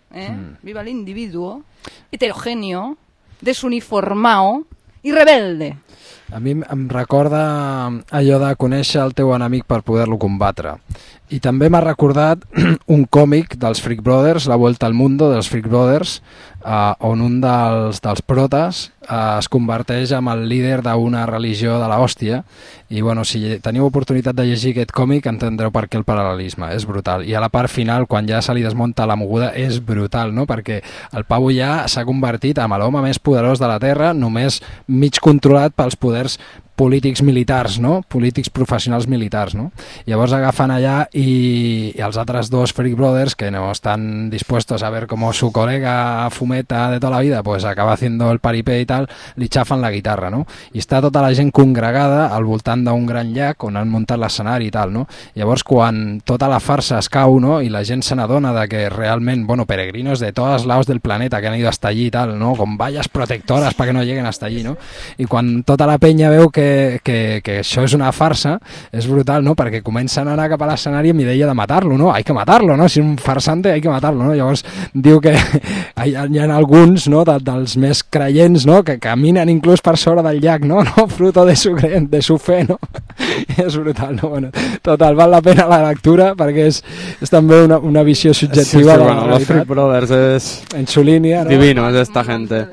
Viva el individuo heterogéneo, desuniformado i rebelde. A mi em recorda allò de conèixer el teu enemic per poder-lo combatre. I també m'ha recordat un còmic dels Freak Brothers, La Vuelta al Mundo dels Freak Brothers, on un dels protes es converteix en el líder d'una religió de l'hòstia. I bueno, si teniu oportunitat de llegir aquest còmic entendreu per què el paral·lelisme, és brutal. I a la part final, quan ja se li desmunta la moguda, és brutal, no? Perquè el pavo ja s'ha convertit en l'home més poderós de la Terra, només mig controlat pels poders polítics militars, no? Polítics professionals militars, no? Llavors agafen allà i els altres dos Freak Brothers, que no estan dispuestos a ver cómo su colega fumeta de toda la vida pues acaba haciendo el paripé i tal, li xafen la guitarra, no? I està tota la gent congregada al voltant d'un gran llac on han muntat l'escenari i tal, no? Llavors quan tota la farsa es cau, no? I la gent se n'adona de que realment, bueno, peregrinos de todos lados del planeta que han ido hasta allí i tal, no? Con vallas protectoras para que no lleguen hasta allí, no? I quan tota la penya veu que això és una farsa, és brutal, no? Perquè comencen a anar cap a l'escenari amb idea de matar-lo, no? Hay que matarlo, no? Si un farsante hay que matarlo, no? Llavors diu que hi ha alguns, no? dels més creients, no? Que caminen inclús per sobre del llac, no? Fruto de su fe, no? És brutal, no? Bueno, total, val la pena la lectura perquè és també una visió subjectiva de la realitat. Los Freak Brothers és... En su línia, no? Divinos, esta gente.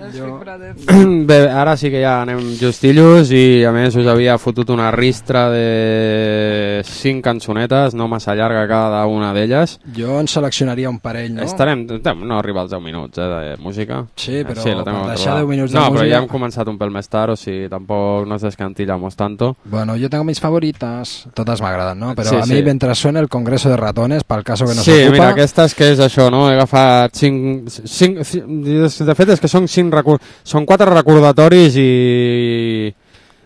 Bé, ara sí que ja anem justillos i a més us havia fotut una ristra de 5 cançonetes, no massa llarga cada una d'elles. Jo en seleccionaria un parell, no? No arriba als 10 minuts de música. Sí, però sí, per deixar 10 minuts de música... No, però ja hem començat un pel més tard, o sigui, tampoc nos descantillamos tanto. Bueno, yo tengo mis favoritas, totes m'agraden, no? Però sí, a mi, mentre suena el Congreso de Ratones, pel caso que nos ocupa... Sí, mira, aquestes que és això, no? He agafat 5... De fet, és que són 4 recordatoris y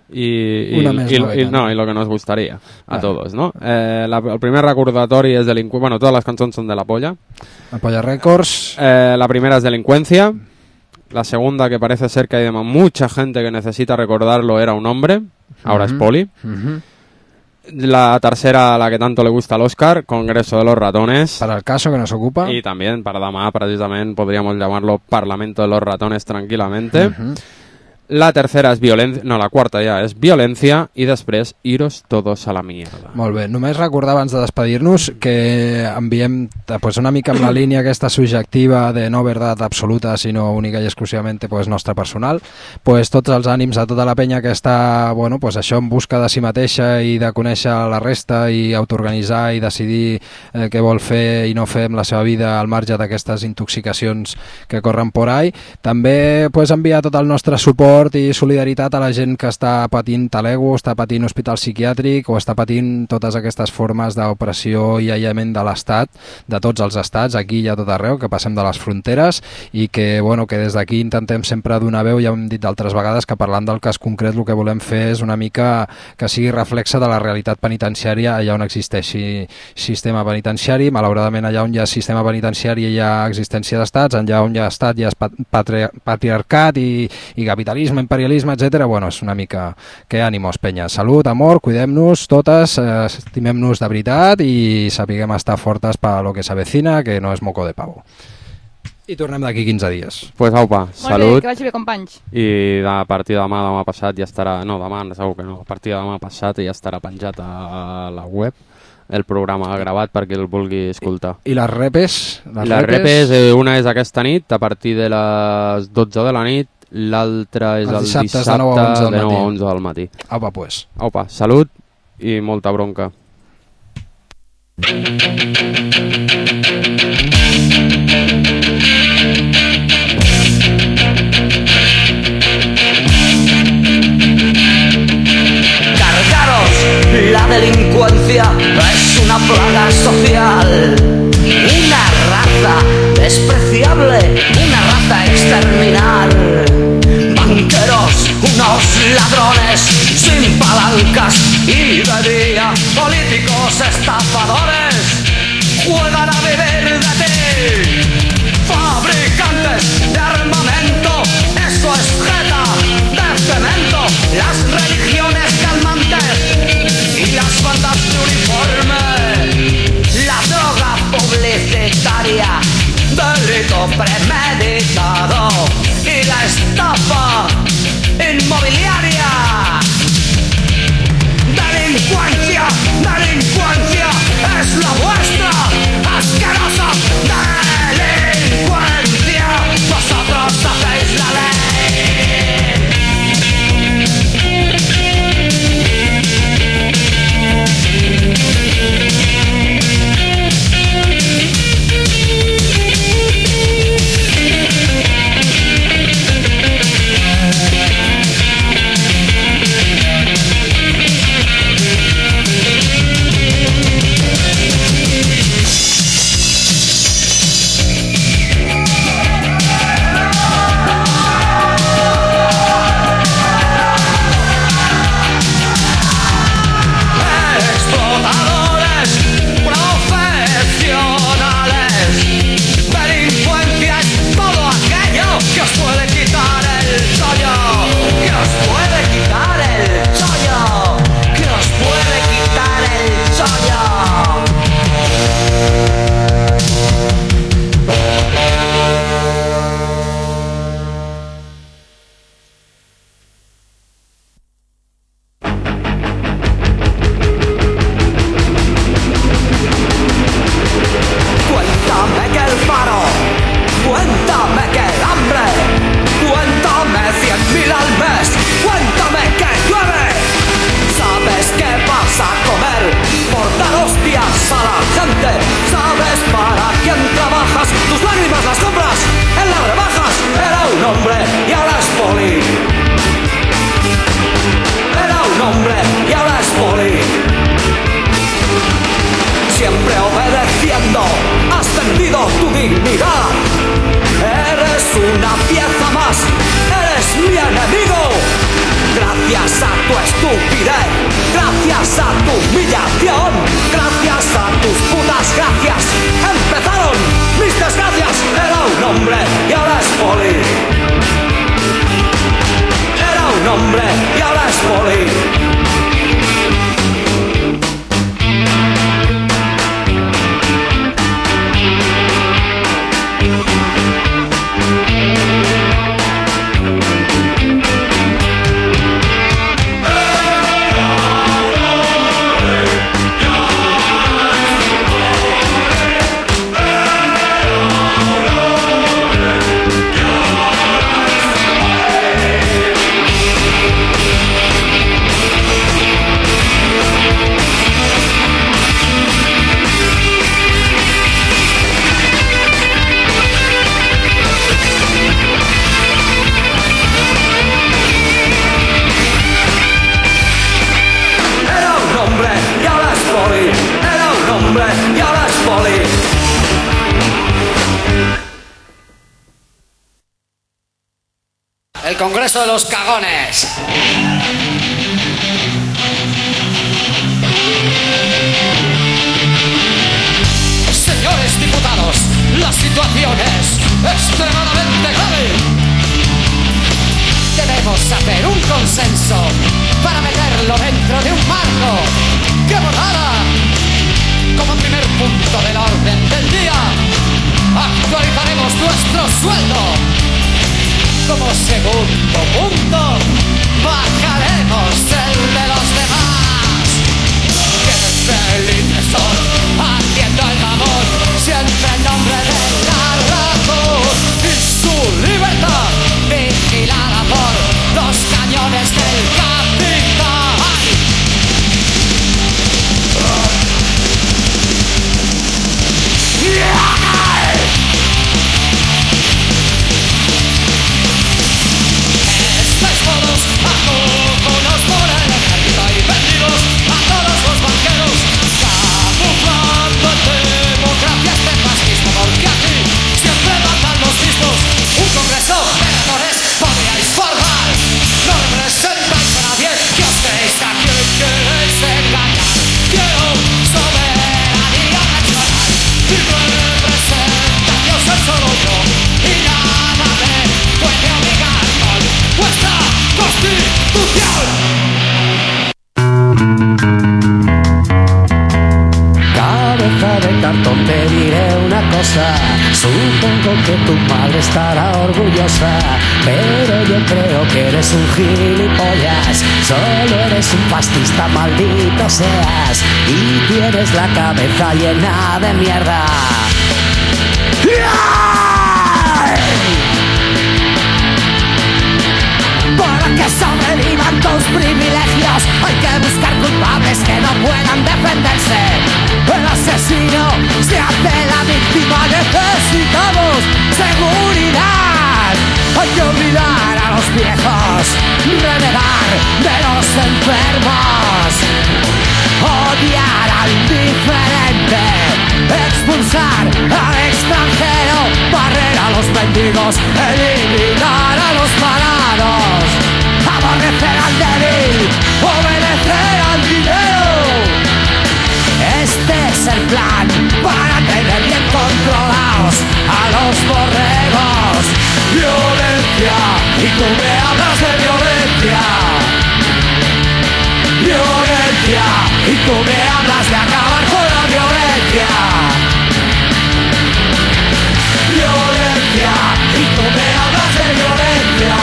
lo que nos gustaría a todos, ¿no? El primer recordatorio es delincuencia. Bueno, todas las canciones son de La Polla. La Polla Records. La primera es Delincuencia. La segunda, que parece ser que hay mucha gente que necesita recordarlo, era un hombre. Ahora es Poli. La tercera, la que tanto le gusta al Oscar, Congreso de los Ratones. Para el caso que nos ocupa. Y también para demà, precisamente, podríamos llamarlo Parlamento de los Ratones tranquilamente. La tercera és violència, no, la quarta ja és violència i després iros todos a la mierda. Molt bé, només recordar abans de despedir-nos que enviem pues, una mica amb la línia aquesta subjectiva de no verdad absoluta sinó única i exclusivament pues, nostra personal, pues, tots els ànims a tota la penya que està bueno, pues, això en busca de si mateixa i de conèixer la resta i autoorganitzar i decidir què vol fer i no fer amb la seva vida al marge d'aquestes intoxicacions que corren por ahí. També pues, enviar tot el nostre suport i solidaritat a la gent que està patint talego, està patint hospital psiquiàtric o està patint totes aquestes formes d'opressió i aïllament de l'Estat, de tots els estats, aquí i a tot arreu, que passem de les fronteres i que, bueno, que des d'aquí intentem sempre donar veu, ja hem dit d'altres vegades que parlant del cas concret el que volem fer és una mica que sigui reflexe de la realitat penitenciària allà on existeixi sistema penitenciari. Malauradament allà on hi ha sistema penitenciari hi ha existència d'estats, allà on hi ha estat hi ha patriarcat i capitalisme, imperialisme, etc. Bueno, és una mica que ànimos, penya. Salut, amor, cuidem-nos totes, estimem-nos de veritat i sapiguem estar fortes per lo que s'avecina, que no és moco de pavo. I tornem d'aquí 15 dies. Pues aupa, salut. Molt bé, que vagi bé, companys. I a partir de demà passat ja estarà... No, demà segur que no. A partir de demà passat ja estarà penjat a la web el programa gravat perquè el vulgui escoltar. I les repes? Les repes, una és aquesta nit, a partir de les 12 de la nit, l'altre és el dissabte de 9 a 11 del matí. Aupa, pues. Aupa, salut i molta bronca. Cargaros, la delincuencia es una plaga social, una raza despreciable, una raza a exterminar. Banqueros, unos ladrones sin palancas y de día políticos estafadores juegan a vivir de ti. Fabricantes de armamento, eso es jeta de cemento. Las religiones calmantes y las bandas de uniforme, la droga publicitaria, delito todo premeditado y la estafa inmobiliaria. Delincuencia, delincuencia es la vuestra, asquerosa delincuencia. Vosotros hacéis la ley. El Congreso de los Cagones. Señores diputados, la situación es extremadamente grave. Debemos hacer un consenso para meterlo dentro de un marco que abordara como primer punto del orden del día. Actualizaremos nuestro sueldo. Como segundo punto, bajaremos el de los demás. ¡Qué felices son haciendo el amor! Siempre en nombre de la razón y su libertad, vigilada por los cañones del capital. ¡Yeah! Estáis todos Supongo que tu madre estará orgullosa, pero yo creo que eres un gilipollas. Solo eres un fascista, maldito seas, y tienes la cabeza llena de mierda. Para que sobrevivan tus privilegios hay que buscar culpables que no puedan defenderse. El asesino se hace la víctima. Necesitamos seguridad. Hay que olvidar a los viejos, renegar de los enfermos, odiar al diferente, expulsar al extranjero, barrer a los mendigos, eliminar a los parados, aborrecer al débil, obedecer al dinero. Este es el plan para tener bien controlados a los borregos. Violencia, y tú me hablas de violencia. Violencia, y tú me hablas de acabar con la violencia. Violencia, y tú me hablas de violencia.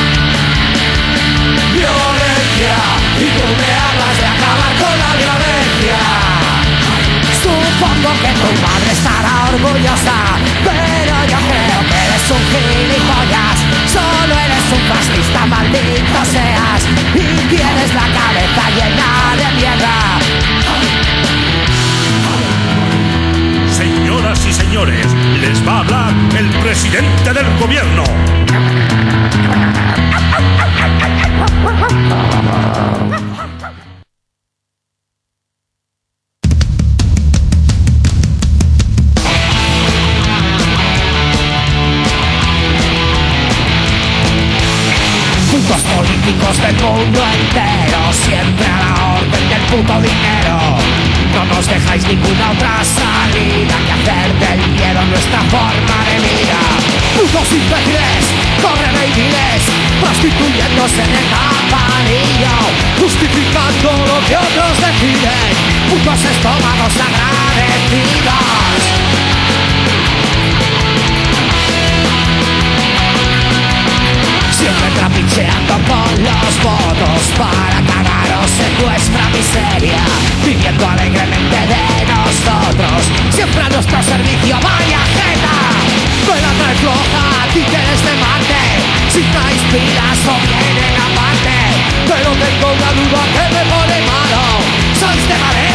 Violencia, y tú me hablas de acabar con la violencia. Supongo que tu madre estará orgullosa, pero yo creo que eres un gilipollas. Solo eres un fascista, maldito seas, y tienes la cabeza llena de mierda. Señoras y señores, les va a hablar el presidente del gobierno. Putos políticos del mundo entero, siempre a la orden del puto dinero. No nos dejáis ninguna otra salida que hacer del miedo nuestra forma de vida. Putos imbéciles, corren viles, prostituyéndose en el campanillo, justificando lo que otros deciden. Putos estómagos agradecidos. Siempre trapicheando con los votos para cagaros en vuestra miseria, viviendo alegremente de nosotros, siempre a nuestro servicio. Vaya jeta, pero trae floja, títeres de Marte, si traes pilas o vienen aparte, pero tengo una duda que me pone malo. Sois de madera